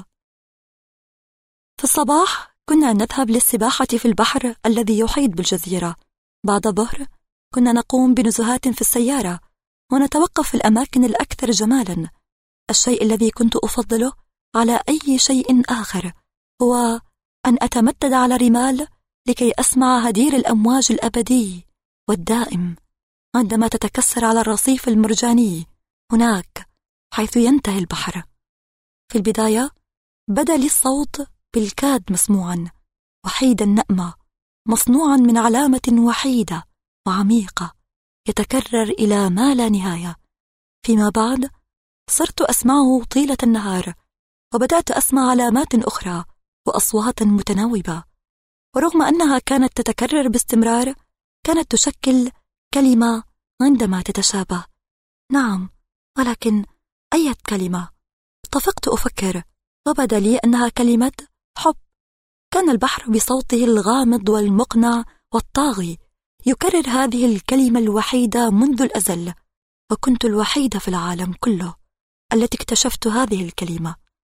في الصباح كنا نذهب للسباحة في البحر الذي يحيط بالجزيرة. بعد الظهر كنا نقوم بنزهات في السيارة ونتوقف في الأماكن الأكثر جمالا. الشيء الذي كنت أفضله على أي شيء آخر هو أن أتمدد على الرمال لكي أسمع هدير الأمواج الأبدي والدائم عندما تتكسر على الرصيف المرجاني هناك حيث ينتهي البحر. في البداية بدا لي الصوت بالكاد مسموعا، وحيد النأمة، مصنوعا من علامة وحيدة وعميقة يتكرر إلى ما لا نهاية. فيما بعد صرت أسمعه طيلة النهار، وبدأت أسمع علامات أخرى وأصوات متناوبة، ورغم أنها كانت تتكرر باستمرار كانت تشكل كلمة عندما تتشابه. نعم، ولكن أي كلمة؟ طفقت أفكر، وبدا لي أنها كلمة حب. كان البحر بصوته الغامض والمقنع والطاغي يكرر هذه الكلمة الوحيدة منذ الأزل، وكنت الوحيدة في العالم كله التي اكتشفت هذه الكلمة.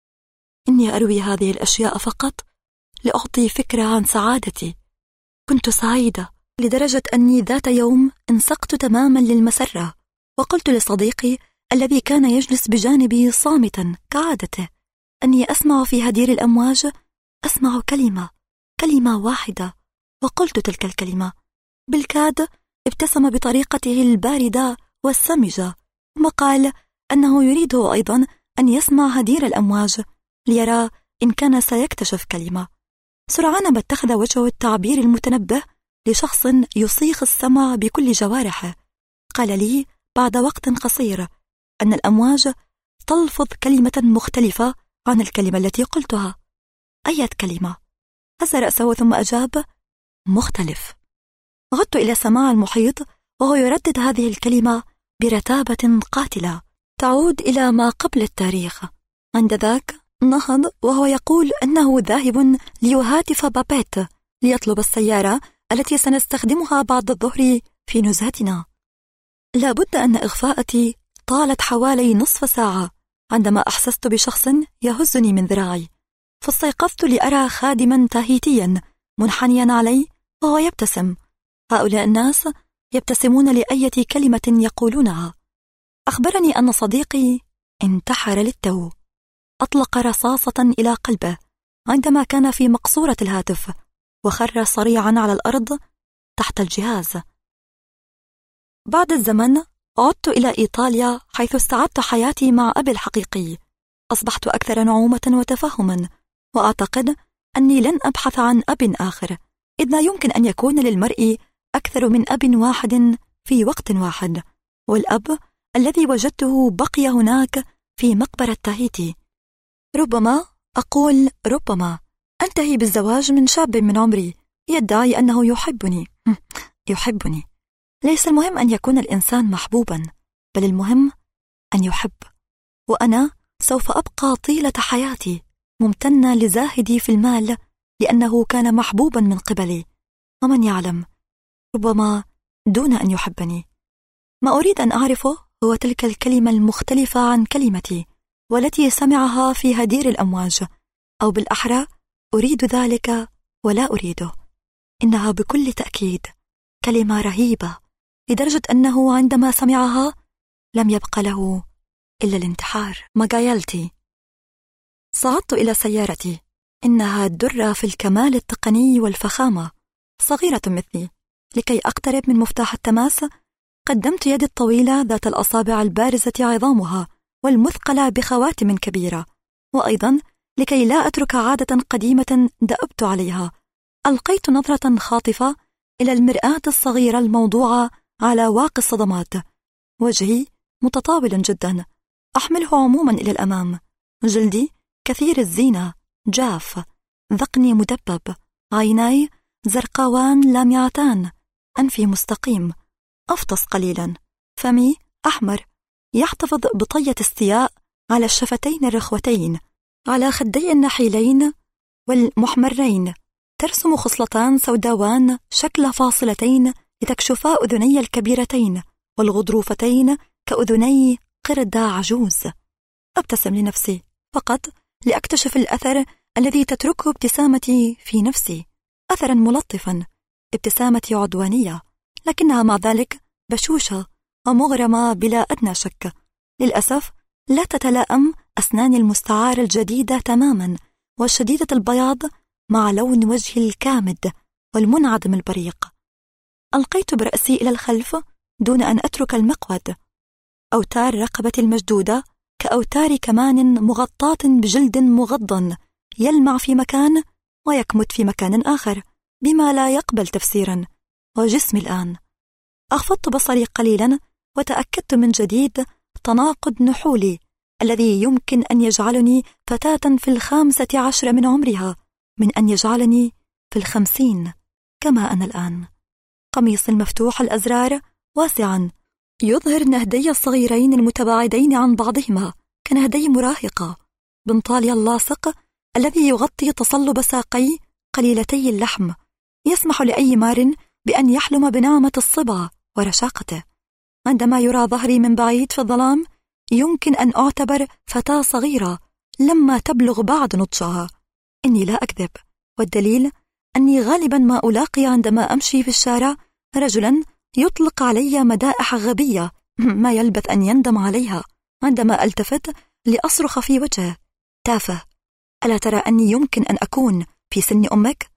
إني أروي هذه الأشياء فقط لأعطي فكرة عن سعادتي. كنت سعيدة لدرجة أني ذات يوم انسقت تماما للمسرة، وقلت لصديقي الذي كان يجلس بجانبي صامتا كعادته أني أسمع في هدير الأمواج، أسمع كلمة واحدة. وقلت تلك الكلمة. بالكاد ابتسم بطريقته الباردة والسمجة، وقال أنه يريد أيضا أن يسمع هدير الأمواج ليرى إن كان سيكتشف كلمة. سرعان ما اتخذ وجهه التعبير المتنبه لشخص يصيغ السمع بكل جوارحه. قال لي بعد وقت قصير أن الأمواج تلفظ كلمة مختلفة عن الكلمة التي قلتها. أي كلمة؟ هز رأسه ثم أجاب: مختلف. عدت إلى سماع المحيط وهو يردد هذه الكلمة برتابة قاتلة تعود إلى ما قبل التاريخ. عند ذاك نهض وهو يقول أنه ذاهب ليهاتف بابيت ليطلب السيارة التي سنستخدمها بعد الظهر في نزهتنا. لابد أن إغفاءتي طالت حوالي نصف ساعة عندما أحسست بشخص يهزني من ذراعي، فاستيقظت لأرى خادما تاهيتيا منحنيا علي وهو يبتسم. هؤلاء الناس يبتسمون لأية كلمة يقولونها. أخبرني أن صديقي انتحر للتو، أطلق رصاصة إلى قلبه عندما كان في مقصورة الهاتف، وخر صريعا على الأرض تحت الجهاز. بعد الزمن عدت إلى إيطاليا حيث استعدت حياتي مع أبي الحقيقي. أصبحت أكثر نعومة وتفهما، وأعتقد أني لن أبحث عن أب آخر، إذ لا يمكن أن يكون للمرء أكثر من أب واحد في وقت واحد، والأب الذي وجدته بقي هناك في مقبرة تاهيتي. ربما أنتهي بالزواج من شاب من عمري يدعي أنه يحبني. ليس المهم أن يكون الإنسان محبوبا، بل المهم أن يحب. وأنا سوف أبقى طيلة حياتي ممتنة لزاهدي في المال لأنه كان محبوبا من قبلي، ومن يعلم ربما دون أن يحبني. ما أريد أن أعرفه هو تلك الكلمة المختلفة عن كلمتي والتي سمعها في هدير الأمواج، أو بالأحرى أريد ذلك ولا أريده. إنها بكل تأكيد كلمة رهيبة لدرجة أنه عندما سمعها لم يبق له إلا الانتحار. ماغايلتي. صعدت إلى سيارتي، إنها درة في الكمال التقني والفخامة، صغيرة مثلي. لكي أقترب من مفتاح التماس قدمت يدي الطويلة ذات الأصابع البارزة عظامها والمثقلة بخواتم كبيرة، وأيضا لكي لا أترك عادة قديمة دأبت عليها، ألقيت نظرة خاطفة إلى المرآة الصغيرة الموضوعة على واقي الصدمات. وجهي متطاول جدا، أحمله عموما إلى الأمام، جلدي كثير الزينة، جاف، ذقني مدبب، عيناي زرقاوان لامعتان، أنفي مستقيم، أفطس قليلا، فمي أحمر يحتفظ بطية استياء على الشفتين الرخوتين، على خدي النحيلين والمحمرين ترسم خصلتان سوداوان شكل فاصلتين لتكشفا أذني الكبيرتين والغضروفتين كأذني قردة عجوز. أبتسم لنفسي فقط لأكتشف الأثر الذي تتركه ابتسامتي في نفسي، أثرا ملطفا، ابتسامتي عدوانية لكنها مع ذلك بشوشة ومغرمة بلا أدنى شك. للأسف لا تتلائم أسناني المستعارة الجديدة تماما وشديدة البياض مع لون وجهي الكامد والمنعدم البريق. ألقيت برأسي إلى الخلف دون أن أترك المقود. أوتار رقبتي المشدودة كأوتار كمان مغطاة بجلد مغض يلمع في مكان ويكمت في مكان آخر بما لا يقبل تفسيرا. وجسمي الآن، أخفضت بصري قليلا وتأكدت من جديد تناقض نحولي الذي يمكن أن يجعلني فتاة في 15 من عمرها من أن يجعلني في 50 كما أنا الآن. قميص المفتوح الأزرار واسعا يظهر نهدي الصغيرين المتباعدين عن بعضهما كنهدي مراهقة، بنطالي اللاصق الذي يغطي تصلب ساقي قليلتي اللحم يسمح لأي مار بأن يحلم بنعمة الصبا ورشاقته. عندما يرى ظهري من بعيد في الظلام يمكن أن أعتبر فتاة صغيرة لما تبلغ بعد نضجها. إني لا أكذب، والدليل أني غالبا ما ألاقي عندما أمشي في الشارع رجلا يطلق علي مدائح غبية ما يلبث أن يندم عليها عندما ألتفت لأصرخ في وجهه: تافه، ألا ترى أني يمكن أن أكون في سن أمك؟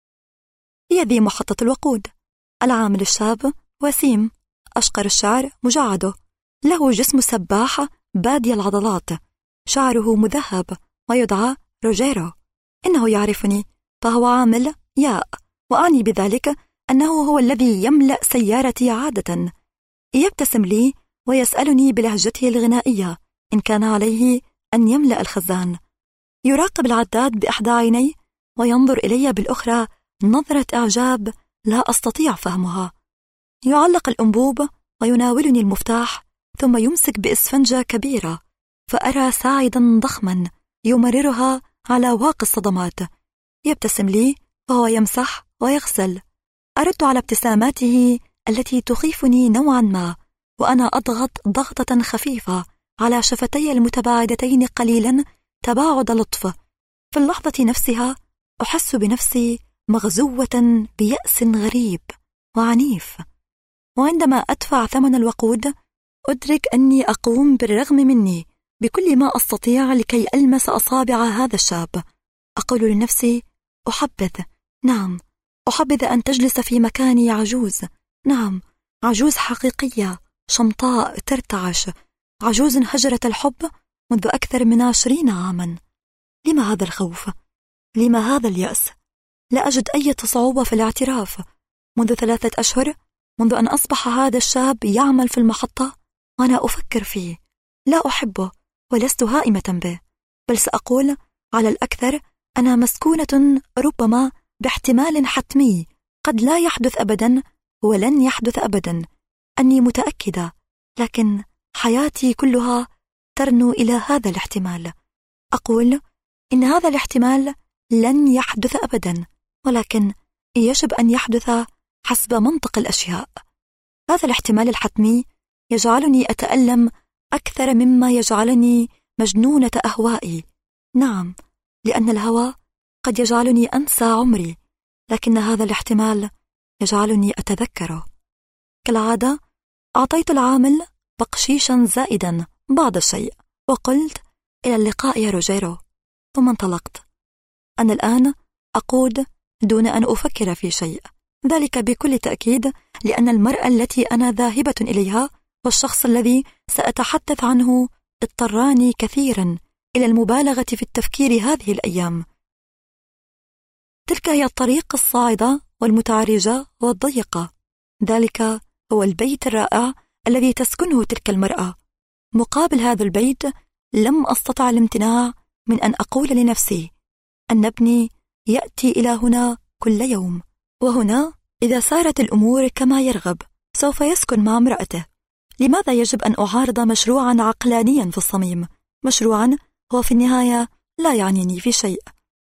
هي ذي محطة الوقود. العامل الشاب وسيم، أشقر الشعر مجعده، له جسم سباح بادي العضلات، شعره مذهب ويدعى روجيرو. إنه يعرفني فهو عامل ياء، وأعني بذلك أنه هو الذي يملأ سيارتي عادة. يبتسم لي ويسألني بلهجته الغنائية إن كان عليه أن يملأ الخزان. يراقب العداد بإحدى عينيه وينظر إلي بالأخرى نظرة إعجاب لا أستطيع فهمها. يعلق الأنبوب ويناولني المفتاح ثم يمسك بإسفنجة كبيرة، فأرى ساعدا ضخما يمررها على واقي الصدمات. يبتسم لي وهو يمسح ويغسل. أرد على ابتساماته التي تخيفني نوعا ما وأنا أضغط ضغطة خفيفة على شفتي المتباعدتين قليلا تباعد لطف. في اللحظة نفسها أحس بنفسي مغزوة بيأس غريب وعنيف، وعندما أدفع ثمن الوقود أدرك أني أقوم بالرغم مني بكل ما أستطيع لكي ألمس أصابع هذا الشاب. أقول لنفسي: أحبذ، نعم أحبذ أن تجلس في مكاني عجوز، نعم عجوز حقيقية شمطاء ترتعش، عجوز هجرت الحب منذ أكثر من 20 عاما. لما هذا الخوف؟ لما هذا اليأس؟ لا أجد أي صعوبة في الاعتراف. منذ 3 أشهر، منذ أن أصبح هذا الشاب يعمل في المحطة وأنا أفكر فيه. لا أحبه ولست هائمة به، بل سأقول على الأكثر أنا مسكونة ربما باحتمال حتمي قد لا يحدث أبدا ولن يحدث أبدا. أني متأكدة، لكن حياتي كلها ترنو إلى هذا الاحتمال. أقول إن هذا الاحتمال لن يحدث أبدا، ولكن يجب أن يحدث حسب منطق الأشياء. هذا الاحتمال الحتمي يجعلني أتألم أكثر مما يجعلني مجنونة أهوائي. نعم، لأن الهوى قد يجعلني أنسى عمري، لكن هذا الاحتمال يجعلني أتذكره. كالعادة أعطيت العامل بقشيشا زائدا بعض الشيء وقلت: إلى اللقاء يا روجيرو، ثم انطلقت. أنا الآن أقود دون أن أفكر في شيء، ذلك بكل تأكيد لأن المرأة التي أنا ذاهبة إليها والشخص الذي سأتحدث عنه اضطراني كثيرا إلى المبالغة في التفكير هذه الأيام. تلك هي الطريق الصاعدة والمتعرجة والضيقة. ذلك هو البيت الرائع الذي تسكنه تلك المرأة. مقابل هذا البيت لم أستطع الامتناع من أن أقول لنفسي أن ابني يأتي إلى هنا كل يوم، وهنا إذا سارت الأمور كما يرغب سوف يسكن مع امرأته. لماذا يجب أن أعارض مشروعا عقلانيا في الصميم، مشروعا هو في النهاية لا يعنيني في شيء؟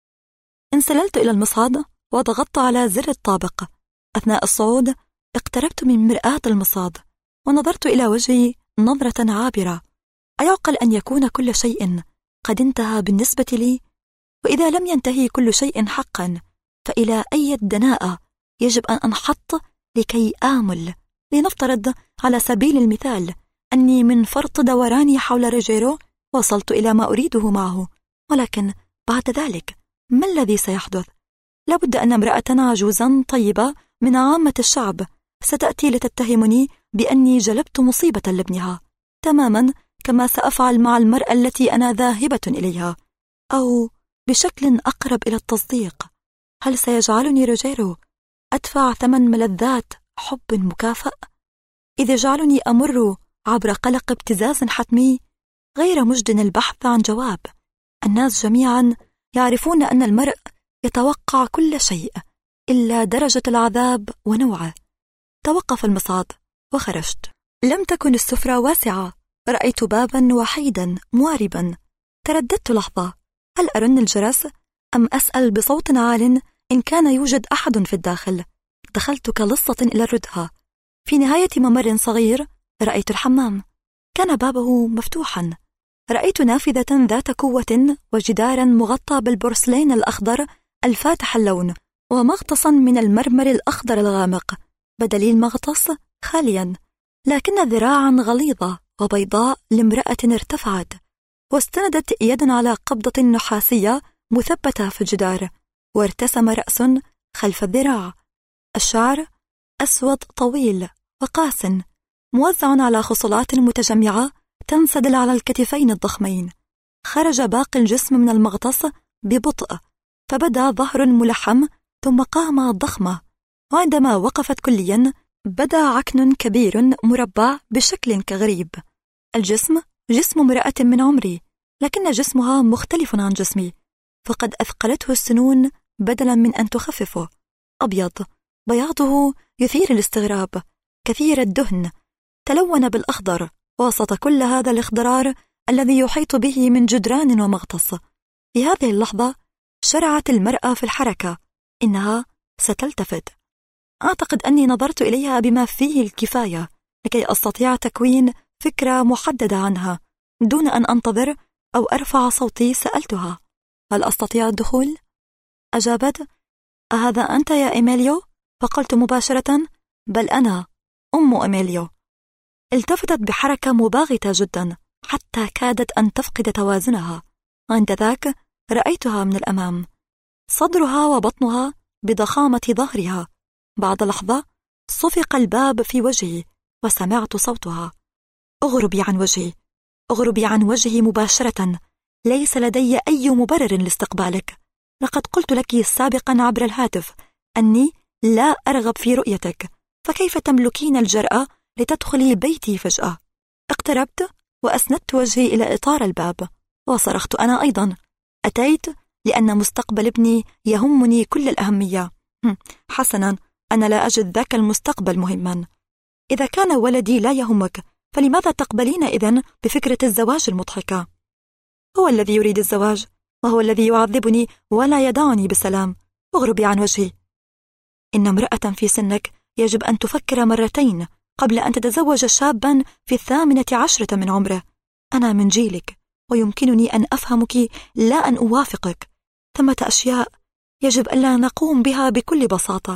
انسللت إلى المصعد وضغطت على زر الطابق. أثناء الصعود اقتربت من مرآة المصعد ونظرت إلى وجهي نظرة عابرة. أيعقل أن يكون كل شيء قد انتهى بالنسبة لي؟ وإذا لم ينتهي كل شيء حقا فإلى أي دناءة يجب أن أنحط لكي آمل؟ لنفترض على سبيل المثال أني من فرط دوراني حول روجيرو وصلت إلى ما أريده معه، ولكن بعد ذلك ما الذي سيحدث؟ لابد أن امرأة عجوزا طيبة من عامة الشعب ستأتي لتتهمني بأني جلبت مصيبة لابنها، تماما كما سأفعل مع المرأة التي أنا ذاهبة إليها. أو بشكل أقرب إلى التصديق، هل سيجعلني روجيرو أدفع ثمن ملذات حب مكافأ؟ إذا جعلني أمر عبر قلق ابتزاز حتمي غير مجد البحث عن جواب. الناس جميعا يعرفون أن المرء يتوقع كل شيء إلا درجة العذاب ونوعه. توقف المصعد وخرجت. لم تكن السفرة واسعة، رأيت بابا وحيدا مواربا. ترددت لحظة، هل أرن الجرس أم أسأل بصوت عال إن كان يوجد أحد في الداخل؟ دخلت كلصة إلى الردهة. في نهاية ممر صغير رأيت الحمام، كان بابه مفتوحا. رأيت نافذة ذات قوة وجدارا مغطى بالبورسلين الأخضر الفاتح اللون ومغطسا من المرمر الأخضر الغامق، بدليل مغطس خاليا، لكن ذراعا غليظة وبيضاء لامرأة ارتفعت واستندت يدا على قبضة نحاسية مثبتة في الجدار، وارتسم رأس خلف الذراع. الشعر أسود طويل وقاس موزع على خصلات متجمعة تنسدل على الكتفين الضخمين. خرج باقي الجسم من المغطس ببطء، فبدا ظهر ملحم ثم قامة ضخمة، وعندما وقفت كليا بدا عكن كبير مربع بشكل كغريب. الجسم جسم امرأة من عمري، لكن جسمها مختلف عن جسمي، فقد أثقلته السنون بدلا من أن تخففه. أبيض، بياضه يثير الاستغراب، كثير الدهن، تلون بالأخضر وسط كل هذا الاخضرار الذي يحيط به من جدران ومغطس. في هذه اللحظة شرعت المرأة في الحركة، إنها ستلتفت. أعتقد أني نظرت إليها بما فيه الكفاية لكي أستطيع تكوين فكرة محددة عنها. دون أن أنتظر أو أرفع صوتي سألتها: هل أستطيع الدخول؟ أجابت: أهذا أنت يا إيميليو؟ فقلت مباشرة: بل أنا أم إيميليو. التفتت بحركة مباغتة جدا حتى كادت أن تفقد توازنها. عند ذاك رأيتها من الأمام، صدرها وبطنها بضخامة ظهرها. بعد لحظة صفق الباب في وجهي وسمعت صوتها: اغربي عن وجهي، اغربي عن وجهي مباشرة، ليس لدي أي مبرر لاستقبالك. لقد قلت لك سابقا عبر الهاتف أني لا أرغب في رؤيتك، فكيف تملكين الجرأة لتدخلي بيتي فجأة؟ اقتربت وأسندت وجهي إلى إطار الباب وصرخت أنا أيضا: أتيت لأن مستقبل ابني يهمني كل الأهمية. حسنا، أنا لا أجد ذاك المستقبل مهما. إذا كان ولدي لا يهمك فلماذا تقبلين إذن بفكرة الزواج المضحكة؟ هو الذي يريد الزواج، وهو الذي يعذبني ولا يدعني بسلام. اغربي عن وجهي. إن امرأة في سنك يجب أن تفكر مرتين قبل أن تتزوج شابا في 18 من عمره. أنا من جيلك ويمكنني أن أفهمك لا أن أوافقك. ثمة أشياء يجب ألا نقوم بها بكل بساطة.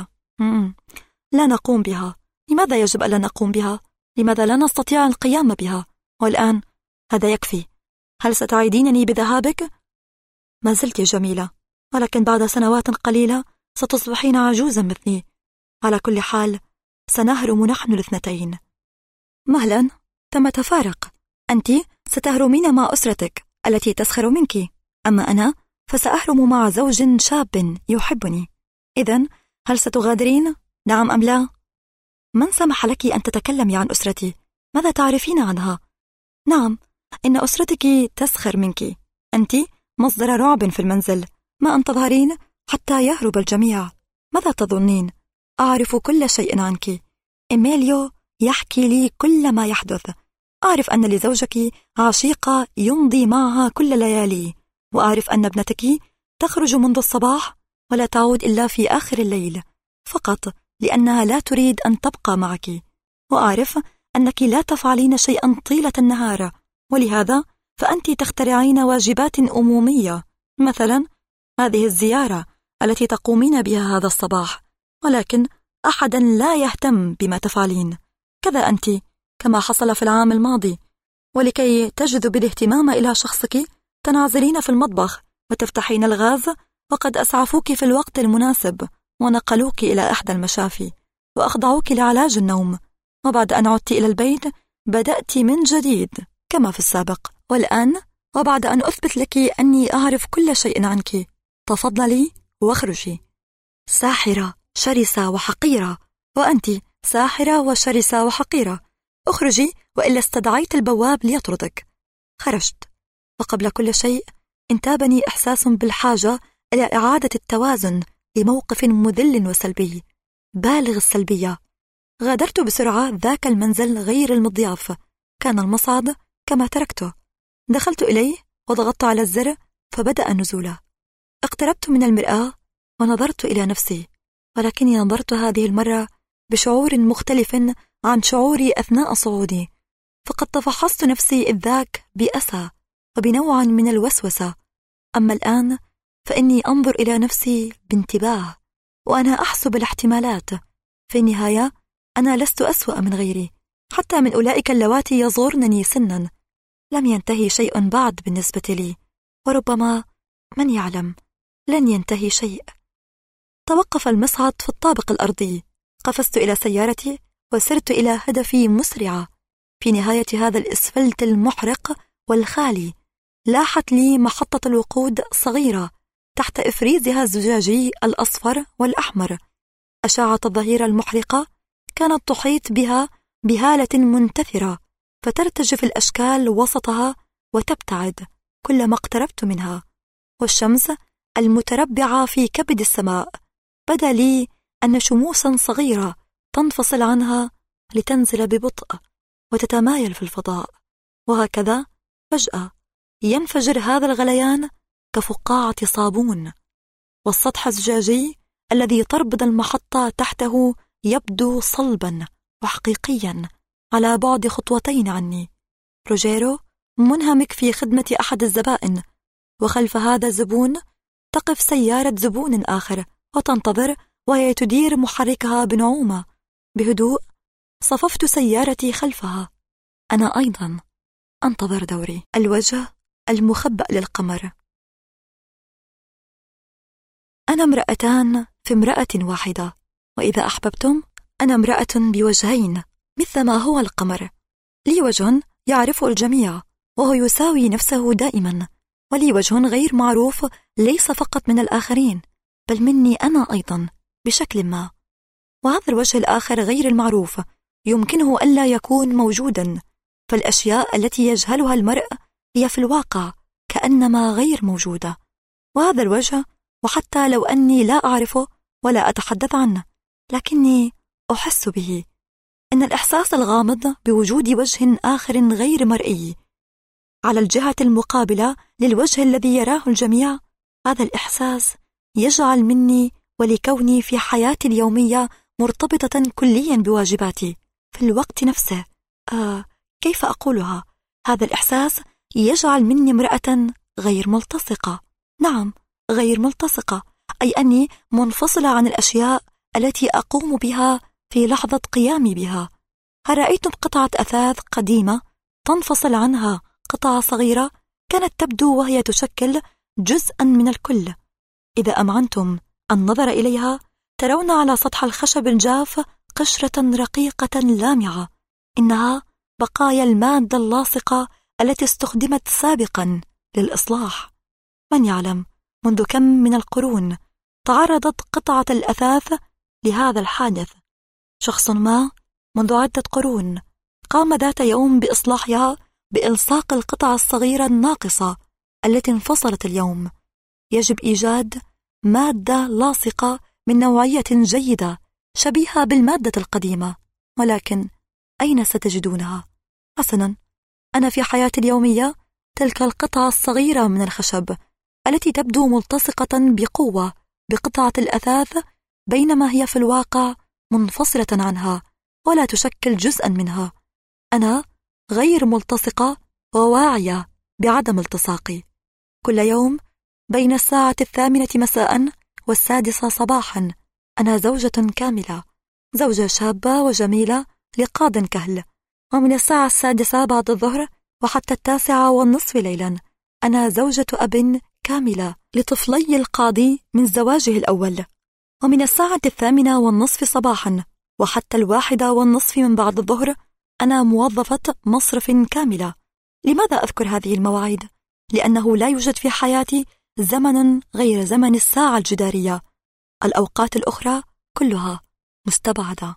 لا نقوم بها. لماذا يجب ألا نقوم بها؟ لماذا لا نستطيع القيام بها؟ والآن هذا يكفي. هل ستعيدينني بذهابك؟ ما زلت جميلة، ولكن بعد سنوات قليلة ستصبحين عجوزا مثلي. على كل حال سنهرم نحن الاثنتين. مهلا، تم تفارق. أنت ستهرمين مع أسرتك التي تسخر منك، أما أنا فسأهرم مع زوج شاب يحبني. إذن هل ستغادرين؟ نعم أم لا؟ من سمح لك أن تتكلمي عن أسرتي؟ ماذا تعرفين عنها؟ نعم، إن أسرتك تسخر منك، أنت مصدر رعب في المنزل، ما أن تظهرين حتى يهرب الجميع. ماذا تظنين؟ أعرف كل شيء عنك. إيميليو يحكي لي كل ما يحدث. أعرف أن لزوجك عشيقة يمضي معها كل ليالي، وأعرف أن ابنتك تخرج منذ الصباح ولا تعود إلا في آخر الليل، فقط لأنها لا تريد أن تبقى معك. وأعرف أنك لا تفعلين شيئا طيلة النهار، ولهذا فأنت تخترعين واجبات أمومية، مثلا هذه الزيارة التي تقومين بها هذا الصباح، ولكن أحدا لا يهتم بما تفعلين. كذا أنت، كما حصل في العام الماضي، ولكي تجذب الاهتمام إلى شخصك تنعزلين في المطبخ وتفتحين الغاز، وقد أسعفوك في الوقت المناسب ونقلوك إلى إحدى المشافي وأخضعوك لعلاج النوم، وبعد أن عدت إلى البيت بدأت من جديد كما في السابق. والآن وبعد أن أثبت لك أني أعرف كل شيء عنك، تفضلي واخرجي. ساحرة شرسة وحقيرة، وأنت ساحرة وشرسة وحقيرة. اخرجي وإلا استدعيت البواب ليطردك. خرجت، وقبل كل شيء انتابني إحساس بالحاجة إلى إعادة التوازن لموقف مذل وسلبي بالغ السلبية. غادرت بسرعة ذاك المنزل غير المضياف، كان المصعد كما تركته. دخلت إليه وضغطت على الزر فبدأ نزوله. اقتربت من المرآة ونظرت إلى نفسي، ولكني نظرت هذه المرة بشعور مختلف عن شعوري أثناء صعودي، فقد تفحصت نفسي إذ ذاك بأسى وبنوع من الوسوسة. أما الآن فإني أنظر إلى نفسي بانتباه، وأنا أحسب الاحتمالات. في النهاية أنا لست أسوأ من غيري، حتى من أولئك اللواتي يصغرنني سنا. لم ينتهي شيء بعد بالنسبة لي، وربما من يعلم لن ينتهي شيء. توقف المصعد في الطابق الأرضي، قفزت إلى سيارتي وسرت إلى هدفي مسرعة. في نهاية هذا الإسفلت المحرق والخالي لاحت لي محطة الوقود صغيرة تحت إفريزها الزجاجي الأصفر والأحمر. أشعة الظهيرة المحرقة كانت تحيط بها بهالة منتثرة، فترتجف الأشكال وسطها وتبتعد كلما اقتربت منها، والشمس المتربعة في كبد السماء بدا لي أن شموسا صغيرة تنفصل عنها لتنزل ببطء وتتمايل في الفضاء، وهكذا فجأة ينفجر هذا الغليان كفقاعة صابون، والسطح الزجاجي الذي تربط المحطة تحته يبدو صلبا وحقيقيا على بعد خطوتين عني. روجيرو منهمك في خدمة أحد الزبائن، وخلف هذا الزبون تقف سيارة زبون آخر وتنتظر وهي تدير محركها بنعومة. بهدوء صففت سيارتي خلفها، أنا أيضا أنتظر دوري. الوجه المخبأ للقمر. أنا امرأتان في امرأة واحدة، وإذا أحببتم أنا امرأة بوجهين مثل ما هو القمر. لي وجه يعرفه الجميع وهو يساوي نفسه دائما، ولي وجه غير معروف ليس فقط من الآخرين بل مني أنا أيضا بشكل ما. وهذا الوجه الآخر غير المعروف يمكنه ألا يكون موجودا، فالأشياء التي يجهلها المرء هي في الواقع كأنما غير موجودة. وهذا الوجه، وحتى لو أني لا أعرفه ولا أتحدث عنه، لكني أحس به. إن الإحساس الغامض بوجود وجه آخر غير مرئي على الجهة المقابلة للوجه الذي يراه الجميع، هذا الإحساس يجعل مني ولكوني في حياتي اليومية مرتبطة كليا بواجباتي في الوقت نفسه. كيف أقولها؟ هذا الإحساس يجعل مني امرأة غير ملتصقة. نعم، غير ملتصقة، أي أني منفصلة عن الأشياء التي أقوم بها في لحظة قيامي بها. هل رأيتم قطعة أثاث قديمة تنفصل عنها قطعة صغيرة كانت تبدو وهي تشكل جزءا من الكل؟ إذا أمعنتم النظر إليها ترون على سطح الخشب الجاف قشرة رقيقة لامعة، إنها بقايا المادة اللاصقة التي استخدمت سابقا للإصلاح. من يعلم منذ كم من القرون تعرضت قطعة الأثاث لهذا الحادث. شخص ما منذ عدة قرون قام ذات يوم بإصلاحها بإلصاق القطع الصغيرة الناقصة التي انفصلت اليوم. يجب إيجاد مادة لاصقة من نوعية جيدة شبيهة بالمادة القديمة، ولكن أين ستجدونها؟ حسنا، أنا في حياتي اليومية تلك القطعة الصغيرة من الخشب التي تبدو ملتصقة بقوة بقطعة الأثاث، بينما هي في الواقع منفصلة عنها ولا تشكل جزءا منها. أنا غير ملتصقة وواعية بعدم التصاقي. كل يوم بين الساعة 8 مساء و6 صباحا أنا زوجة كاملة، زوجة شابة وجميلة لقاض كهل. ومن الساعة 6 بعد الظهر وحتى 9:30 ليلا أنا زوجة أب كاملة لطفلي القاضي من زواجه الأول. ومن الساعة 8:30 صباحا وحتى 1:30 من بعد الظهر أنا موظفة مصرف كاملة. لماذا أذكر هذه المواعيد؟ لأنه لا يوجد في حياتي زمن غير زمن الساعة الجدارية. الأوقات الأخرى كلها مستبعدة.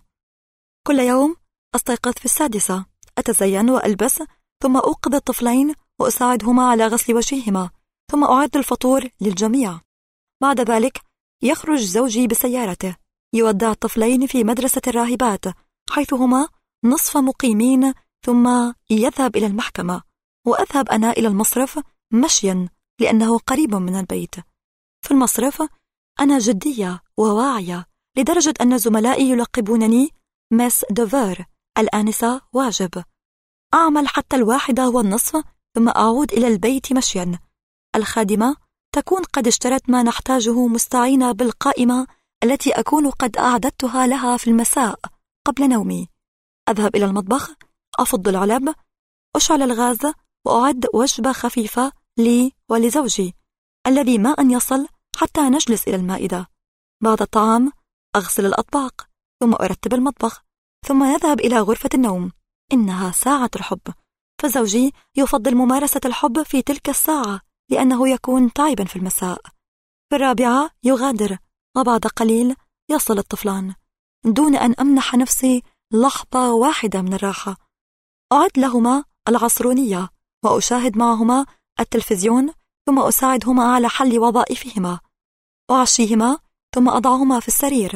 كل يوم أستيقظ في 6، أتزين وألبس، ثم أوقظ الطفلين وأساعدهما على غسل وجههما، ثم أعد الفطور للجميع. بعد ذلك يخرج زوجي بسيارته، يودع الطفلين في مدرسة الراهبات حيث هما نصف مقيمين، ثم يذهب إلى المحكمة، وأذهب أنا إلى المصرف مشيا لأنه قريب من البيت. في المصرف أنا جدية وواعية لدرجة أن زملائي يلقبونني مس دوفر، الآنسة واجب. أعمل حتى 1:30 ثم أعود إلى البيت مشيا. الخادمة تكون قد اشترت ما نحتاجه مستعينة بالقائمة التي أكون قد أعددتها لها في المساء قبل نومي. أذهب إلى المطبخ، أفض العلب، أشعل الغاز، وأعد وجبة خفيفة لي ولزوجي الذي ما أن يصل حتى نجلس إلى المائدة. بعد الطعام أغسل الأطباق، ثم أرتب المطبخ، ثم نذهب إلى غرفة النوم. إنها ساعة الحب، فزوجي يفضل ممارسة الحب في تلك الساعة لأنه يكون تعبا في المساء. في 4 يغادر، وبعد قليل يصل الطفلان دون أن أمنح نفسي لحظة واحدة من الراحة. أعد لهما العصرونية وأشاهد معهما التلفزيون، ثم أساعدهما على حل وظائفهما، أعشيهما، ثم أضعهما في السرير.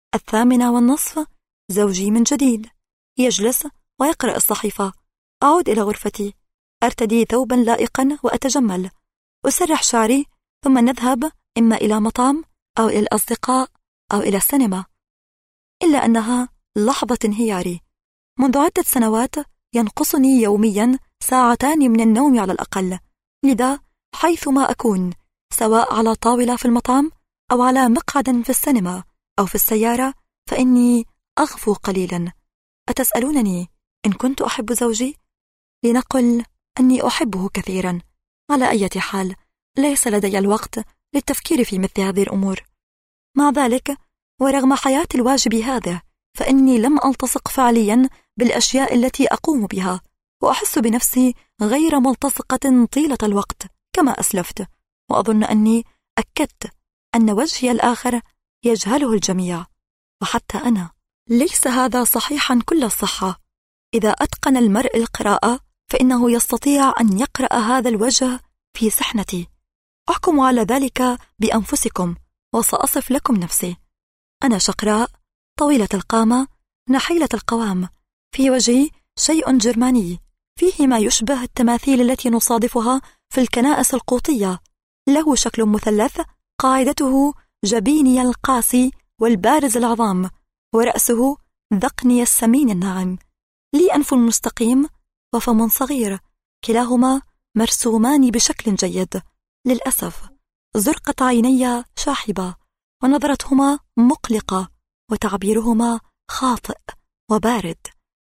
8:30 زوجي من جديد يجلس ويقرأ الصحيفة. أعود إلى غرفتي، أرتدي ثوبا لائقا وأتجمل، أسرح شعري، ثم نذهب إما إلى مطعم أو إلى الأصدقاء أو إلى السينما. إلا أنها لحظة انهياري. منذ عدة سنوات ينقصني يوميا 2 من النوم على الأقل، لذا حيثما أكون، سواء على طاولة في المطعم أو على مقعد في السينما أو في السيارة، فإني أغفو قليلا. أتسألونني إن كنت أحب زوجي؟ لنقل أني أحبه كثيرا. على أي حال ليس لدي الوقت للتفكير في مثل هذه الأمور. مع ذلك ورغم حياة الواجب هذا، فإني لم ألتصق فعليا بالأشياء التي أقوم بها، وأحس بنفسي غير ملتصقة طيلة الوقت كما أسلفت، وأظن أني أكدت أن وجهي الآخر يجهله الجميع وحتى أنا. ليس هذا صحيحا كل الصحة. إذا أتقن المرء القراءة فإنه يستطيع أن يقرأ هذا الوجه في سحنتي. أحكم على ذلك بأنفسكم، وسأصف لكم نفسي. أنا شقراء، طويلة القامة، نحيلة القوام، في وجهي شيء جرماني، فيه ما يشبه التماثيل التي نصادفها في الكنائس القوطية. له شكل مثلث، قاعدته جبيني القاسي والبارز العظام، ورأسه ذقني السمين الناعم. لي أنف مستقيم وفم صغير، كلاهما مرسومان بشكل جيد. للأسف زرقة عيني شاحبة، ونظرتهما مقلقة، وتعبيرهما خاطئ وبارد.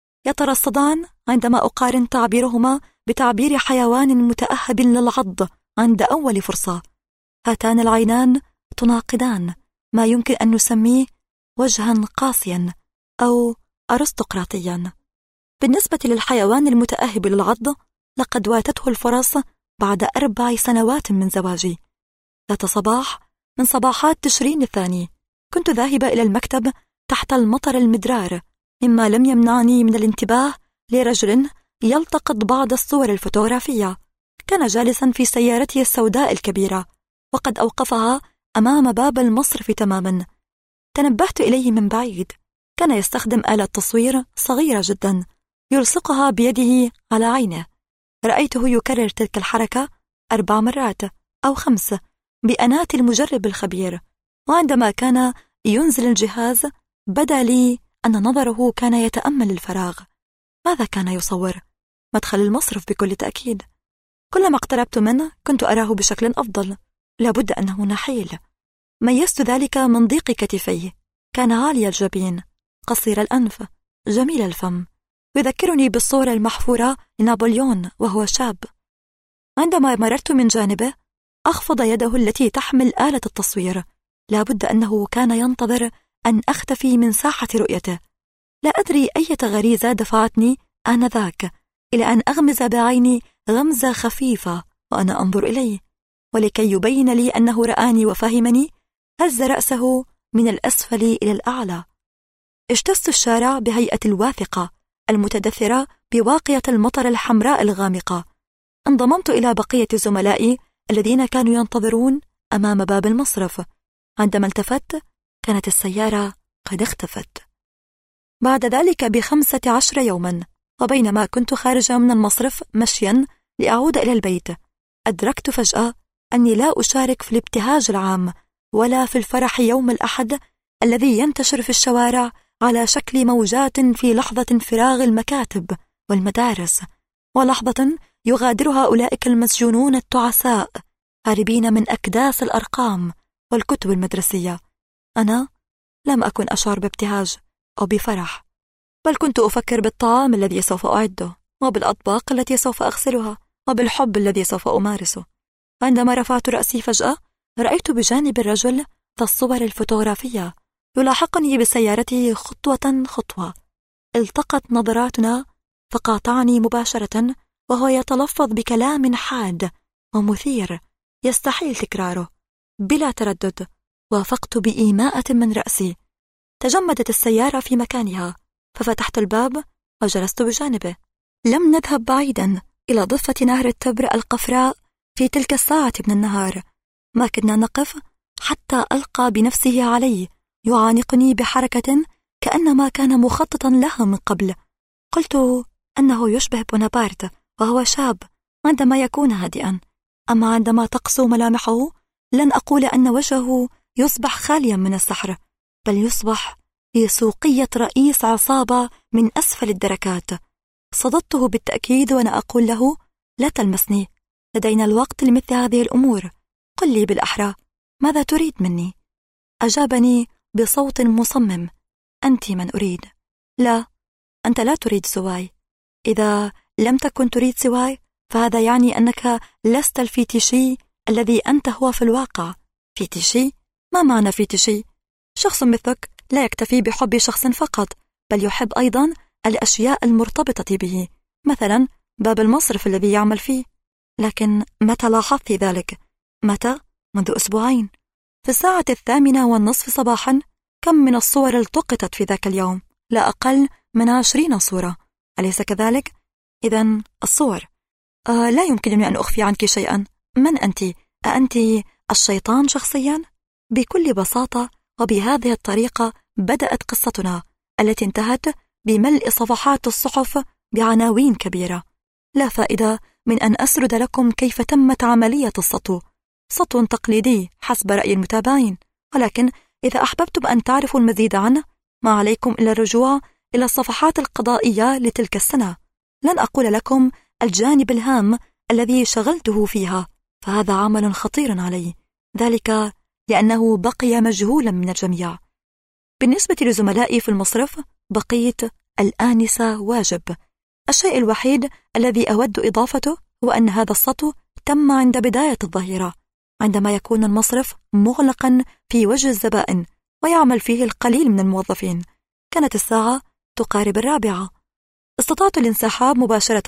يترصدان عندما أقارن تعبيرهما بتعبير حيوان متأهب للعض عند أول فرصة. هاتان العينان تناقضان ما يمكن أن نسميه وجها قاسيا أو أرستقراطيا. بالنسبة للحيوان المتأهب للعض لقد واتته الفرص بعد 4 سنوات من زواجي. ذات صباح من صباحات تشرين الثاني كنت ذاهبة إلى المكتب تحت المطر المدرار، مما لم يمنعني من الانتباه لرجل يلتقط بعض الصور الفوتوغرافية. كان جالسا في سيارته السوداء الكبيرة، وقد أوقفها أمام باب المصرف تماما. تنبهت إليه من بعيد. كان يستخدم آلة تصوير صغيرة جدا يلصقها بيده على عينه. رأيته يكرر تلك الحركة 4 مرات أو 5 بأنات المجرب الخبير، وعندما كان ينزل الجهاز بدا لي أن نظره كان يتأمل الفراغ. ماذا كان يصور؟ مدخل المصرف بكل تأكيد. كلما اقتربت منه كنت أراه بشكل أفضل. لابد أنه نحيل. ميزت ذلك من ضيق كتفيه. كان عالي الجبين، قصير الأنف، جميل الفم، يذكرني بالصورة المحفورة لنابليون وهو شاب. عندما مررت من جانبه أخفض يده التي تحمل آلة التصوير. لابد أنه كان ينتظر أن أختفي من ساحة رؤيته. لا أدري أي غريزة دفعتني آنذاك إلى أن أغمز بعيني غمزة خفيفة وأنا أنظر إليه، ولكي يبين لي أنه رآني وفهمني هز رأسه من الأسفل إلى الأعلى. اجتزت الشارع بهيئة الواثقة المتدثرة بواقية المطر الحمراء الغامقة. انضممت إلى بقية زملائي الذين كانوا ينتظرون أمام باب المصرف. عندما التفت كانت السيارة قد اختفت. بعد ذلك ب15 يوما، وبينما كنت خارجة من المصرف مشيا لأعود إلى البيت، أدركت فجأة أني لا أشارك في الابتهاج العام ولا في الفرح يوم الأحد الذي ينتشر في الشوارع على شكل موجات في لحظة فراغ المكاتب والمدارس، ولحظة يغادرها أولئك المسجونون التعساء هاربين من أكداس الأرقام والكتب المدرسية. أنا لم أكن أشعر بابتهاج أو بفرح، بل كنت أفكر بالطعام الذي سوف أعده، وبالأطباق التي سوف أغسلها، وبالحب الذي سوف أمارسه. عندما رفعت رأسي فجأة رأيت بجانب الرجل ذا الصور الفوتوغرافية يلاحقني بسيارته خطوة خطوة. التقت نظراتنا فقاطعني مباشرة وهو يتلفظ بكلام حاد ومثير يستحيل تكراره. بلا تردد وافقت بإيماءة من رأسي. تجمدت السيارة في مكانها، ففتحت الباب وجلست بجانبه. لم نذهب بعيدا إلى ضفة نهر التبر القفراء في تلك الساعة من النهار. ما كنا نقف حتى ألقى بنفسه علي يعانقني بحركة كأنما كان مخططا لها من قبل. قلت أنه يشبه بونابرت وهو شاب عندما يكون هادئا، أما عندما تقسو ملامحه لن أقول أن وجهه يصبح خاليا من السحر، بل يصبح في سوقية رئيس عصابة من أسفل الدركات. صددته بالتأكيد وأنا أقول له: لا تلمسني، لدينا الوقت لمثل هذه الأمور. قل لي بالأحرى ماذا تريد مني؟ أجابني بصوت مصمم: أنت من أريد. لا، أنت لا تريد سواي. إذا لم تكن تريد سواي فهذا يعني أنك لست الفيتيشي الذي أنت هو في الواقع. فيتيشي؟ ما معنى فيتيشي؟ شخص مثلك لا يكتفي بحب شخص فقط، بل يحب أيضا الأشياء المرتبطة به، مثلا باب المصرف الذي يعمل فيه. لكن متى لاحظت ذلك؟ متى؟ منذ أسبوعين. في الساعة 8:30 صباحا. كم من الصور التقطت في ذاك اليوم؟ لا أقل من 20 صورة، أليس كذلك؟ إذن الصور. لا يمكنني أن أخفي عنك شيئا. من أنت؟ أأنت الشيطان شخصيا؟ بكل بساطة وبهذه الطريقة بدأت قصتنا التي انتهت بملء صفحات الصحف بعناوين كبيرة. لا فائدة من أن أسرد لكم كيف تمت عملية السطو. سطو تقليدي حسب رأي المتابعين، ولكن إذا أحببتم أن تعرفوا المزيد عنه ما عليكم إلا الرجوع إلى الصفحات القضائية لتلك السنة. لن أقول لكم الجانب الهام الذي شغلته فيها، فهذا عمل خطير علي، ذلك لأنه بقي مجهولا من الجميع. بالنسبة لزملائي في المصرف بقيت الآنسة واجب. الشيء الوحيد الذي أود إضافته هو أن هذا السطو تم عند بداية الظهيرة، عندما يكون المصرف مغلقا في وجه الزبائن ويعمل فيه القليل من الموظفين. كانت الساعة تقارب 4. استطعت الانسحاب مباشرة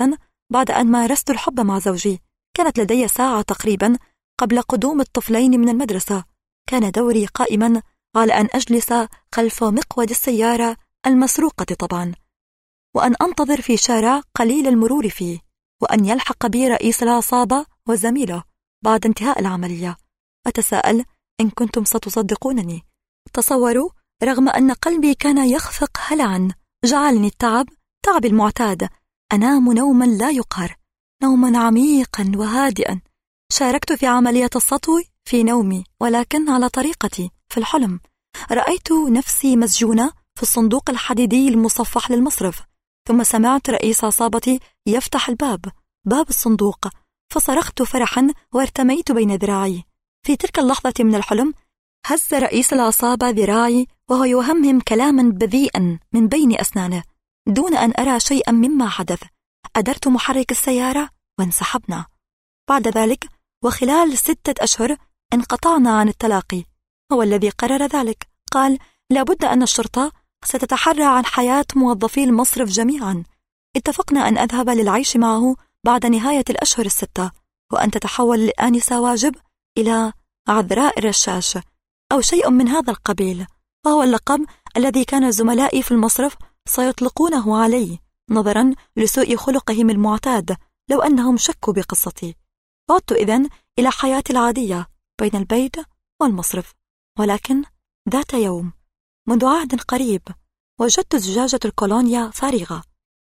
بعد أن مارست الحب مع زوجي. كانت لدي ساعة تقريبا قبل قدوم الطفلين من المدرسة. كان دوري قائما على أن أجلس خلف مقود السيارة المسروقة طبعا، وأن أنتظر في شارع قليل المرور فيه، وأن يلحق بي رئيس العصابة وزميله بعد انتهاء العملية. أتساءل إن كنتم ستصدقونني. تصوروا، رغم أن قلبي كان يخفق هلعا، جعلني التعب تعبي المعتاد. أنام نوما لا يقهر، نوما عميقا وهادئا. شاركت في عملية السطو في نومي، ولكن على طريقتي في الحلم. رأيت نفسي مسجونة في الصندوق الحديدي المصفح للمصرف، ثم سمعت رئيس عصابتي يفتح باب الصندوق، فصرخت فرحا وارتميت بين ذراعي. في تلك اللحظة من الحلم هز رئيس العصابة ذراعي وهو يهمهم كلاما بذيئا من بين أسنانه دون أن أرى شيئا مما حدث. أدرت محرك السيارة وانسحبنا. بعد ذلك وخلال 6 أشهر انقطعنا عن التلاقي. هو الذي قرر ذلك. قال لابد أن الشرطة ستتحرى عن حياة موظفي المصرف جميعا. اتفقنا أن أذهب للعيش معه بعد نهاية الأشهر 6، وأن تتحول الآنسة واجب إلى عذراء الرشاش أو شيء من هذا القبيل، وهو اللقب الذي كان زملائي في المصرف سيطلقونه علي نظرا لسوء خلقهم المعتاد لو أنهم شكوا بقصتي. عدت إذن إلى حياتي العادية بين البيت والمصرف. ولكن ذات يوم منذ عهد قريب وجدت زجاجة الكولونيا فارغة.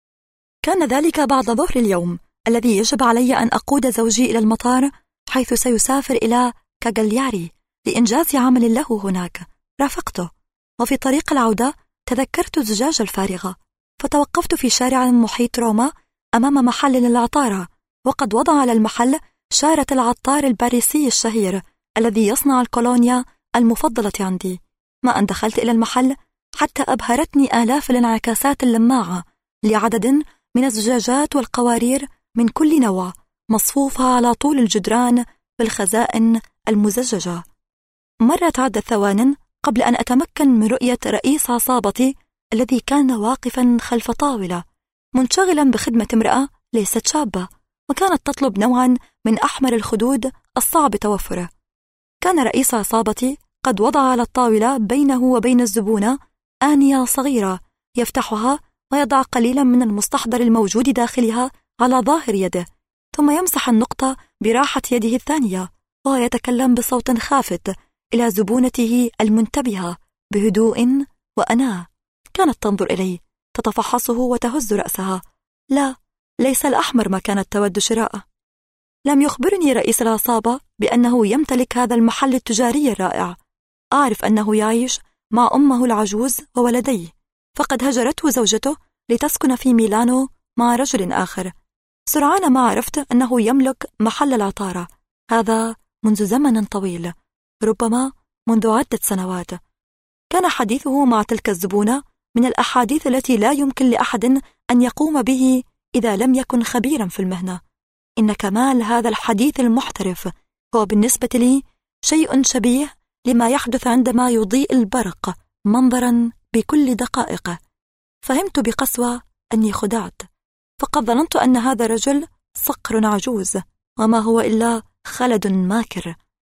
كان ذلك بعد ظهر اليوم الذي يجب علي أن أقود زوجي إلى المطار، حيث سيسافر إلى كاغالياري لإنجاز عمل له هناك. رافقته، وفي طريق العودة تذكرت الزجاجة الفارغة، فتوقفت في شارع محيط روما أمام محل للعطارة، وقد وضع على المحل شارة العطار الباريسي الشهير الذي يصنع الكولونيا المفضلة عندي. ما أن دخلت إلى المحل حتى أبهرتني آلاف الانعكاسات اللماعة لعدد من الزجاجات والقوارير من كل نوع مصفوفة على طول الجدران بالخزائن المزججة. مرت عدة ثوان قبل أن أتمكن من رؤية رئيس عصابتي الذي كان واقفا خلف طاولة منشغلا بخدمة امرأة ليست شابة، وكانت تطلب نوعا من أحمر الخدود الصعب توفره. كان رئيس عصابتي قد وضع على الطاولة بينه وبين الزبونة آنية صغيرة يفتحها ويضع قليلا من المستحضر الموجود داخلها على ظاهر يده، ثم يمسح النقطة براحة يده الثانية، وهو يتكلم بصوت خافت إلى زبونته المنتبهة بهدوء وأناة. كانت تنظر إليه تتفحصه وتهز رأسها. لا، ليس الأحمر ما كانت تود شراءه. لم يخبرني رئيس العصابة بأنه يمتلك هذا المحل التجاري الرائع. أعرف أنه يعيش مع أمه العجوز وولديه، فقد هجرته زوجته لتسكن في ميلانو مع رجل آخر. سرعان ما عرفت أنه يملك محل العطارة، هذا منذ زمن طويل، ربما منذ عدة سنوات. كان حديثه مع تلك الزبونة من الأحاديث التي لا يمكن لأحد أن يقوم به إذا لم يكن خبيرا في المهنة. إن كمال هذا الحديث المحترف هو بالنسبة لي شيء شبيه لما يحدث عندما يضيء البرق منظرا بكل دقائقه. فهمت بقسوة أني خدعت، فقد ظننت أن هذا الرجل صقر عجوز وما هو إلا خلد ماكر.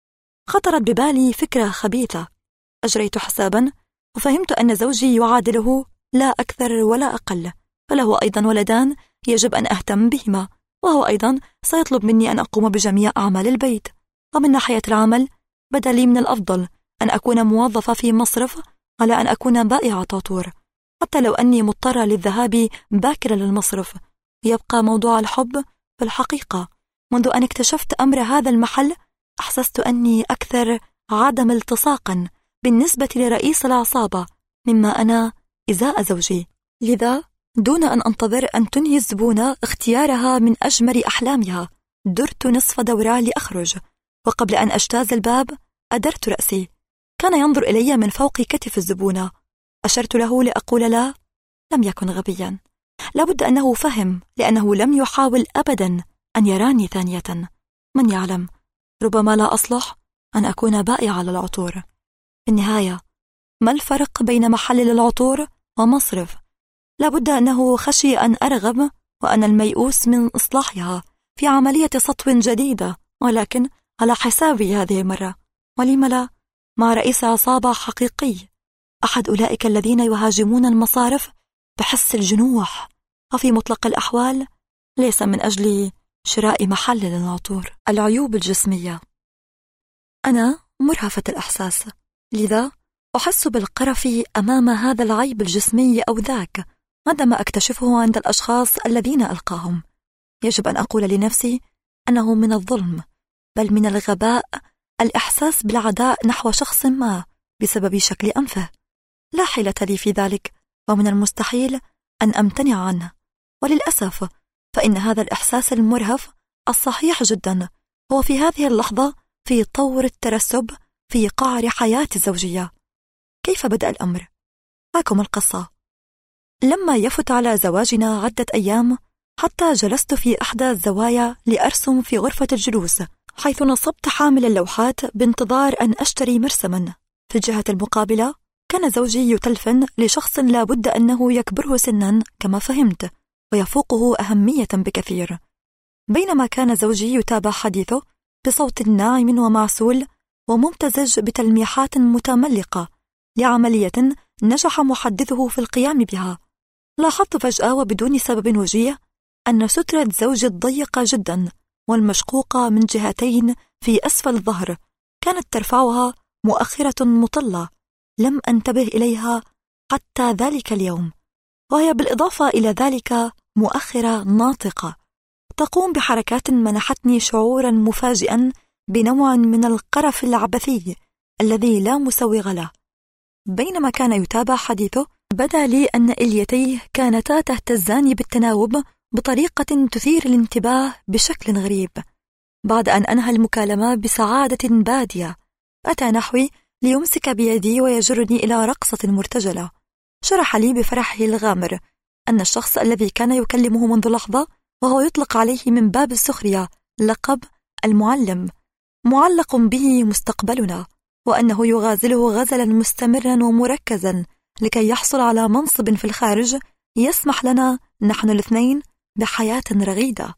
خطرت ببالي فكرة خبيثة. أجريت حسابا وفهمت أن زوجي يعادله لا أكثر ولا أقل، فله أيضا ولدان يجب أن أهتم بهما، وهو أيضا سيطلب مني أن أقوم بجميع أعمال البيت. ومن ناحية العمل بدا لي من الأفضل أن أكون موظفة في مصرف على أن أكون بائعة عطور، حتى لو أني مضطرة للذهاب باكرا للمصرف. يبقى موضوع الحب في الحقيقة. منذ أن اكتشفت أمر هذا المحل أحسست أني أكثر عدم التصاقا بالنسبة لرئيس العصابة مما أنا إزاء زوجي. لذا دون أن أنتظر أن تنهي الزبونة اختيارها من أجمل أحلامها، درت نصف دورة لأخرج، وقبل أن أجتاز الباب أدرت رأسي. كان ينظر إلي من فوق كتف الزبونة. أشرت له لأقول لا. لم يكن غبيا، لابد أنه فهم، لأنه لم يحاول أبدا أن يراني ثانية. من يعلم، ربما لا أصلح أن أكون بائعة للعطور. في النهاية ما الفرق بين محل للعطور ومصرف؟ لابد أنه خشي أن أرغب وأنا الميؤوس من إصلاحها في عملية سطو جديدة، ولكن على حسابي هذه المرة. ولم لا؟ مع رئيس عصابة حقيقي، أحد أولئك الذين يهاجمون المصارف بحس الجنوح، وفي مطلق الأحوال ليس من أجل شراء محل للعطور. العيوب الجسمية. أنا مرهفة الإحساس، لذا أحس بالقرف أمام هذا العيب الجسمي أو ذاك عندما أكتشفه عند الأشخاص الذين ألقاهم. يجب أن أقول لنفسي أنه من الظلم، بل من الغباء، الإحساس بالعداء نحو شخص ما بسبب شكل أنفه. لا حيلة لي في ذلك، ومن المستحيل أن أمتنع عنه. وللأسف فإن هذا الإحساس المرهف الصحيح جدا هو في هذه اللحظة في طور الترسب في قعر حياتي الزوجية. كيف بدأ الأمر؟ هاكم القصة. لما يفت على زواجنا عدة أيام، حتى جلست في إحدى الزوايا لأرسم في غرفة الجلوس، حيث نصبت حامل اللوحات بانتظار أن أشتري مرسما. في الجهة المقابلة كان زوجي يتلفن لشخص لا بد أنه يكبره سنا كما فهمت، ويفوقه أهمية بكثير. بينما كان زوجي يتابع حديثه بصوت ناعم ومعسول وممتزج بتلميحات متملقة لعملية نجح محدثه في القيام بها، لاحظت فجأة وبدون سبب وجيه أن سترة زوجي الضيقة جدا والمشقوقة من جهتين في أسفل الظهر كانت ترفعها مؤخرة مطلة، لم أنتبه إليها حتى ذلك اليوم، وهي بالإضافة إلى ذلك مؤخرة ناطقة تقوم بحركات منحتني شعورا مفاجئا بنوع من القرف العبثي الذي لا مسوغ له. بينما كان يتابع حديثه بدا لي أن إليتيه كانتا تهتزان بالتناوب بطريقة تثير الانتباه بشكل غريب. بعد أن أنهى المكالمة بسعادة بادية، أتى نحوي ليمسك بيدي ويجرني إلى رقصة مرتجلة. شرح لي بفرحه الغامر أن الشخص الذي كان يكلمه منذ لحظة وهو يطلق عليه من باب السخرية لقب المعلم معلق به مستقبلنا، وأنه يغازله غزلا مستمرا ومركزا لكي يحصل على منصب في الخارج يسمح لنا نحن الاثنين بحياة رغيدة.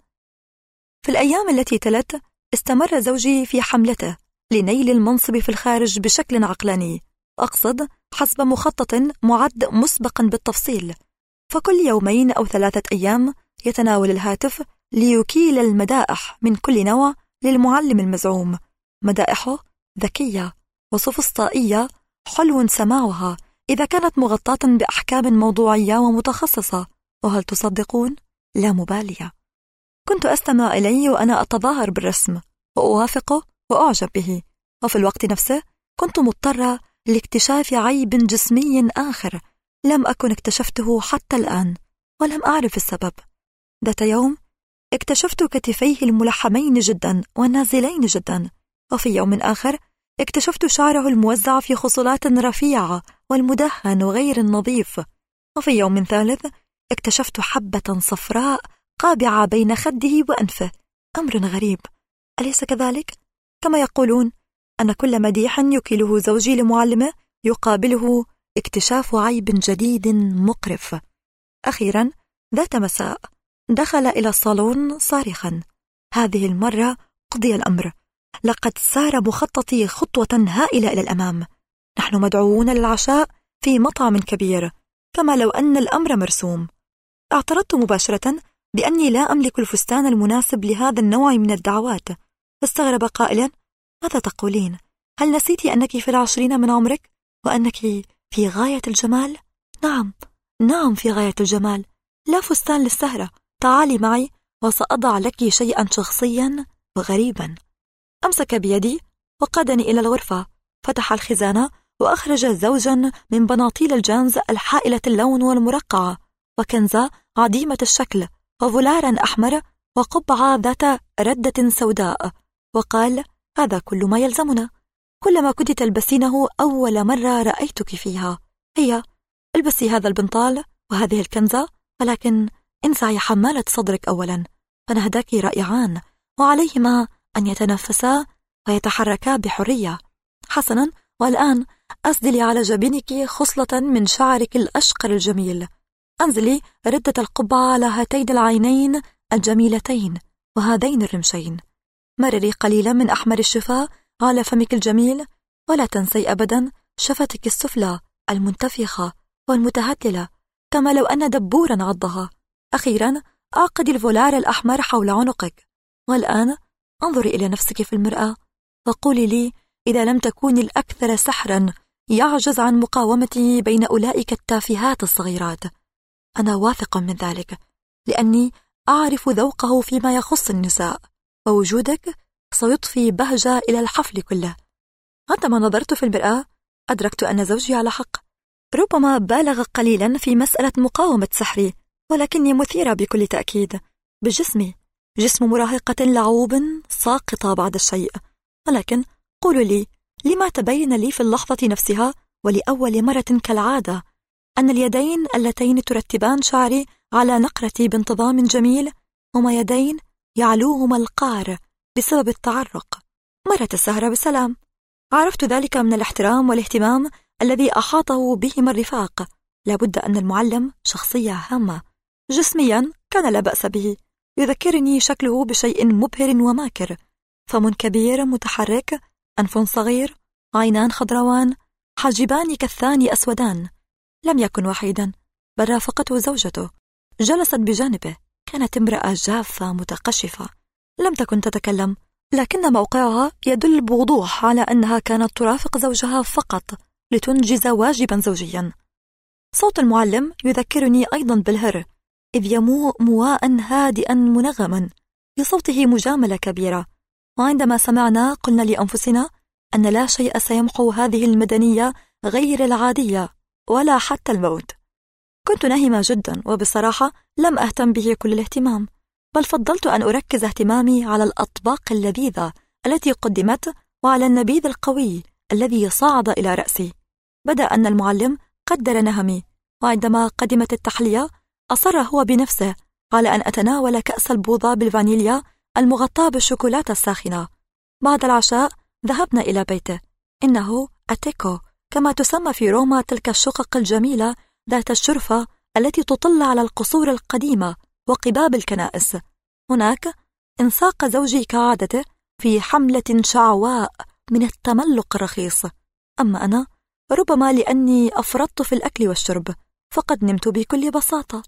في الأيام التي تلت استمر زوجي في حملته لنيل المنصب في الخارج بشكل عقلاني، أقصد حسب مخطط معد مسبقا بالتفصيل. فكل يومين أو 3 أيام يتناول الهاتف ليكيل المدائح من كل نوع للمعلم المزعوم، مدائحه ذكية وسوفسطائية حلو سماعها إذا كانت مغطاة بأحكام موضوعية ومتخصصة، وهل تصدقون؟ لا مبالية. كنت أستمع إليه وأنا أتظاهر بالرسم وأوافقه وأعجب به، وفي الوقت نفسه كنت مضطرة لاكتشاف عيب جسمي آخر لم أكن اكتشفته حتى الآن ولم أعرف السبب. ذات يوم اكتشفت كتفيه الملحمين جدا والنازلين جدا، وفي يوم آخر اكتشفت شعره الموزع في خصلات رفيعة والمدهن وغير النظيف، وفي يوم ثالث اكتشفت حبة صفراء قابعة بين خده وأنفه. أمر غريب، أليس كذلك؟ كما يقولون أن كل مديح يكيله زوجي لمعلمه يقابله اكتشاف عيب جديد مقرف. أخيرا ذات مساء دخل إلى الصالون صارخا: هذه المرة قضي الأمر، لقد سار مخططي خطوة هائلة إلى الأمام. نحن مدعوون للعشاء في مطعم كبير كما لو أن الأمر مرسوم. اعترضت مباشرة بأني لا أملك الفستان المناسب لهذا النوع من الدعوات، فاستغرب قائلا: ماذا تقولين؟ هل نسيت أنك في 20 من عمرك وأنك في غاية الجمال؟ نعم في غاية الجمال. لا فستان للسهرة، تعالي معي وسأضع لك شيئا شخصيا وغريبا. أمسك بيدي وقادني إلى الغرفة، فتح الخزانة وأخرج زوجا من بناطيل الجانز الحائلة اللون والمرقعة، وكنزة عديمة الشكل، وفولارا أحمر، وقبعة ذات ردة سوداء، وقال: هذا كل ما يلزمنا، كل ما كنت تلبسينه أول مرة رأيتك فيها. هيا البسي هذا البنطال وهذه الكنزة، ولكن انزعي حمالة صدرك أولا، فنهداك رائعان وعليهما أن يتنفسا ويتحركا بحرية. حسنا، والآن أسدلي على جبينك خصلة من شعرك الأشقر الجميل. أنزلي ردة القبعة على هاتين العينين الجميلتين وهذين الرمشين. مرري قليلا من أحمر الشفاه على فمك الجميل، ولا تنسي أبدا شفتك السفلى المنتفخة والمتهتلة كما لو أن دبورا عضها. أخيرا أعقدي الفولار الأحمر حول عنقك. والآن انظري إلى نفسك في المرآة وقولي لي إذا لم تكوني الأكثر سحرا يعجز عن مقاومتي بين أولئك التافهات الصغيرات. أنا واثق من ذلك لأني أعرف ذوقه فيما يخص النساء، ووجودك سيضفي بهجة إلى الحفل كله. عندما نظرت في المرآة أدركت أن زوجي على حق، ربما بالغ قليلا في مسألة مقاومة سحري، ولكني مثيرة بكل تأكيد بجسمي، جسم مراهقة لعوب ساقطة بعد الشيء. ولكن قولوا لي، لما تبين لي في اللحظة نفسها ولأول مرة كالعادة أن اليدين اللتين ترتبان شعري على نقرتي بانتظام جميل هما يدين يعلوهما القعر بسبب التعرق. مرت السهرة بسلام. عرفت ذلك من الاحترام والاهتمام الذي أحاطه بهما الرفاق. لابد أن المعلم شخصية هامة. جسميا كان لا بأس به، يذكرني شكله بشيء مبهر وماكر، فم كبير متحرك، أنف صغير، عينان خضروان، حاجبان كالثاني أسودان. لم يكن وحيدا، بل رافقته زوجته، جلست بجانبه. كانت امرأة جافة متقشفة، لم تكن تتكلم، لكن موقعها يدل بوضوح على أنها كانت ترافق زوجها فقط لتنجز واجبا زوجيا. صوت المعلم يذكرني أيضا بالهر، إذ يموء مواء هادئا منغما، لصوته مجاملة كبيرة. وعندما سمعنا قلنا لأنفسنا أن لا شيء سيمحو هذه المدنية غير العادية ولا حتى الموت. كنت نهمة جدا، وبصراحة لم أهتم به كل الاهتمام، بل فضلت أن أركز اهتمامي على الأطباق اللذيذة التي قدمت وعلى النبيذ القوي الذي صعد إلى رأسي. بدأ أن المعلم قدر نهمي، وعندما قدمت التحلية أصر هو بنفسه على أن أتناول كأس البوظة بالفانيليا المغطاة بالشوكولاتة الساخنة. بعد العشاء ذهبنا إلى بيته، إنه أتيكو كما تسمى في روما تلك الشقق الجميلة ذات الشرفة التي تطل على القصور القديمة وقباب الكنائس. هناك انساق زوجي كعادته في حملة شعواء من التملق الرخيص، أما أنا ربما لأني أفرطت في الأكل والشرب فقد نمت بكل بساطة.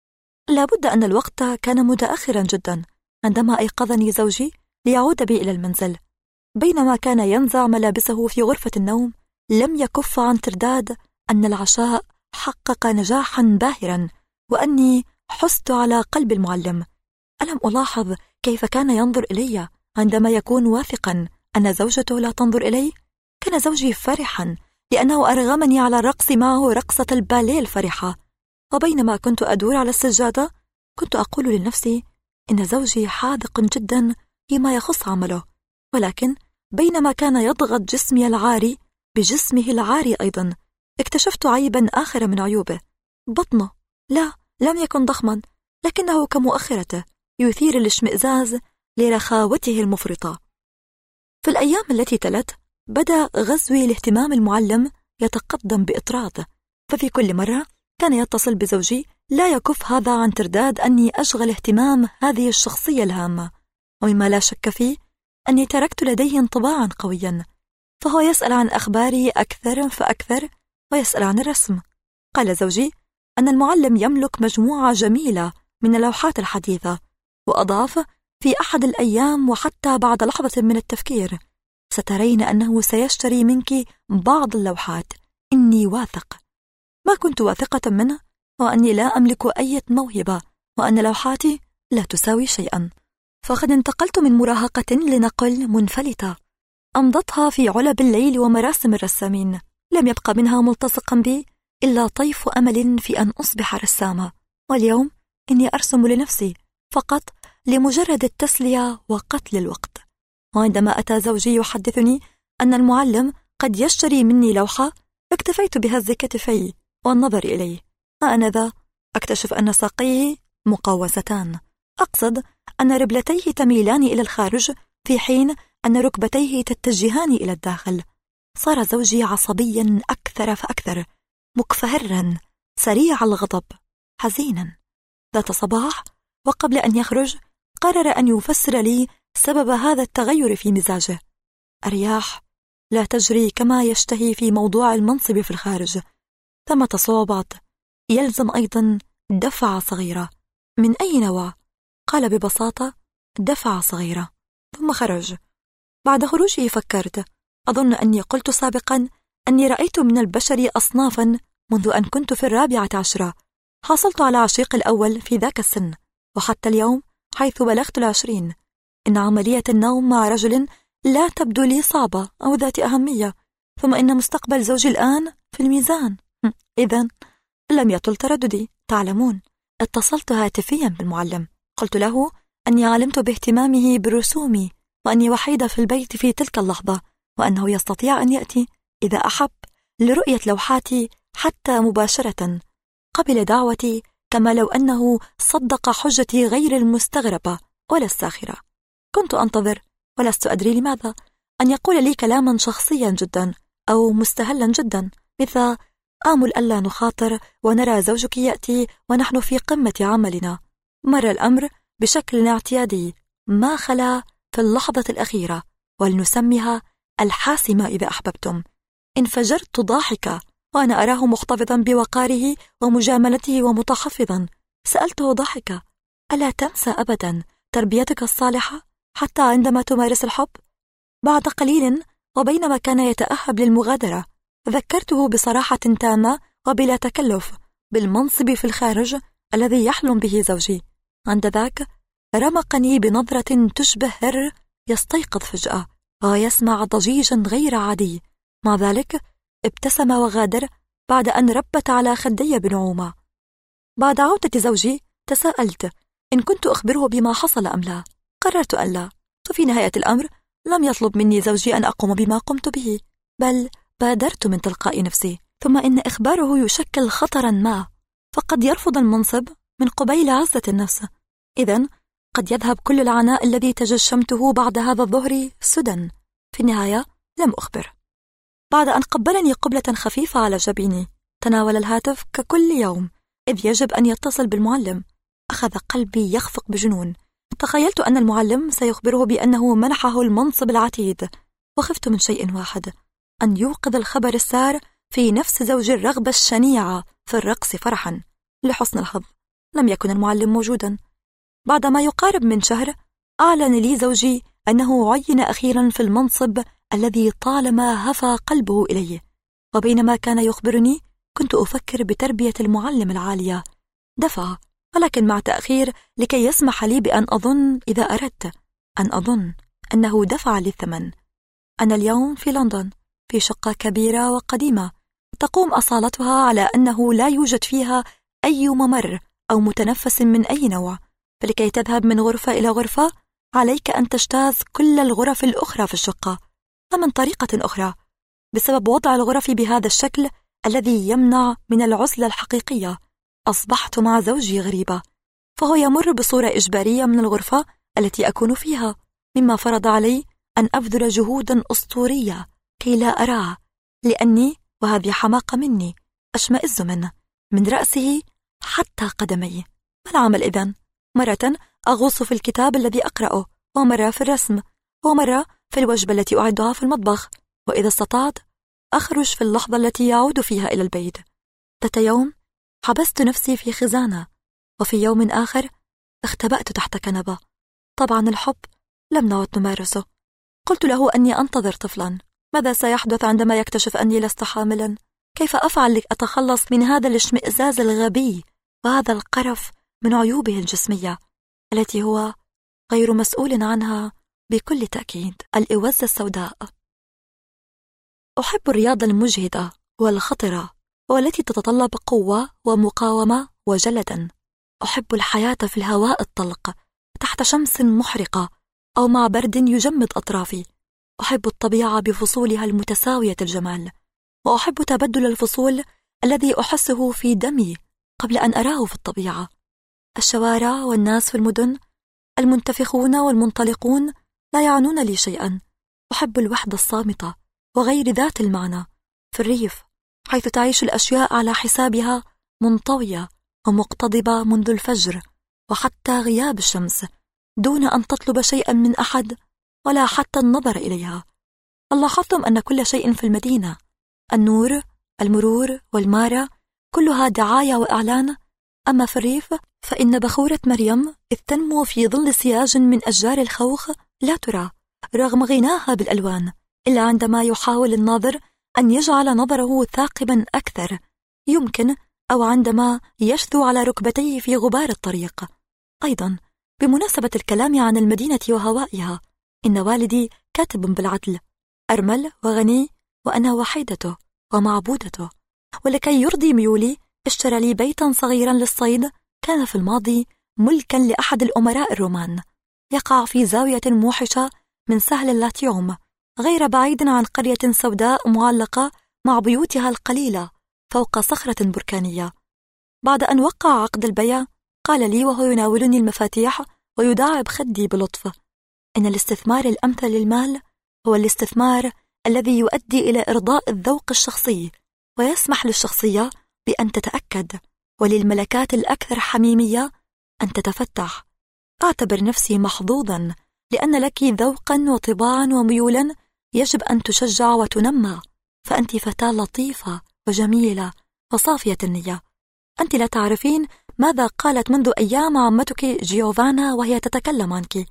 لابد أن الوقت كان متأخرا جدا عندما أيقظني زوجي ليعود بي إلى المنزل. بينما كان ينزع ملابسه في غرفة النوم لم يكف عن ترداد أن العشاء حقق نجاحا باهرا، وأني حست على قلب المعلم. ألم ألاحظ كيف كان ينظر إلي عندما يكون واثقا أن زوجته لا تنظر إلي؟ كان زوجي فرحا لأنه أرغمني على الرقص معه رقصة الباليه الفرحة. وبينما كنت أدور على السجادة كنت أقول لنفسي إن زوجي حاذق جدا فيما يخص عمله، ولكن بينما كان يضغط جسمي العاري بجسمه العاري أيضا اكتشفت عيبا آخر من عيوبه. بطنه لا، لم يكن ضخما، لكنه كمؤخرته يثير الاشمئزاز لرخاوته المفرطة. في الأيام التي تلت بدأ غزوي لاهتمام المعلم يتقدم بإطراء، ففي كل مرة كان يتصل بزوجي لا يكف هذا عن ترداد أني أشغل اهتمام هذه الشخصية الهامة، ومما لا شك فيه أني تركت لديه انطباعا قويا، فهو يسأل عن أخباري أكثر فأكثر ويسأل عن الرسم. قال زوجي أن المعلم يملك مجموعة جميلة من اللوحات الحديثة، وأضاف في أحد الأيام وحتى بعد لحظة من التفكير سترين أنه سيشتري منك بعض اللوحات. إني واثق. ما كنت واثقة منه وأني لا أملك أي موهبة، وأن لوحاتي لا تساوي شيئا، فقد انتقلت من مراهقة لنقل منفلتة أمضتها في علب الليل ومراسم الرسامين. لم يبقى منها ملتصقا بي إلا طيف أمل في أن أصبح رسامة، واليوم إني أرسم لنفسي فقط لمجرد التسلية وقتل الوقت. وعندما أتى زوجي يحدثني أن المعلم قد يشتري مني لوحة اكتفيت بهز كتفي والنظر إليه. آنذا أكتشف أن ساقيه مقوستان، أقصد أن ربلتيه تميلان إلى الخارج في حين أن ركبتيه تتجهان إلى الداخل. صار زوجي عصبيا أكثر فأكثر، مكفهرا، سريع الغضب. حزينا. ذات صباح وقبل أن يخرج قرر أن يفسر لي سبب هذا التغير في مزاجه. الرياح لا تجري كما يشتهي في موضوع المنصب في الخارج، ثمة صعوبات، يلزم أيضا دفعة صغيرة. من أي نوع؟ قال ببساطة: دفعة صغيرة. ثم خرج. بعد خروجه فكرت، أظن أني قلت سابقا أني رأيت من البشر أصنافا منذ أن كنت في 14. حصلت على عشيق الأول في ذاك السن، وحتى اليوم حيث بلغت 20 إن عملية النوم مع رجل لا تبدو لي صعبة أو ذات أهمية، ثم إن مستقبل زوجي الآن في الميزان. إذن لم يطل ترددي. تعلمون، اتصلت هاتفيا بالمعلم، قلت له أني علمت باهتمامه برسومي وأني وحيدة في البيت في تلك اللحظة، وأنه يستطيع أن يأتي إذا أحب لرؤية لوحاتي حتى مباشرة. قبل دعوتي كما لو أنه صدق حجتي غير المستغربة ولا الساخرة. كنت أنتظر، ولست أدري لماذا، أن يقول لي كلاما شخصيا جدا أو مستهلا جدا، مثل: آمل ألا نخاطر ونرى زوجك يأتي ونحن في قمة عملنا. مر الأمر بشكل اعتيادي ما خلا في اللحظة الأخيرة، ولنسميها الحاسمة إذا أحببتم. انفجرت ضاحكة وأنا أراه محتفظا بوقاره ومجاملته ومتحفظا. سألته ضاحكة: ألا تنسى أبدا تربيتك الصالحة حتى عندما تمارس الحب؟ بعد قليل وبينما كان يتأهب للمغادرة ذكرته بصراحة تامة وبلا تكلف بالمنصب في الخارج الذي يحلم به زوجي. عند ذاك رمقني بنظرة تشبه هر يستيقظ فجأة ويسمع ضجيجا غير عادي. مع ذلك ابتسم وغادر بعد أن ربت على خدي بنعومة. بعد عودة زوجي تساءلت إن كنت أخبره بما حصل أم لا. قررت أن لا، ففي نهاية الأمر لم يطلب مني زوجي أن أقوم بما قمت به، بل بادرت من تلقاء نفسي. ثم إن إخباره يشكل خطرا ما، فقد يرفض المنصب من قبيل عزة النفس. إذن قد يذهب كل العناء الذي تجشمته بعد هذا الظهر سدى. في النهاية لم أخبر. بعد أن قبلني قبلة خفيفة على جبيني تناول الهاتف ككل يوم، إذ يجب أن يتصل بالمعلم. أخذ قلبي يخفق بجنون. تخيلت أن المعلم سيخبره بأنه منحه المنصب العتيد، وخفت من شيء واحد: أن يوقظ الخبر السار في نفس زوج الرغبة الشنيعة في الرقص فرحا. لحسن الحظ لم يكن المعلم موجودا. بعد ما يقارب من شهر أعلن لي زوجي أنه عين أخيرا في المنصب الذي طالما هفى قلبه إليه. وبينما كان يخبرني كنت أفكر بتربية المعلم العالية. دفع، ولكن مع تأخير لكي يسمح لي بأن أظن، إذا أردت أن أظن، أنه دفع لي الثمن. أنا اليوم في لندن في شقة كبيرة وقديمة تقوم أصالتها على أنه لا يوجد فيها أي ممر أو متنفس من أي نوع، فلكي تذهب من غرفة إلى غرفة عليك أن تجتاز كل الغرف الأخرى في الشقة. ومن طريقة أخرى، بسبب وضع الغرف بهذا الشكل الذي يمنع من العزلة الحقيقية، أصبحت مع زوجي غريبة، فهو يمر بصورة إجبارية من الغرفة التي أكون فيها، مما فرض علي أن أبذل جهودا أسطورية كي لا أراه، لأني، وهذه حماقة مني، أشمئز منه من رأسه حتى قدميه. ما العمل إذن؟ مرة أغوص في الكتاب الذي أقرأه، ومرة في الرسم، ومرة في الوجبة التي أعدها في المطبخ، وإذا استطعت أخرج في اللحظة التي يعود فيها إلى البيت. ذات يوم حبست نفسي في خزانة، وفي يوم آخر اختبأت تحت كنبة. طبعا الحب لم نعد نمارسه. قلت له أني أنتظر طفلا. ماذا سيحدث عندما يكتشف أني لست حاملا؟ كيف أفعل لأتخلص من هذا الاشمئزاز الغبي وهذا القرف من عيوبه الجسمية التي هو غير مسؤول عنها بكل تأكيد؟ الإوزة السوداء. أحب الرياضة المجهدة والخطرة والتي تتطلب قوة ومقاومة وجلدا. أحب الحياة في الهواء الطلق تحت شمس محرقة أو مع برد يجمد أطرافي. أحب الطبيعة بفصولها المتساوية الجمال، وأحب تبدل الفصول الذي أحسه في دمي قبل أن أراه في الطبيعة. الشوارع والناس في المدن، المنتفخون والمنطلقون، لا يعنون لي شيئا. أحب الوحدة الصامتة وغير ذات المعنى في الريف، حيث تعيش الأشياء على حسابها، منطوية ومقتضبة منذ الفجر وحتى غياب الشمس، دون أن تطلب شيئا من أحد ولا حتى النظر إليها. لاحظتم أن كل شيء في المدينة، النور، المرور والمارة، كلها دعاية وإعلان. أما في الريف فإن بخورة مريم إذ تنمو في ظل سياج من أشجار الخوخ لا ترى رغم غناها بالألوان، إلا عندما يحاول الناظر أن يجعل نظره ثاقبا أكثر يمكن، أو عندما يشثو على ركبتيه في غبار الطريق. أيضا بمناسبة الكلام عن المدينة وهوائها، إن والدي كاتب بالعدل، أرمل وغني، وأنا وحيدته ومعبودته، ولكي يرضي ميولي اشترى لي بيتا صغيرا للصيد كان في الماضي ملكا لأحد الأمراء الرومان، يقع في زاوية موحشة من سهل اللاتيوم، غير بعيد عن قرية سوداء معلقة مع بيوتها القليلة فوق صخرة بركانية. بعد أن وقع عقد البيع قال لي وهو يناولني المفاتيح ويداعب خدي بلطف: إن الاستثمار الأمثل للمال هو الاستثمار الذي يؤدي إلى إرضاء الذوق الشخصي ويسمح للشخصية بأن تتأكد، وللملكات الأكثر حميمية أن تتفتح. أعتبر نفسي محظوظا لأن لك ذوقا وطباعا وميولا يجب أن تشجع وتنمى، فأنت فتاة لطيفة وجميلة وصافية النية. أنت لا تعرفين ماذا قالت منذ أيام عمتك جيوفانا وهي تتكلم عنك.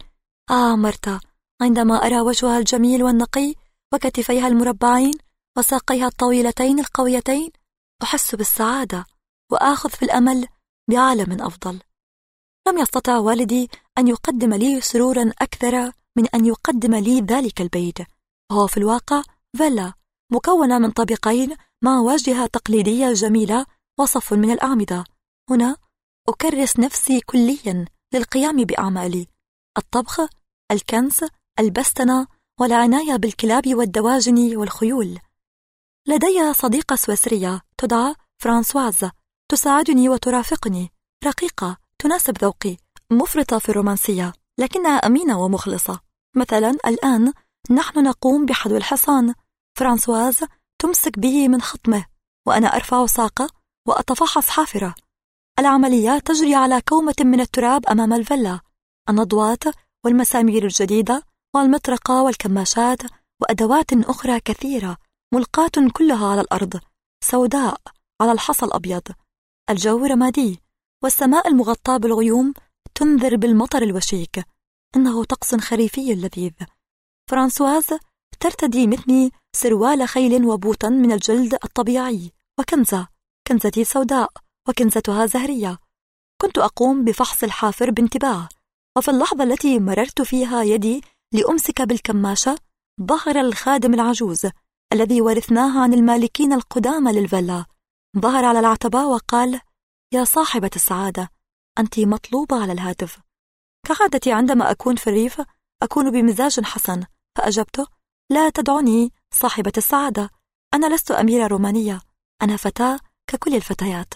مرتا، عندما أرى وجهها الجميل والنقي وكتفيها المربعين وساقيها الطويلتين القويتين أحس بالسعادة وآخذ في الأمل بعالم أفضل. لم يستطع والدي أن يقدم لي سرورا أكثر من أن يقدم لي ذلك البيت، وهو في الواقع فيلا مكونة من طابقين مع واجهة تقليدية جميلة وصف من الأعمدة. هنا أكرس نفسي كليا للقيام بأعمالي: الطبخ، الكنس، البستنة، والعناية بالكلاب والدواجن والخيول. لدي صديقة سويسرية تدعى فرانسواز، تساعدني وترافقني، رقيقة تناسب ذوقي، مفرطة في الرومانسية لكنها أمينة ومخلصة. مثلا الآن نحن نقوم بحدو الحصان، فرانسواز تمسك به من خطمه وأنا أرفع ساقه وأتفحص حافرة. العملية تجري على كومة من التراب أمام الفيلا، النضوات والمسامير الجديدة والمطرقة والكماشات وأدوات أخرى كثيرة ملقاة كلها على الأرض سوداء على الحصى الأبيض. الجو رمادي والسماء المغطاة بالغيوم تنذر بالمطر الوشيك. إنه طقس خريفي لذيذ. فرانسواز ترتدي مثلي سروال خيل وبوطا من الجلد الطبيعي كنزتي سوداء وكنزتها زهرية. كنت أقوم بفحص الحافر بانتباه، وفي اللحظة التي مررت فيها يدي لأمسك بالكماشة ظهر الخادم العجوز الذي ورثناه عن المالكين القدامى للفيلا. ظهر على العتبة وقال: يا صاحبة السعادة، أنت مطلوبة على الهاتف. كعادتي عندما أكون في الريف أكون بمزاج حسن، فأجبته: لا تدعني صاحبة السعادة، أنا لست أميرة رومانية، أنا فتاة ككل الفتيات.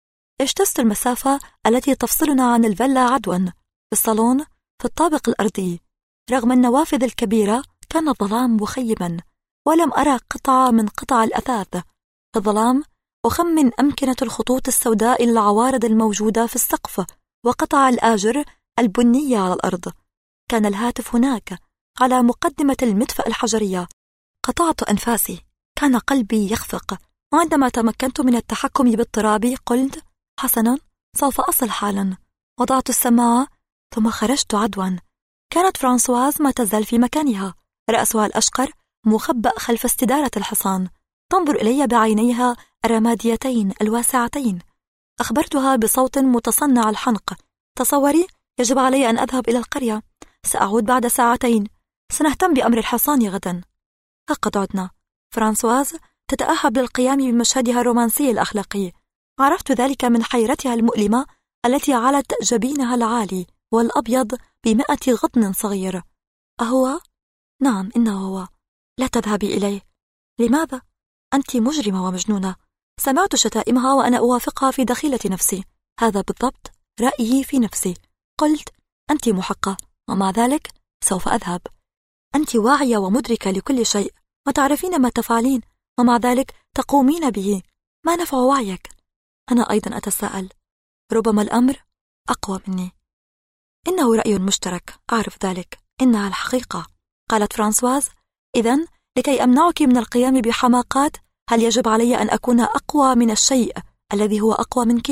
اجتزت المسافة التي تفصلنا عن الفيلا عدوا. في الصالون في الطابق الأرضي، رغم النوافذ الكبيرة كان الظلام مخيما، ولم أرى قطعة من قطع الأثاث. في الظلام أخمن أمكنة الخطوط السوداء للعوارض الموجودة في السقف وقطع الآجر البنية على الأرض. كان الهاتف هناك على مقدمة المدفأ الحجرية. قطعت أنفاسي، كان قلبي يخفق، وعندما تمكنت من التحكم باضطرابي قلت: حسنا، سوف أصل حالا. وضعت السماعة ثم خرجت عدوا. كانت فرانسواز ما تزال في مكانها، رأسها الأشقر مخبأ خلف استدارة الحصان، تنظر إلي بعينيها الرماديتين الواسعتين. أخبرتها بصوت متصنع الحنق: تصوري، يجب علي أن أذهب إلى القرية، سأعود بعد ساعتين، سنهتم بأمر الحصان غدا. فقد عدنا. فرانسواز تتأهب للقيام بمشهدها الرومانسي الأخلاقي. عرفت ذلك من حيرتها المؤلمة التي علت جبينها العالي والأبيض ب100 غضن صغير. أهو؟ نعم، إنه هو. لا تذهبي إليه. لماذا؟ أنت مجرمة ومجنونة. سمعت شتائمها وأنا أوافقها في دخيلة نفسي. هذا بالضبط رأيي في نفسي. قلت: أنت محقة، ومع ذلك سوف أذهب. أنت واعية ومدركة لكل شيء وتعرفين ما تفعلين، ومع ذلك تقومين به. ما نفع وعيك؟ أنا أيضا أتساءل. ربما الأمر أقوى مني. إنه رأي مشترك، أعرف ذلك، إنها الحقيقة. قالت فرانسواز: إذن لكي أمنعك من القيام بحماقات هل يجب علي أن أكون أقوى من الشيء الذي هو أقوى منك؟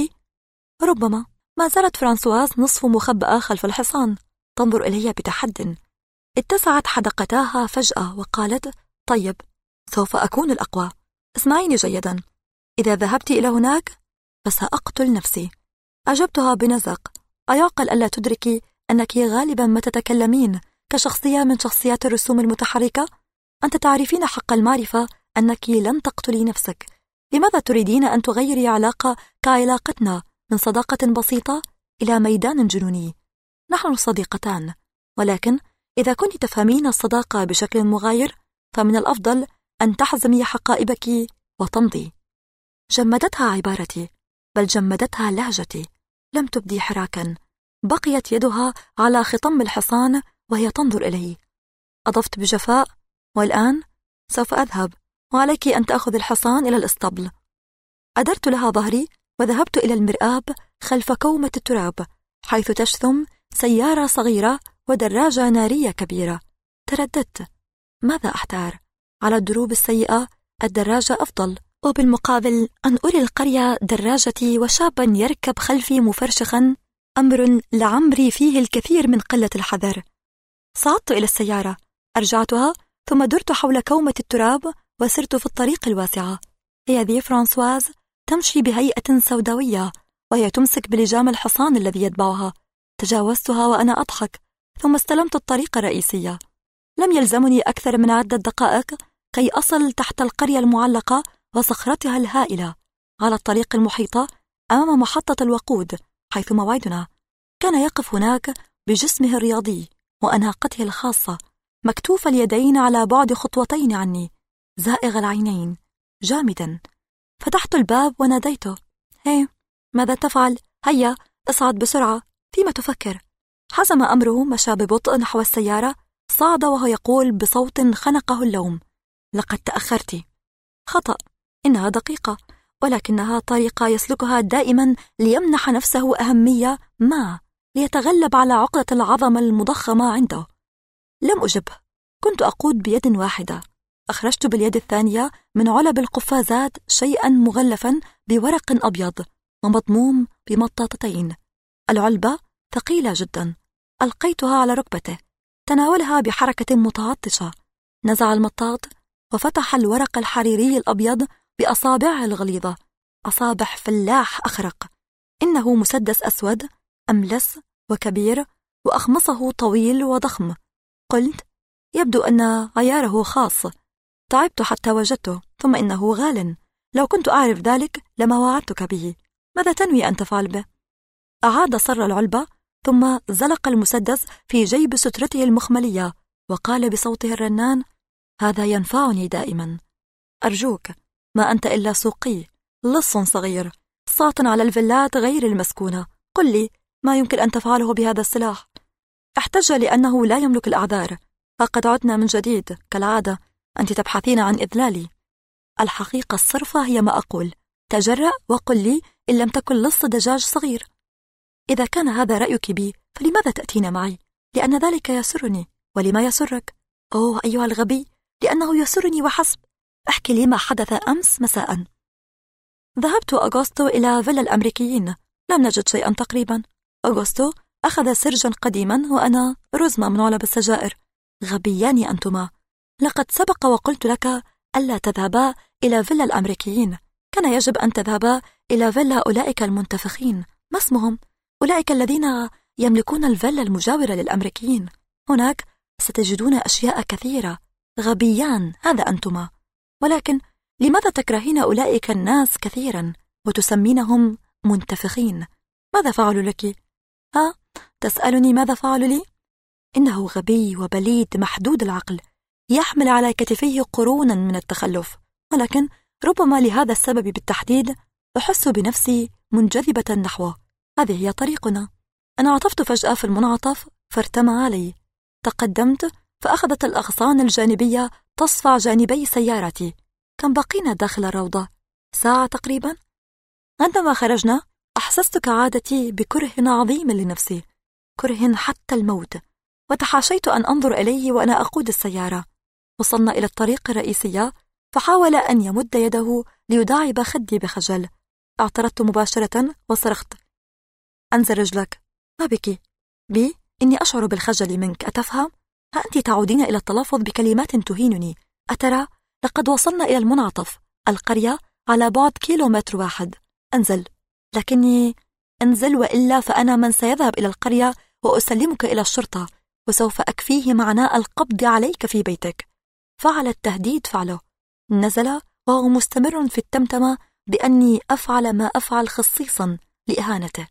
ربما. ما زالت فرانسواز نصف مخبأة خلف الحصان تنظر إلي بتحد. اتسعت حدقتاها فجأة وقالت: طيب، سوف أكون الأقوى. اسمعيني جيدا، إذا ذهبت إلى هناك فسأقتل نفسي. أجبتها بنزق: أيعقل ألا تدركي أنك غالبا ما تتكلمين كشخصية من شخصيات الرسوم المتحركة؟ أنت تعرفين حق المعرفة أنك لن تقتلي نفسك. لماذا تريدين أن تغيري علاقة كعلاقتنا من صداقة بسيطة إلى ميدان جنوني؟ نحن صديقتان، ولكن إذا كنت تفهمين الصداقة بشكل مغاير فمن الأفضل أن تحزمي حقائبك وتمضي. جمدتها عبارتي، بل جمدتها لهجتي. لم تبدي حراكا، بقيت يدها على خطم الحصان وهي تنظر إلي. أضفت بجفاء: والآن سوف أذهب، وعليك أن تأخذ الحصان إلى الإسطبل. أدرت لها ظهري وذهبت إلى المرآب خلف كومة التراب، حيث تشثم سيارة صغيرة ودراجة نارية كبيرة. ترددت، ماذا أحتار؟ على الدروب السيئة الدراجة أفضل، وبالمقابل أن أري القرية دراجتي وشابا يركب خلفي مفرشخا أمر لعمري فيه الكثير من قلة الحذر. صعدت إلى السيارة، أرجعتها، ثم درت حول كومة التراب وسرت في الطريق الواسعة. هي ذي فرانسواز تمشي بهيئة سوداوية وهي تمسك بلجام الحصان الذي يتبعها. تجاوزتها وأنا أضحك، ثم استلمت الطريق الرئيسية. لم يلزمني أكثر من عدة دقائق كي أصل تحت القرية المعلقة وصخرتها الهائلة على الطريق المحيطة أمام محطة الوقود حيث موعدنا. كان يقف هناك بجسمه الرياضي وأناقته الخاصة، مكتوف اليدين على بعد خطوتين عني، زائغ العينين، جامدا. فتحت الباب وناديته: هي، ماذا تفعل؟ هيا اصعد بسرعة، فيما تفكر؟ حزم أمره، مشى ببطء نحو السيارة، صعد وهو يقول بصوت خنقه اللوم: لقد تأخرت. خطأ، إنها دقيقة، ولكنها طريقة يسلكها دائما ليمنح نفسه أهمية ما، ليتغلب على عقدة العظمة المضخمة عنده. لم أجبه، كنت أقود بيد واحدة. أخرجت باليد الثانية من علب القفازات شيئا مغلفا بورق أبيض ومضموم بمطاطتين. العلبة ثقيلة جدا. ألقيتها على ركبته، تناولها بحركة متعطشة، نزع المطاط وفتح الورق الحريري الأبيض بأصابعه الغليظة، أصابع فلاح أخرق. إنه مسدس أسود أملس وكبير، وأخمصه طويل وضخم. قلت: يبدو أن عياره خاص. تعبت حتى وجدته، ثم إنه غال. لو كنت أعرف ذلك لما وعدتك به. ماذا تنوي أن تفعل به؟ أعاد صر العلبة، ثم زلق المسدس في جيب سترته المخملية وقال بصوته الرنان: هذا ينفعني دائما. أرجوك، ما أنت إلا سوقي، لص صغير، ساطن على الفيلات غير المسكونة. قل لي ما يمكن أن تفعله بهذا السلاح. احتج لأنه لا يملك الأعذار. فقد عدنا من جديد كالعادة، أنت تبحثين عن إذلالي. الحقيقة الصرفة هي ما أقول. تجرأ وقل لي إن لم تكن لص دجاج صغير. إذا كان هذا رأيك بي فلماذا تأتين معي؟ لأن ذلك يسرني. ولما يسرك؟ أوه أيها الغبي، لأنه يسرني وحسب. احكي لي ما حدث أمس مساء. ذهبت أغوستو إلى فيلا الأمريكيين، لم نجد شيئا تقريبا. أغوستو أخذ سرجا قديما وأنا رزمة من علب السجائر. غبيان أنتما، لقد سبق وقلت لك ألا تذهبا إلى فيلا الأمريكيين. كان يجب أن تذهبا إلى فيلا أولئك المنتفخين. ما اسمهم؟ أولئك الذين يملكون الفيلا المجاورة للأمريكيين. هناك ستجدون أشياء كثيرة. غبيان هذا أنتما. ولكن لماذا تكرهين أولئك الناس كثيرا وتسمينهم منتفخين؟ ماذا فعلوا لك؟ تسألني ماذا فعلوا لي؟ إنه غبي وبليد محدود العقل، يحمل على كتفيه قرونا من التخلف. ولكن ربما لهذا السبب بالتحديد أحس بنفسي منجذبة نحوه. هذه هي طريقنا. أنا عطفت فجأة في المنعطف فارتمى علي. تقدمت فأخذت الأغصان الجانبية تصفع جانبي سيارتي. كم بقينا داخل الروضة؟ ساعة تقريبا. عندما خرجنا أحسست كعادتي بكره عظيم لنفسي، كره حتى الموت، وتحاشيت أن أنظر إليه وأنا أقود السيارة. وصلنا إلى الطريق الرئيسية، فحاول أن يمد يده ليداعب خدي بخجل. اعترضت مباشرة وصرخت: أنزل رجلك، ما بك؟ بي إني أشعر بالخجل منك، أتفهم؟ ها أنت تعودين إلى التلفظ بكلمات تهينني. أترى لقد وصلنا إلى المنعطف، القرية على بعد 1 كيلومتر. أنزل. لكني انزل، وإلا فأنا من سيذهب إلى القرية وأسلمك إلى الشرطة، وسوف أكفيه معناء القبض عليك في بيتك. فعل التهديد فعله. نزل وهو مستمر في التمتمة بأني أفعل ما أفعل خصيصا لإهانته.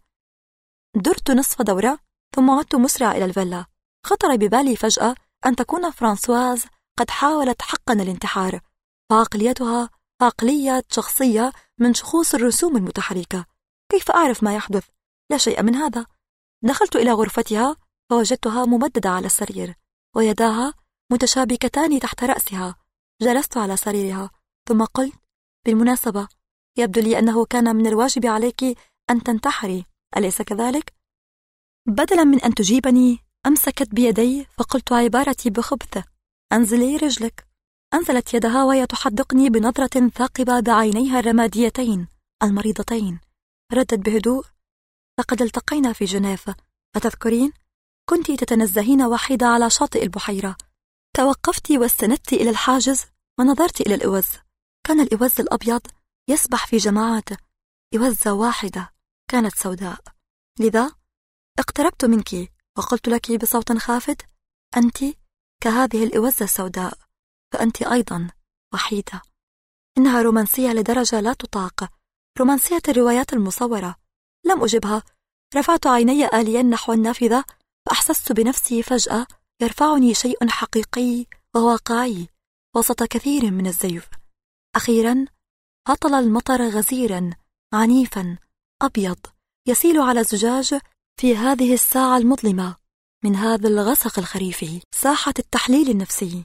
درت نصف دورة ثم عدت مسرع إلى الفيلا. خطر ببالي فجأة أن تكون فرانسواز قد حاولت حقا الانتحار، وعقليتها عقلية شخصية من شخوص الرسوم المتحركة. كيف أعرف ما يحدث؟ لا شيء من هذا. دخلت إلى غرفتها فوجدتها ممددة على السرير، ويداها متشابكتان تحت رأسها. جلست على سريرها ثم قلت: بالمناسبة، يبدو لي أنه كان من الواجب عليك أن تنتحري، أليس كذلك؟ بدلا من أن تجيبني أمسكت بيدي فقلت عبارتي بخبث: أنزلي رجلك. أنزلت يدها وهي تحدقني بنظرة ثاقبة بعينيها الرماديتين المريضتين. ردت بهدوء: لقد التقينا في جنيف، أتذكرين؟ كنت تتنزهين وحيدة على شاطئ البحيرة. توقفت واستندت إلى الحاجز ونظرت إلى الإوز. كان الإوز الأبيض يسبح في جماعات. إوزة واحدة كانت سوداء. لذا اقتربت منك وقلت لك بصوت خافت: أنت كهذه الإوزة السوداء، فأنت أيضا وحيدة. إنها رومانسية لدرجة لا تطاق، رومانسية الروايات المصورة. لم أجبها. رفعت عيني آليا نحو النافذة، فأحسست بنفسي فجأة يرفعني شيء حقيقي وواقعي وسط كثير من الزيف. أخيرا هطل المطر غزيرا عنيفا أبيض يسيل على الزجاج في هذه الساعة المظلمة من هذا الغسق الخريفي، ساحة التحليل النفسي.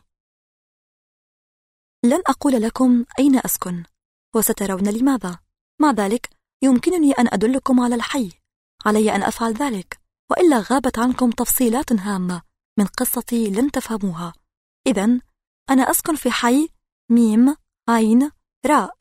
لن أقول لكم أين أسكن، وسترون لماذا. مع ذلك يمكنني أن أدلكم على الحي. علي أن أفعل ذلك، وإلا غابت عنكم تفصيلات هامة من قصتي لن تفهموها. إذن أنا أسكن في حي ميم عين راء.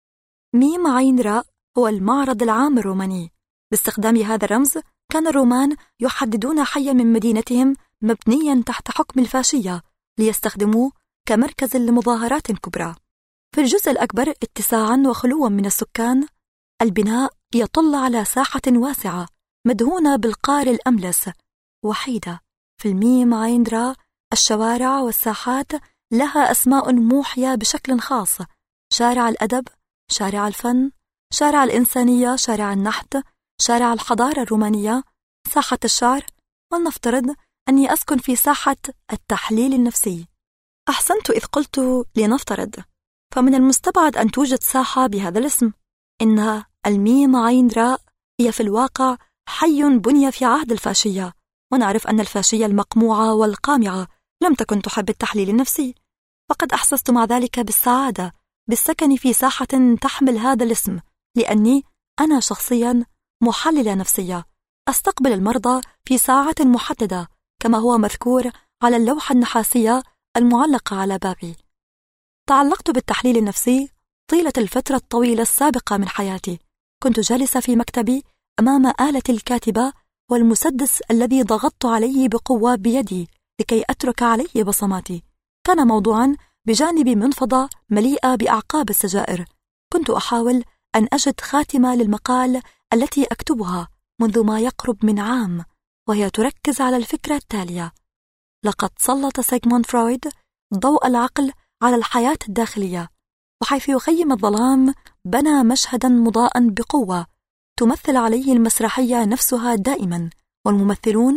ميم عين راء هو المعرض العام الروماني. باستخدام هذا الرمز كان الرومان يحددون حيا من مدينتهم مبنيا تحت حكم الفاشية ليستخدموه كمركز لمظاهرات كبرى. في الجزء الأكبر اتساعا وخلوا من السكان، البناء يطل على ساحة واسعة مدهونة بالقار الأملس. وحيدة في الميم عين راء الشوارع والساحات لها أسماء موحية بشكل خاص: شارع الأدب، شارع الفن، شارع الإنسانية، شارع النحت، شارع الحضارة الرومانية، ساحة الشعر. ولنفترض أني أسكن في ساحة التحليل النفسي. أحسنت إذ قلت لنفترض، فمن المستبعد أن توجد ساحة بهذا الاسم. إن الميم عين راء هي في الواقع حي بني في عهد الفاشية، ونعرف أن الفاشية المقموعة والقامعة لم تكن تحب التحليل النفسي. فقد أحسست مع ذلك بالسعادة بالسكن في ساحة تحمل هذا الاسم، لأني أنا شخصيا محللة نفسية أستقبل المرضى في ساعة محددة كما هو مذكور على اللوحة النحاسية المعلقة على بابي. تعلقت بالتحليل النفسي طيلة الفترة الطويلة السابقة من حياتي. كنت جالسة في مكتبي أمام آلة الكاتبة والمسدس الذي ضغطت عليه بقوة بيدي لكي أترك عليه بصماتي. كان موضوعا بجانبي منفضة مليئة بأعقاب السجائر. كنت أحاول أن أجد خاتمة للمقال التي أكتبها منذ ما يقرب من عام، وهي تركز على الفكرة التالية: لقد سلط سيغموند فرويد ضوء العقل على الحياة الداخلية، وحيث يخيم الظلام بنى مشهدا مضاء بقوة تمثل عليه المسرحية نفسها دائما، والممثلون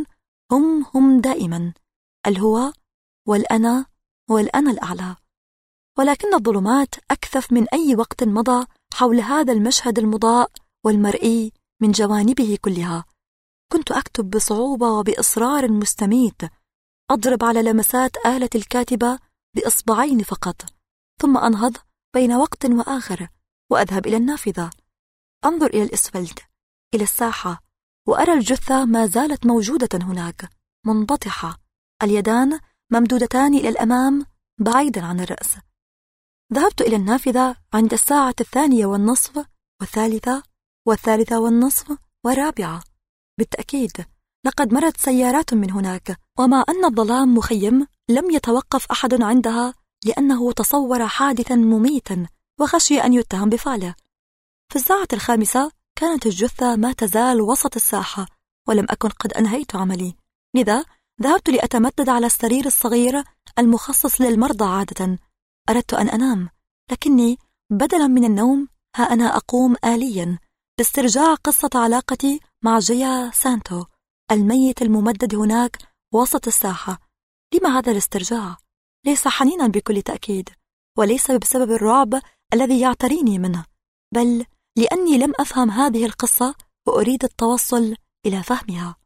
هم دائما الهو والأنا والأنا الأعلى. ولكن الظلمات أكثف من أي وقت مضى حول هذا المشهد المضاء والمرئي من جوانبه كلها. كنت أكتب بصعوبة وبإصرار مستميت، أضرب على لمسات آلة الكاتبة بإصبعين فقط، ثم أنهض بين وقت وآخر وأذهب إلى النافذة، أنظر إلى الإسفلت إلى الساحة، وأرى الجثة ما زالت موجودة هناك، منبطحة، اليدان ممدودتان إلى الأمام بعيدا عن الرأس. ذهبت إلى النافذة عند الساعة 2:30 والثالثة والثالثة والنصف والرابعة. بالتأكيد لقد مرت سيارات من هناك، ومع أن الظلام مخيم لم يتوقف أحد عندها لأنه تصور حادثا مميتا وخشي أن يتهم بفعله. في الساعة 5 كانت الجثة ما تزال وسط الساحة، ولم أكن قد أنهيت عملي، لذا ذهبت لأتمدد على السرير الصغير المخصص للمرضى عادة. أردت أن أنام، لكني بدلا من النوم ها أنا أقوم آليا باسترجاع قصة علاقتي مع جيا سانتو الميت الممدد هناك وسط الساحة. لما هذا الاسترجاع؟ ليس حنينا بكل تأكيد، وليس بسبب الرعب الذي يعتريني منه، بل لأني لم أفهم هذه القصة وأريد التوصل إلى فهمها.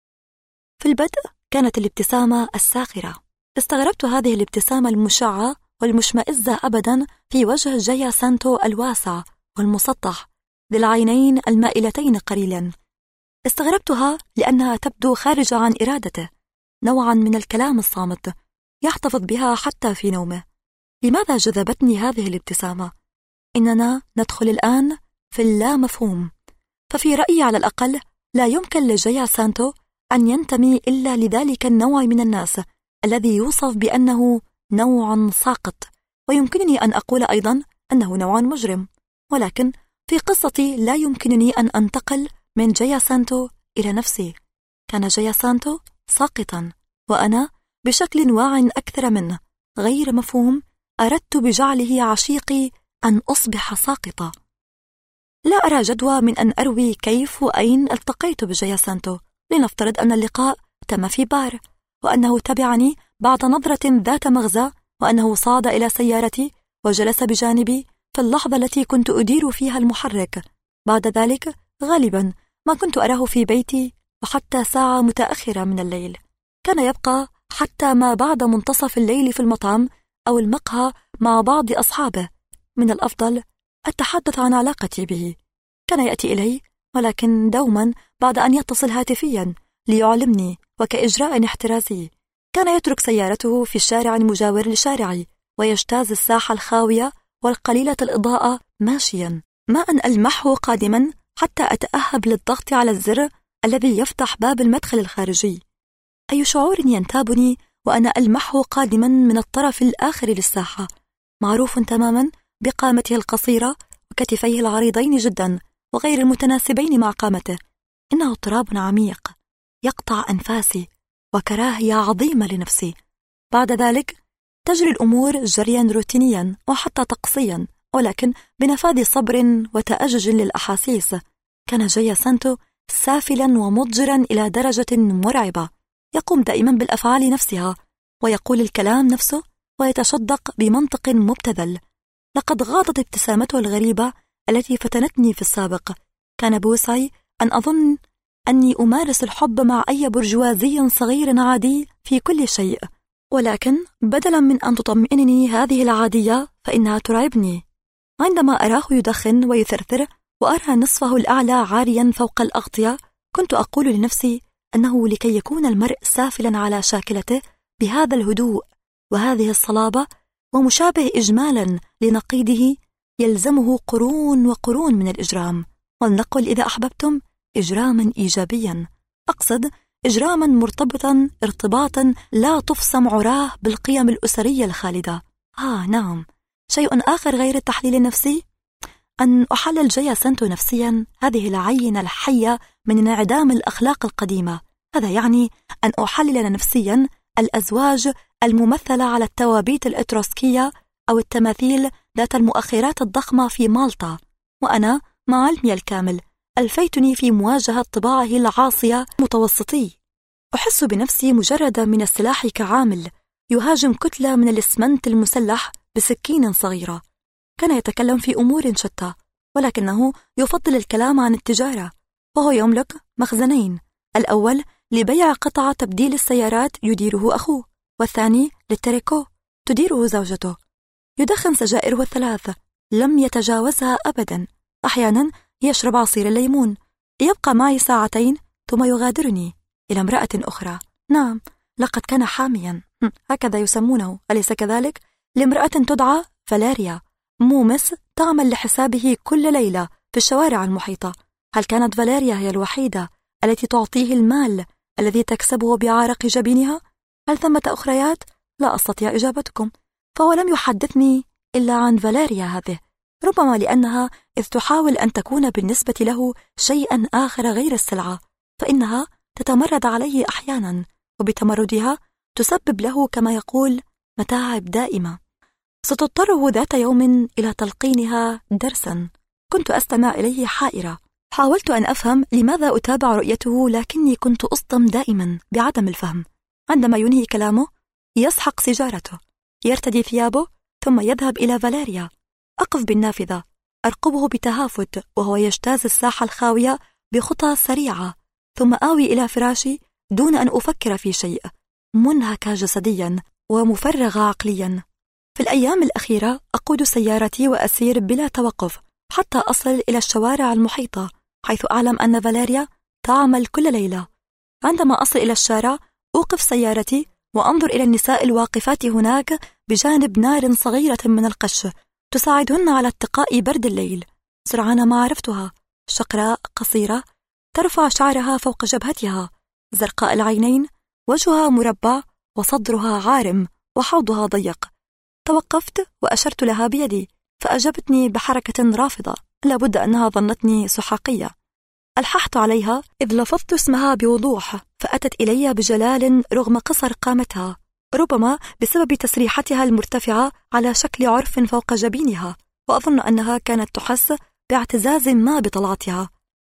في البدء كانت الابتسامة الساخرة. استغربت هذه الابتسامة المشعة والمشمئزة أبدا في وجه جيا سانتو الواسع والمسطح ذي العينين المائلتين قليلا. استغربتها لأنها تبدو خارجة عن إرادته، نوعا من الكلام الصامت يحتفظ بها حتى في نومه. لماذا جذبتني هذه الابتسامة؟ إننا ندخل الآن في اللامفهوم. ففي رأيي على الأقل لا يمكن لجيا سانتو أن ينتمي إلا لذلك النوع من الناس الذي يوصف بأنه نوع ساقط، ويمكنني أن أقول أيضا أنه نوع مجرم. ولكن في قصتي لا يمكنني أن أنتقل من جيا سانتو إلى نفسي. كان جيا سانتو ساقطا، وأنا بشكل واع أكثر منه غير مفهوم أردت بجعله عشيقي أن أصبح ساقطة. لا أرى جدوى من أن أروي كيف وأين التقيت بجيا سانتو. لنفترض أن اللقاء تم في بار، وأنه تبعني بعد نظرة ذات مغزى، وأنه صعد إلى سيارتي وجلس بجانبي في اللحظة التي كنت أدير فيها المحرك. بعد ذلك غالبا ما كنت أراه في بيتي، وحتى ساعة متأخرة من الليل. كان يبقى حتى ما بعد منتصف الليل في المطعم أو المقهى مع بعض أصحابه. من الأفضل التحدث عن علاقتي به. كان يأتي إلي، ولكن دوما بعد أن يتصل هاتفيا ليعلمني وكإجراء احترازي. كان يترك سيارته في الشارع المجاور لشارعي ويجتاز الساحة الخاوية والقليلة الإضاءة ماشيا، ما أن ألمحه قادما حتى أتأهب للضغط على الزر الذي يفتح باب المدخل الخارجي. أي شعور ينتابني وأنا ألمحه قادما من الطرف الآخر للساحة، معروف تماما بقامته القصيرة وكتفيه العريضين جدا وغير المتناسبين مع قامته. إنه اضطراب عميق يقطع أنفاسي وكراهية عظيمة لنفسي. بعد ذلك تجري الأمور جريا روتينيا وحتى طقسيا، ولكن بنفاذ صبر وتأجج للأحاسيس. كان جيا سانتو سافلا ومضجرا إلى درجة مرعبة. يقوم دائما بالأفعال نفسها ويقول الكلام نفسه ويتشدق بمنطق مبتذل. لقد غاضت ابتسامته الغريبة التي فتنتني في السابق. كان بوسعي أن أظن أني أمارس الحب مع أي برجوازي صغير عادي في كل شيء، ولكن بدلا من أن تطمئنني هذه العادية فإنها ترعبني. عندما أراه يدخن ويثرثر وأرى نصفه الأعلى عاريا فوق الأغطية، كنت أقول لنفسي أنه لكي يكون المرء سافلا على شاكلته بهذا الهدوء وهذه الصلابة ومشابه إجمالا لنقيضه يلزمه قرون وقرون من الإجرام، ولنقل إذا أحببتم إجراما إيجابيا. أقصد إجراما مرتبطا ارتباطا لا تفصم عراه بالقيم الأسرية الخالدة. نعم، شيء آخر غير التحليل النفسي، أن أحلل جيا سانتو نفسيا هذه العينة الحية من انعدام الأخلاق القديمة. هذا يعني أن أحلل نفسيا الأزواج الممثلة على التوابيت الإتروسكية أو التماثيل ذات المؤخرات الضخمة في مالطا، وأنا مع علمي الكامل ألفيتني في مواجهة طباعه العاصية متوسطي. أحس بنفسي مجردا من السلاح كعامل يهاجم كتلة من الإسمنت المسلح بسكين صغيرة. كان يتكلم في أمور شتى، ولكنه يفضل الكلام عن التجارة، وهو يملك مخزنين، الأول لبيع قطع تبديل السيارات يديره أخوه، والثاني للتريكو تديره زوجته. يدخن سجائره الثلاث لم يتجاوزها أبدا. أحيانا يشرب عصير الليمون، يبقى معي ساعتين ثم يغادرني إلى امرأة أخرى. نعم، لقد كان حاميا، هكذا يسمونه، أليس كذلك؟ لامرأة تدعى فاليريا، مومس تعمل لحسابه كل ليلة في الشوارع المحيطة. هل كانت فاليريا هي الوحيدة التي تعطيه المال الذي تكسبه بعرق جبينها؟ هل ثمة أخريات؟ لا أستطيع إجابتكم، فهو لم يحدثني إلا عن فاليريا هذه، ربما لأنها إذ تحاول أن تكون بالنسبة له شيئا آخر غير السلعة، فإنها تتمرد عليه أحيانا، وبتمردها تسبب له كما يقول متاعب دائمة. ستضطره ذات يوم إلى تلقينها درسا. كنت أستمع إليه حائرة، حاولت أن أفهم لماذا أتابع رؤيته، لكني كنت أصدم دائما بعدم الفهم. عندما ينهي كلامه يسحق سيجارته، يرتدي ثيابه، ثم يذهب إلى فاليريا. أقف بالنافذة أرقبه بتهافت وهو يجتاز الساحة الخاوية بخطى سريعة، ثم آوي إلى فراشي دون أن أفكر في شيء، منهكة جسديا ومفرغة عقليا. في الأيام الأخيرة أقود سيارتي وأسير بلا توقف حتى أصل إلى الشوارع المحيطة، حيث أعلم أن فاليريا تعمل كل ليلة. عندما أصل إلى الشارع أوقف سيارتي وأنظر إلى النساء الواقفات هناك بجانب نار صغيرة من القش تساعدهن على اتقاء برد الليل. سرعان ما عرفتها، شقراء قصيرة، ترفع شعرها فوق جبهتها، زرقاء العينين، وجهها مربع وصدرها عارم وحوضها ضيق. توقفت وأشرت لها بيدي، فأجابتني بحركة رافضة، لابد أنها ظنتني سحاقية. ألححت عليها إذ لفظت اسمها بوضوح، فأتت إلي بجلال رغم قصر قامتها، ربما بسبب تسريحتها المرتفعة على شكل عرف فوق جبينها، وأظن أنها كانت تحس باعتزاز ما بطلعتها.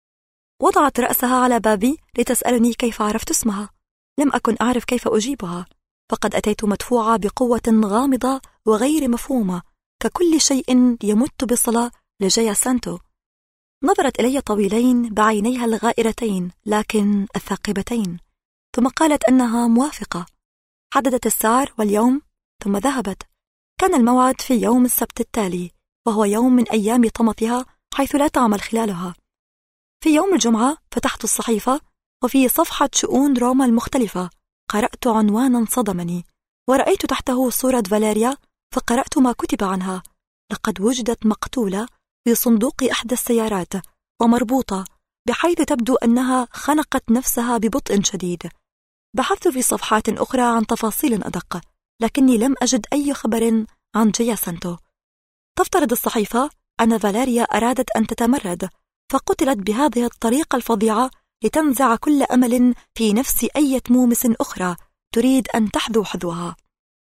وضعت رأسها على بابي لتسألني كيف عرفت اسمها. لم أكن أعرف كيف أجيبها، فقد أتيت مدفوعة بقوة غامضة وغير مفهومة، ككل شيء يمت بصلة لجيا سانتو. نظرت إلي طويلين بعينيها الغائرتين لكن الثاقبتين، ثم قالت أنها موافقة. حددت السعر واليوم ثم ذهبت. كان الموعد في يوم السبت التالي، وهو يوم من أيام طمثها حيث لا تعمل خلالها. في يوم الجمعة فتحت الصحيفة، وفي صفحة شؤون روما المختلفة قرأت عنوانا صدمني، ورأيت تحته صورة فاليريا، فقرأت ما كتب عنها: لقد وجدت مقتولة في صندوق إحدى السيارات ومربوطة بحيث تبدو أنها خنقت نفسها ببطء شديد. بحثت في صفحات أخرى عن تفاصيل أدق، لكني لم أجد أي خبر عن جيا سانتو. تفترض الصحيفة أن فاليريا أرادت أن تتمرد، فقتلت بهذه الطريقة الفظيعة لتنزع كل أمل في نفس أي مومس أخرى تريد أن تحذو حذوها.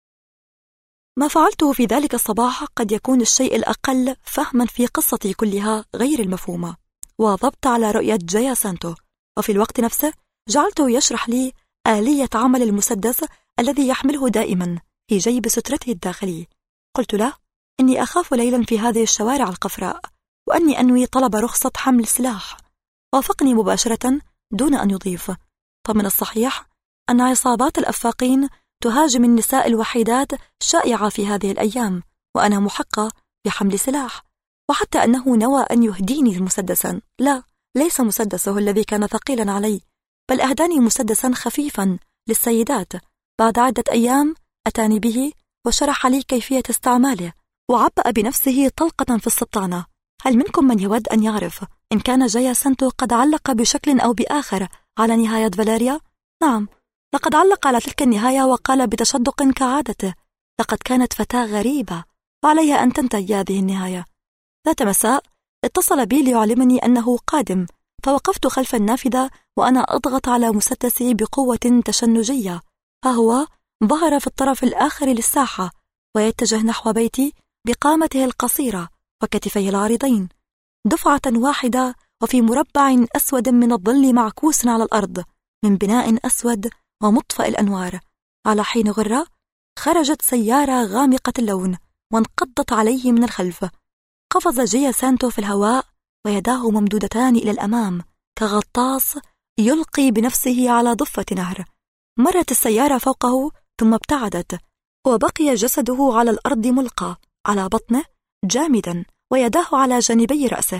ما فعلته في ذلك الصباح قد يكون الشيء الأقل فهما في قصتي كلها غير المفهومة، واظبت على رؤية جيا سانتو، وفي الوقت نفسه جعلته يشرح لي آلية عمل المسدس الذي يحمله دائما في جيب سترته الداخلي. قلت له إني أخاف ليلا في هذه الشوارع القفراء، وأني أنوي طلب رخصة حمل سلاح. وافقني مباشرة دون أن يضيف: فمن الصحيح أن عصابات الأفاقين تهاجم النساء الوحيدات شائعة في هذه الأيام، وأنا محقة بحمل سلاح، وحتى أنه نوى أن يهديني مسدسا. لا، ليس مسدسه الذي كان ثقيلا علي، بل أهداني مسدسا خفيفا للسيدات. بعد عدة أيام أتاني به وشرح لي كيفية استعماله، وعبأ بنفسه طلقة في السطانة. هل منكم من يود أن يعرف إن كان جيا سانتو قد علق بشكل أو بآخر على نهاية فاليريا؟ نعم، لقد علق على تلك النهاية وقال بتشدق كعادته: لقد كانت فتاة غريبة وعليها أن تنتهي هذه النهاية. ذات مساء اتصل بي ليعلمني أنه قادم، فوقفت خلف النافذة وأنا أضغط على مسدسي بقوة تشنجية. ها هو ظهر في الطرف الآخر للساحة ويتجه نحو بيتي بقامته القصيرة وكتفيه العريضين. دفعة واحدة وفي مربع أسود من الظل معكوس على الأرض من بناء أسود ومطفأ الأنوار. على حين غرة خرجت سيارة غامقة اللون وانقضت عليه من الخلف. قفز جيا سانتو في الهواء ويداه ممدودتان إلى الأمام كغطاس يلقي بنفسه على ضفة نهر. مرت السيارة فوقه ثم ابتعدت، وبقي جسده على الأرض ملقى على بطنه جامدا ويداه على جانبي رأسه.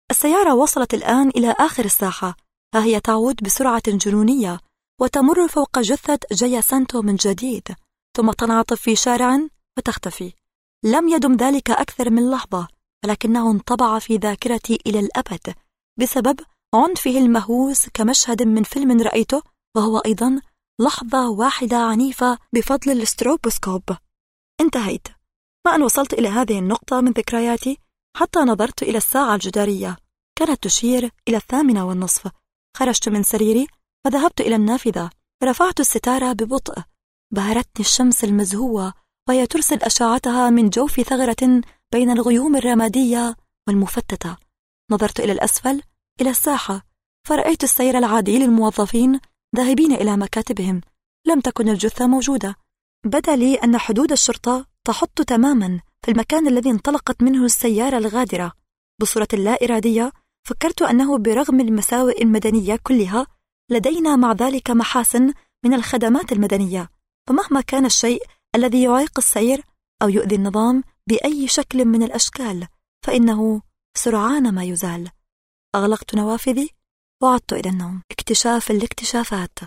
السيارة وصلت الآن إلى آخر الساحة، ها هي تعود بسرعة جنونية وتمر فوق جثة جايا سانتو من جديد، ثم تنعطف في شارع وتختفي. لم يدم ذلك أكثر من لحظة، ولكنه انطبع في ذاكرتي إلى الأبد بسبب عنفه المهووس كمشهد من فيلم رأيته، وهو أيضا لحظة واحدة عنيفة بفضل الستروبوسكوب. انتهيت. ما أن وصلت إلى هذه النقطة من ذكرياتي حتى نظرت إلى الساعة الجدارية، كانت تشير إلى 8:30. خرجت من سريري وذهبت إلى النافذة، رفعت الستارة ببطء. بهرتني الشمس المزهوة وهي ترسل أشعتها من جوف ثغرة بين الغيوم الرمادية والمفتتة. نظرت إلى الأسفل إلى الساحة، فرأيت السير العادي للموظفين ذاهبين إلى مكاتبهم. لم تكن الجثة موجودة. بدا لي أن حدود الشرطة تحط تماما في المكان الذي انطلقت منه السيارة الغادرة. بصورة لا إرادية فكرت أنه برغم المساوئ المدنية كلها لدينا مع ذلك محاسن من الخدمات المدنية، فمهما كان الشيء الذي يعيق السير أو يؤذي النظام بأي شكل من الأشكال فإنه سرعان ما يزال. أغلقت نوافذي وعدت إلى النوم. اكتشاف الاكتشافات.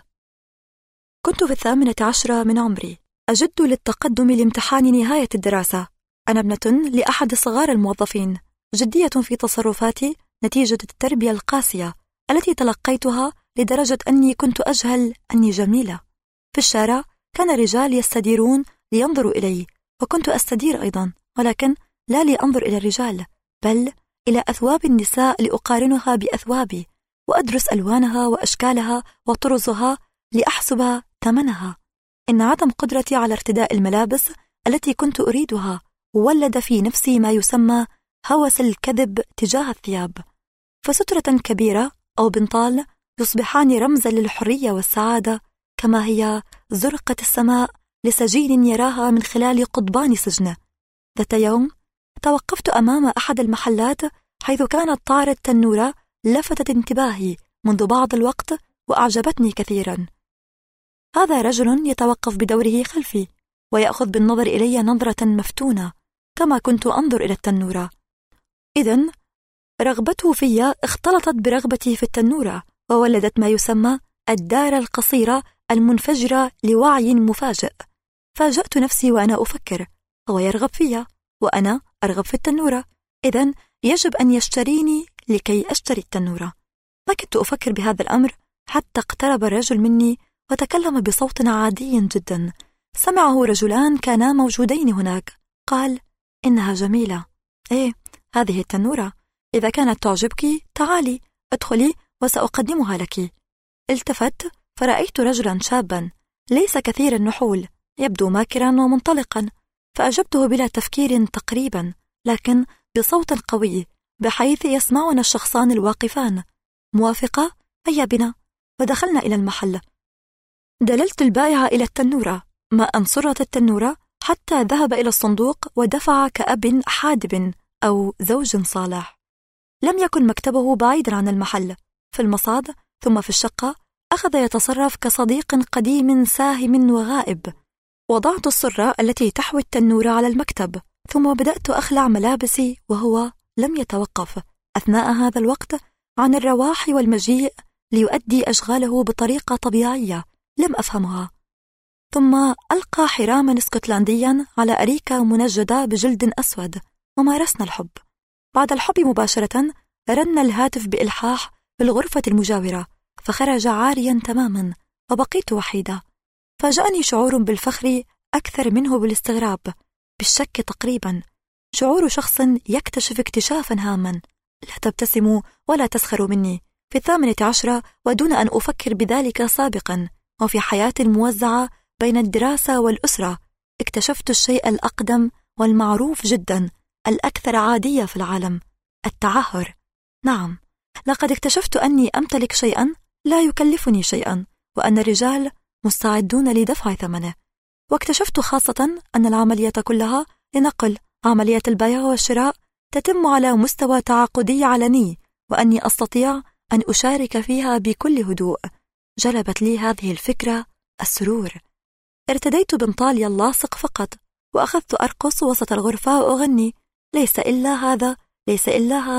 كنت في 18 من عمري، أجد للتقدم لامتحان نهاية الدراسة. أنا ابنة لأحد صغار الموظفين، جدية في تصرفاتي نتيجة التربية القاسية التي تلقيتها لدرجة أني كنت أجهل أني جميلة. في الشارع كان رجال يستديرون لينظروا إلي، وكنت أستدير أيضا، ولكن لا لأنظر إلى الرجال بل إلى أثواب النساء لأقارنها بأثوابي وأدرس ألوانها وأشكالها وطرزها لأحسب ثمنها. إن عدم قدرتي على ارتداء الملابس التي كنت أريدها ولد في نفسي ما يسمى هوس الكذب تجاه الثياب، فسترة كبيرة أو بنطال يصبحان رمزا للحرية والسعادة، كما هي زرقة السماء لسجين يراها من خلال قضبان سجنه. ذات يوم توقفت أمام أحد المحلات حيث كانت تعرض تنورة لفتت انتباهي منذ بعض الوقت وأعجبتني كثيرا. هذا رجل يتوقف بدوره خلفي ويأخذ بالنظر إلي نظرة مفتونة كما كنت أنظر إلى التنورة. إذن رغبته في اختلطت برغبتي في التنورة وولدت ما يسمى الدارة القصيرة المنفجرة لوعي مفاجئ. فاجأت نفسي وأنا أفكر، هو يرغب فيا وأنا أرغب في التنورة، إذن يجب أن يشتريني لكي أشتري التنورة. ما كنت أفكر بهذا الأمر حتى اقترب الرجل مني وتكلم بصوت عادي جدا. سمعه رجلان كانا موجودين هناك. قال: إنها جميلة. إيه، هذه التنورة، إذا كانت تعجبك تعالي ادخلي وسأقدمها لك. التفت فرأيت رجلا شابا ليس كثير النحول، يبدو ماكرا ومنطلقا، فأجبته بلا تفكير تقريبا، لكن بصوت قوي بحيث يسمعنا الشخصان الواقفان. موافقة؟ هيا بنا. ودخلنا إلى المحل. دللت البائع إلى التنورة، ما أن سرت التنورة حتى ذهب إلى الصندوق ودفع كأب حادب أو زوج صالح. لم يكن مكتبه بعيدا عن المحل، في المصاد ثم في الشقة. أخذ يتصرف كصديق قديم ساهم وغائب. وضعت السرة التي تحوي التنورة على المكتب، ثم بدأت أخلع ملابسي وهو لم يتوقف أثناء هذا الوقت عن الرواح والمجيء ليؤدي أشغاله بطريقة طبيعية لم أفهمها. ثم ألقى حراما اسكتلنديا على أريكة منجدة بجلد أسود، ومارسنا الحب. بعد الحب مباشرة رن الهاتف بإلحاح في الغرفة المجاورة، فخرج عاريا تماما وبقيت وحيدة. فاجأني شعور بالفخر أكثر منه بالاستغراب، بالشك تقريبا، شعور شخص يكتشف اكتشافا هاما. لا تبتسموا ولا تسخروا مني، في 18 ودون أن أفكر بذلك سابقا، وفي حياة موزعة بين الدراسة والأسرة، اكتشفت الشيء الأقدم والمعروف جدا، الأكثر عادية في العالم: التعهر. نعم، لقد اكتشفت أني أمتلك شيئا لا يكلفني شيئا، وأن الرجال مستعدون لدفع ثمنه. واكتشفت خاصة أن العملية كلها، لنقل عملية البيع والشراء، تتم على مستوى تعاقدي علني، وأني أستطيع أن أشارك فيها بكل هدوء. جلبت لي هذه الفكرة السرور. ارتديت بنطالي اللاصق فقط، وأخذت أرقص وسط الغرفة وأغني: ليس إلا هذا، ليس إلا هذا،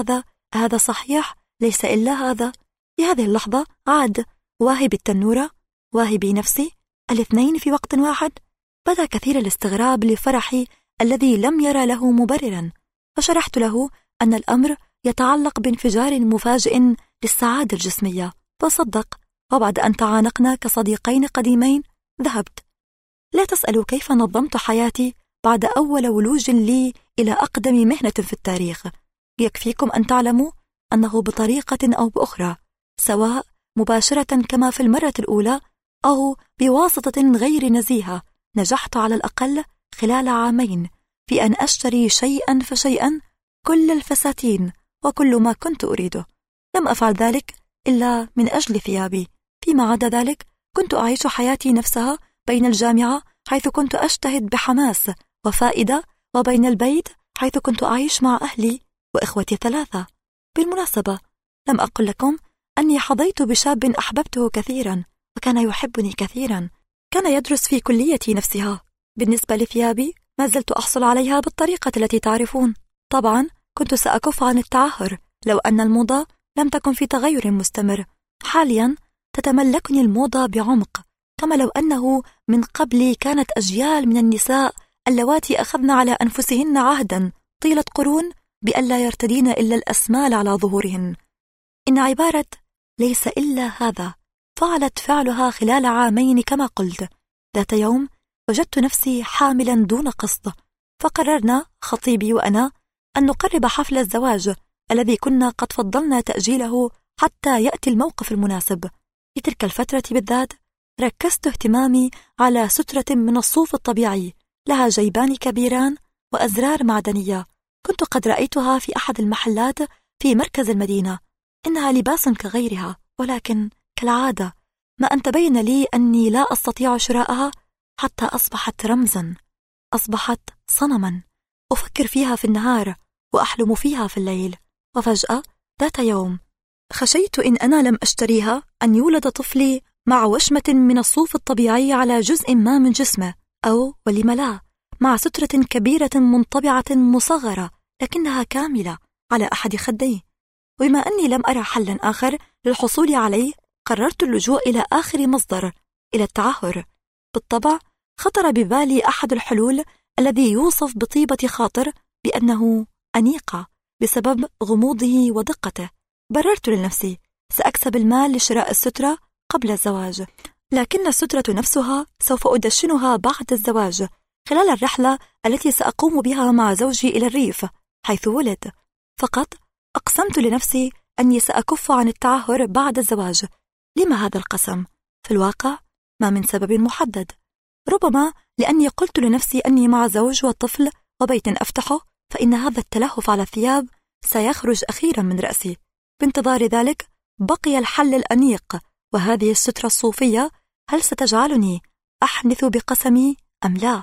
هذا صحيح؟ ليس إلا هذا. في هذه اللحظة عاد واهي بالتنورة، واهي بنفسي، الاثنين في وقت واحد. بدا كثير الاستغراب لفرحي الذي لم يرى له مبررا، فشرحت له أن الأمر يتعلق بانفجار مفاجئ للسعادة الجسمية، فصدق. وبعد أن تعانقنا كصديقين قديمين ذهبت. لا تسألوا كيف نظمت حياتي بعد أول ولوج لي إلى أقدم مهنة في التاريخ. يكفيكم أن تعلموا أنه بطريقة أو بأخرى، سواء مباشرة كما في المرة الأولى أو بواسطة غير نزيهة، نجحت على الأقل خلال عامين في أن أشتري شيئا فشيئا كل الفساتين وكل ما كنت أريده. لم أفعل ذلك إلا من أجل ثيابي. فيما عدا ذلك كنت أعيش حياتي نفسها بين الجامعة حيث كنت أجتهد بحماس وفائدة، وبين البيت حيث كنت أعيش مع أهلي وإخوتي 3. بالمناسبة لم أقل لكم أني حظيت بشاب أحببته كثيرا وكان يحبني كثيرا. كان يدرس في كليتي نفسها. بالنسبة لثيابي ما زلت أحصل عليها بالطريقة التي تعرفون. طبعا كنت سأكف عن التعهر لو أن الموضة لم تكن في تغير مستمر. حاليا تتملكني الموضة بعمق، كما لو أنه من قبل كانت أجيال من النساء اللواتي أخذن على أنفسهن عهدا طيلة قرون بألا يرتدين إلا الأسمال على ظهورهن. إن عبارة ليس إلا هذا فعلت فعلها خلال عامين كما قلت. ذات يوم وجدت نفسي حاملا دون قصد، فقررنا خطيبي وأنا أن نقرب حفل الزواج الذي كنا قد فضلنا تأجيله حتى يأتي الموقف المناسب. في تلك الفترة بالذات ركزت اهتمامي على سترة من الصوف الطبيعي لها جيبان كبيران وأزرار معدنية، كنت قد رأيتها في أحد المحلات في مركز المدينة. إنها لباس كغيرها، ولكن كالعادة ما أن تبين لي أني لا أستطيع شراءها حتى أصبحت رمزا، أصبحت صنما أفكر فيها في النهار وأحلم فيها في الليل. وفجأة ذات يوم خشيت إن أنا لم أشتريها أن يولد طفلي مع وشمة من الصوف الطبيعي على جزء ما من جسمه، أو ولم لا مع سترة كبيرة منطبعة مصغرة لكنها كاملة على أحد خديه. وبما أني لم أرى حلا آخر للحصول عليه قررت اللجوء إلى آخر مصدر، إلى التعهر. بالطبع خطر ببالي أحد الحلول الذي يوصف بطيبة خاطر بأنه أنيقة بسبب غموضه ودقته. بررت لنفسي سأكسب المال لشراء السترة قبل الزواج، لكن السترة نفسها سوف أدشنها بعد الزواج خلال الرحلة التي سأقوم بها مع زوجي إلى الريف حيث ولد. فقط أقسمت لنفسي أني سأكف عن التعهر بعد الزواج. لما هذا القسم؟ في الواقع ما من سبب محدد، ربما لأني قلت لنفسي أني مع زوج وطفل وبيت أفتحه، فإن هذا التلهف على الثياب سيخرج أخيرا من رأسي. بانتظار ذلك بقي الحل الأنيق، وهذه السترة الصوفية هل ستجعلني أحنث بقسمي أم لا؟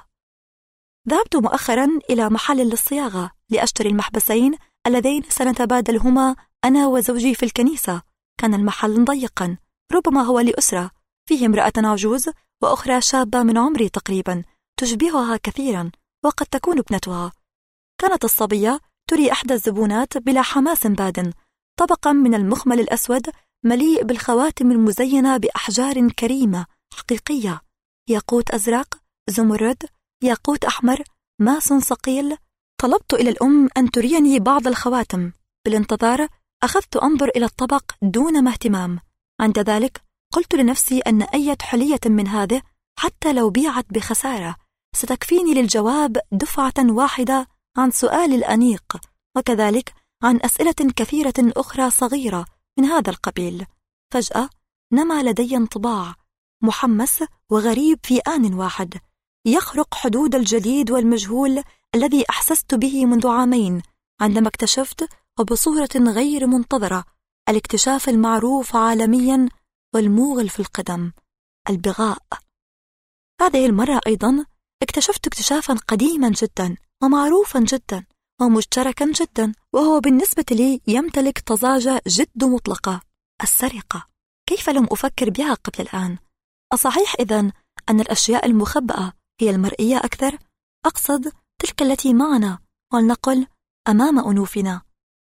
ذهبت مؤخرا إلى محل للصياغة لأشتري المحبسين اللذين سنتبادلهما أنا وزوجي في الكنيسة. كان المحل ضيقا، ربما هو لأسرة، فيه امرأة عجوز وأخرى شابة من عمري تقريبا تشبهها كثيرا وقد تكون ابنتها. كانت الصبية تري إحدى الزبونات بلا حماس باد طبقا من المخمل الأسود مليء بالخواتم المزينة بأحجار كريمة حقيقية، ياقوت أزرق، زمرد، ياقوت أحمر، ماس صقيل. طلبت إلى الأم أن تريني بعض الخواتم. بالانتظار أخذت أنظر إلى الطبق دون ما اهتمام. عند ذلك قلت لنفسي أن أي حلية من هذه حتى لو بيعت بخسارة ستكفيني للجواب دفعة واحدة عن سؤال الأنيق، وكذلك عن أسئلة كثيرة أخرى صغيرة من هذا القبيل. فجأة نما لدي انطباع محمس وغريب في آن واحد، يخرق حدود الجديد والمجهول الذي أحسست به منذ عامين عندما اكتشفت وبصورة غير منتظرة الاكتشاف المعروف عالميا والموغل في القدم: البغاء. هذه المرة أيضا اكتشفت اكتشافا قديما جدا ومعروفا جدا ومشتركا جدا، وهو بالنسبة لي يمتلك طزاجة جد مطلقة: السرقة. كيف لم أفكر بها قبل الآن؟ أصحيح إذن أن الأشياء المخبأة هي المرئية أكثر؟ أقصد تلك التي معنا، ولنقل أمام أنوفنا.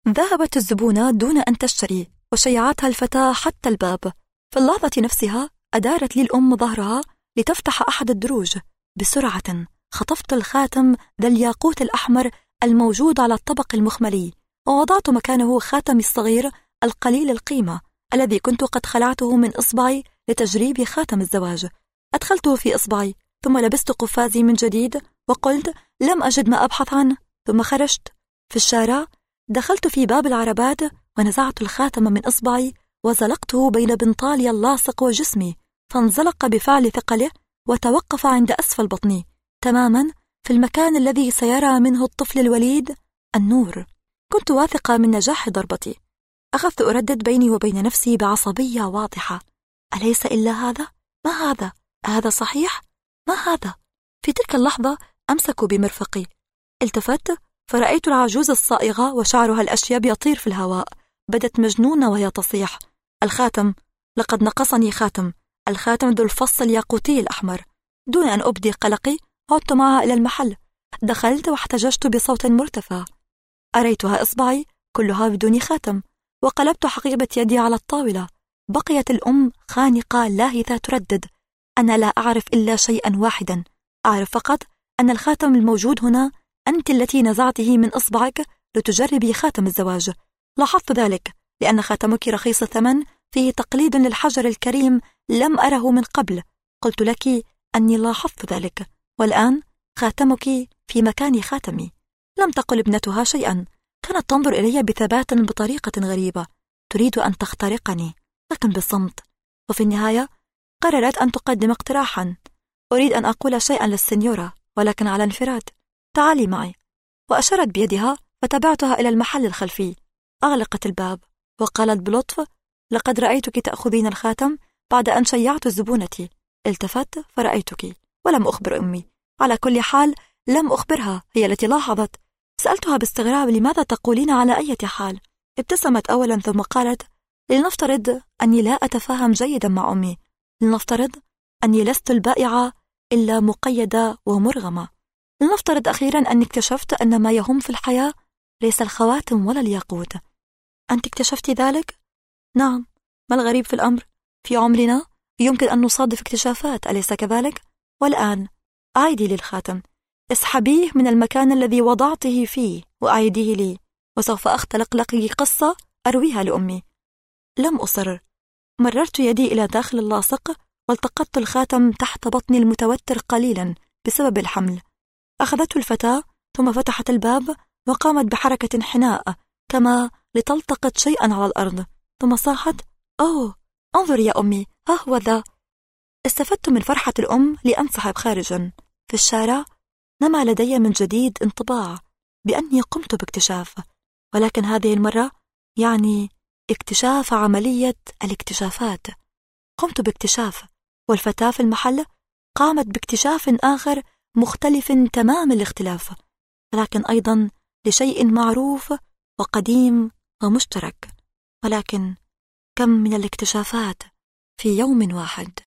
ذهبت الزبونة دون أن تشتري، وشيعتها الفتاة حتى الباب. في اللحظة نفسها أدارت لي الأم ظهرها لتفتح أحد الدروج. بسرعة خطفت الخاتم ذا الياقوت الأحمر الموجود على الطبق المخملي، ووضعت مكانه خاتمي الصغير القليل القيمة الذي كنت قد خلعته من إصبعي لتجريب خاتم الزواج. أدخلته في إصبعي، ثم لبست قفازي من جديد وقلت لم أجد ما أبحث عنه، ثم خرجت. في الشارع دخلت في باب العربات ونزعت الخاتم من إصبعي وزلقته بين بنطالي اللاصق وجسمي، فانزلق بفعل ثقله وتوقف عند أسفل بطني تماما في المكان الذي سيرى منه الطفل الوليد النور. كنت واثقة من نجاح ضربتي. أخذت أردد بيني وبين نفسي بعصبية واضحة: أليس إلا هذا؟ ما هذا؟ هذا صحيح؟ ما هذا؟ في تلك اللحظة أمسكوا بمرفقي. التفت فرأيت العجوز الصائغة وشعرها الأشيب يطير في الهواء. بدت مجنونة وهي تصيح: الخاتم! لقد نقصني خاتم، الخاتم ذو الفص الياقوتي الأحمر. دون أن أبدي قلقي عدت معها إلى المحل. دخلت واحتججت بصوت مرتفع. أريتها إصبعي كلها بدون خاتم، وقلبت حقيبة يدي على الطاولة. بقيت الأم خانقة لاهثة تردد: أنا لا أعرف إلا شيئا واحدا، أعرف فقط أن الخاتم الموجود هنا أنت التي نزعته من إصبعك لتجربي خاتم الزواج. لاحظت ذلك لأن خاتمك رخيص الثمن، فيه تقليد للحجر الكريم لم أره من قبل. قلت لك أني لاحظت ذلك، والآن خاتمك في مكان خاتمي. لم تقل ابنتها شيئا، كانت تنظر إلي بثبات بطريقة غريبة، تريد أن تخترقني لكن بالصمت. وفي النهاية قررت أن تقدم اقتراحا: أريد أن أقول شيئا للسنيورة ولكن على انفراد، تعالي معي. وأشارت بيدها فتبعتها إلى المحل الخلفي. أغلقت الباب وقالت بلطف: لقد رأيتك تأخذين الخاتم بعد أن شيعت زبونتي. التفت فرأيتك ولم أخبر أمي. على كل حال لم أخبرها، هي التي لاحظت. سألتها باستغراب: لماذا تقولين على أي حال؟ ابتسمت أولا ثم قالت: لنفترض أني لا أتفاهم جيدا مع أمي، لنفترض أني لست البائعة إلا مقيدة ومرغمة، لنفترض أخيرا أني اكتشفت أن ما يهم في الحياة ليس الخواتم ولا الياقوت. أنت اكتشفت ذلك؟ نعم. ما الغريب في الأمر؟ في عمرنا يمكن أن نصادف اكتشافات، أليس كذلك؟ والآن أعيدي لي الخاتم، اسحبيه من المكان الذي وضعته فيه وأعيديه لي، وسوف أختلق لك قصة أرويها لأمي. لم أصر. مررت يدي إلى داخل اللاصق والتقطت الخاتم تحت بطني المتوتر قليلا بسبب الحمل. أخذته الفتاة ثم فتحت الباب وقامت بحركة انحناء كما لتلتقط شيئا على الأرض، ثم صاحت: أوه، انظر يا أمي، ها هو ذا. استفدت من فرحة الأم لأنسحب خارجا. في الشارع نما لدي من جديد انطباع بأني قمت باكتشاف، ولكن هذه المرة يعني اكتشاف عملية الاكتشافات. قمت باكتشاف، والفتاة في المحل قامت باكتشاف آخر مختلف تمام الاختلاف، لكن أيضا لشيء معروف وقديم ومشترك. ولكن كم من الاكتشافات في يوم واحد.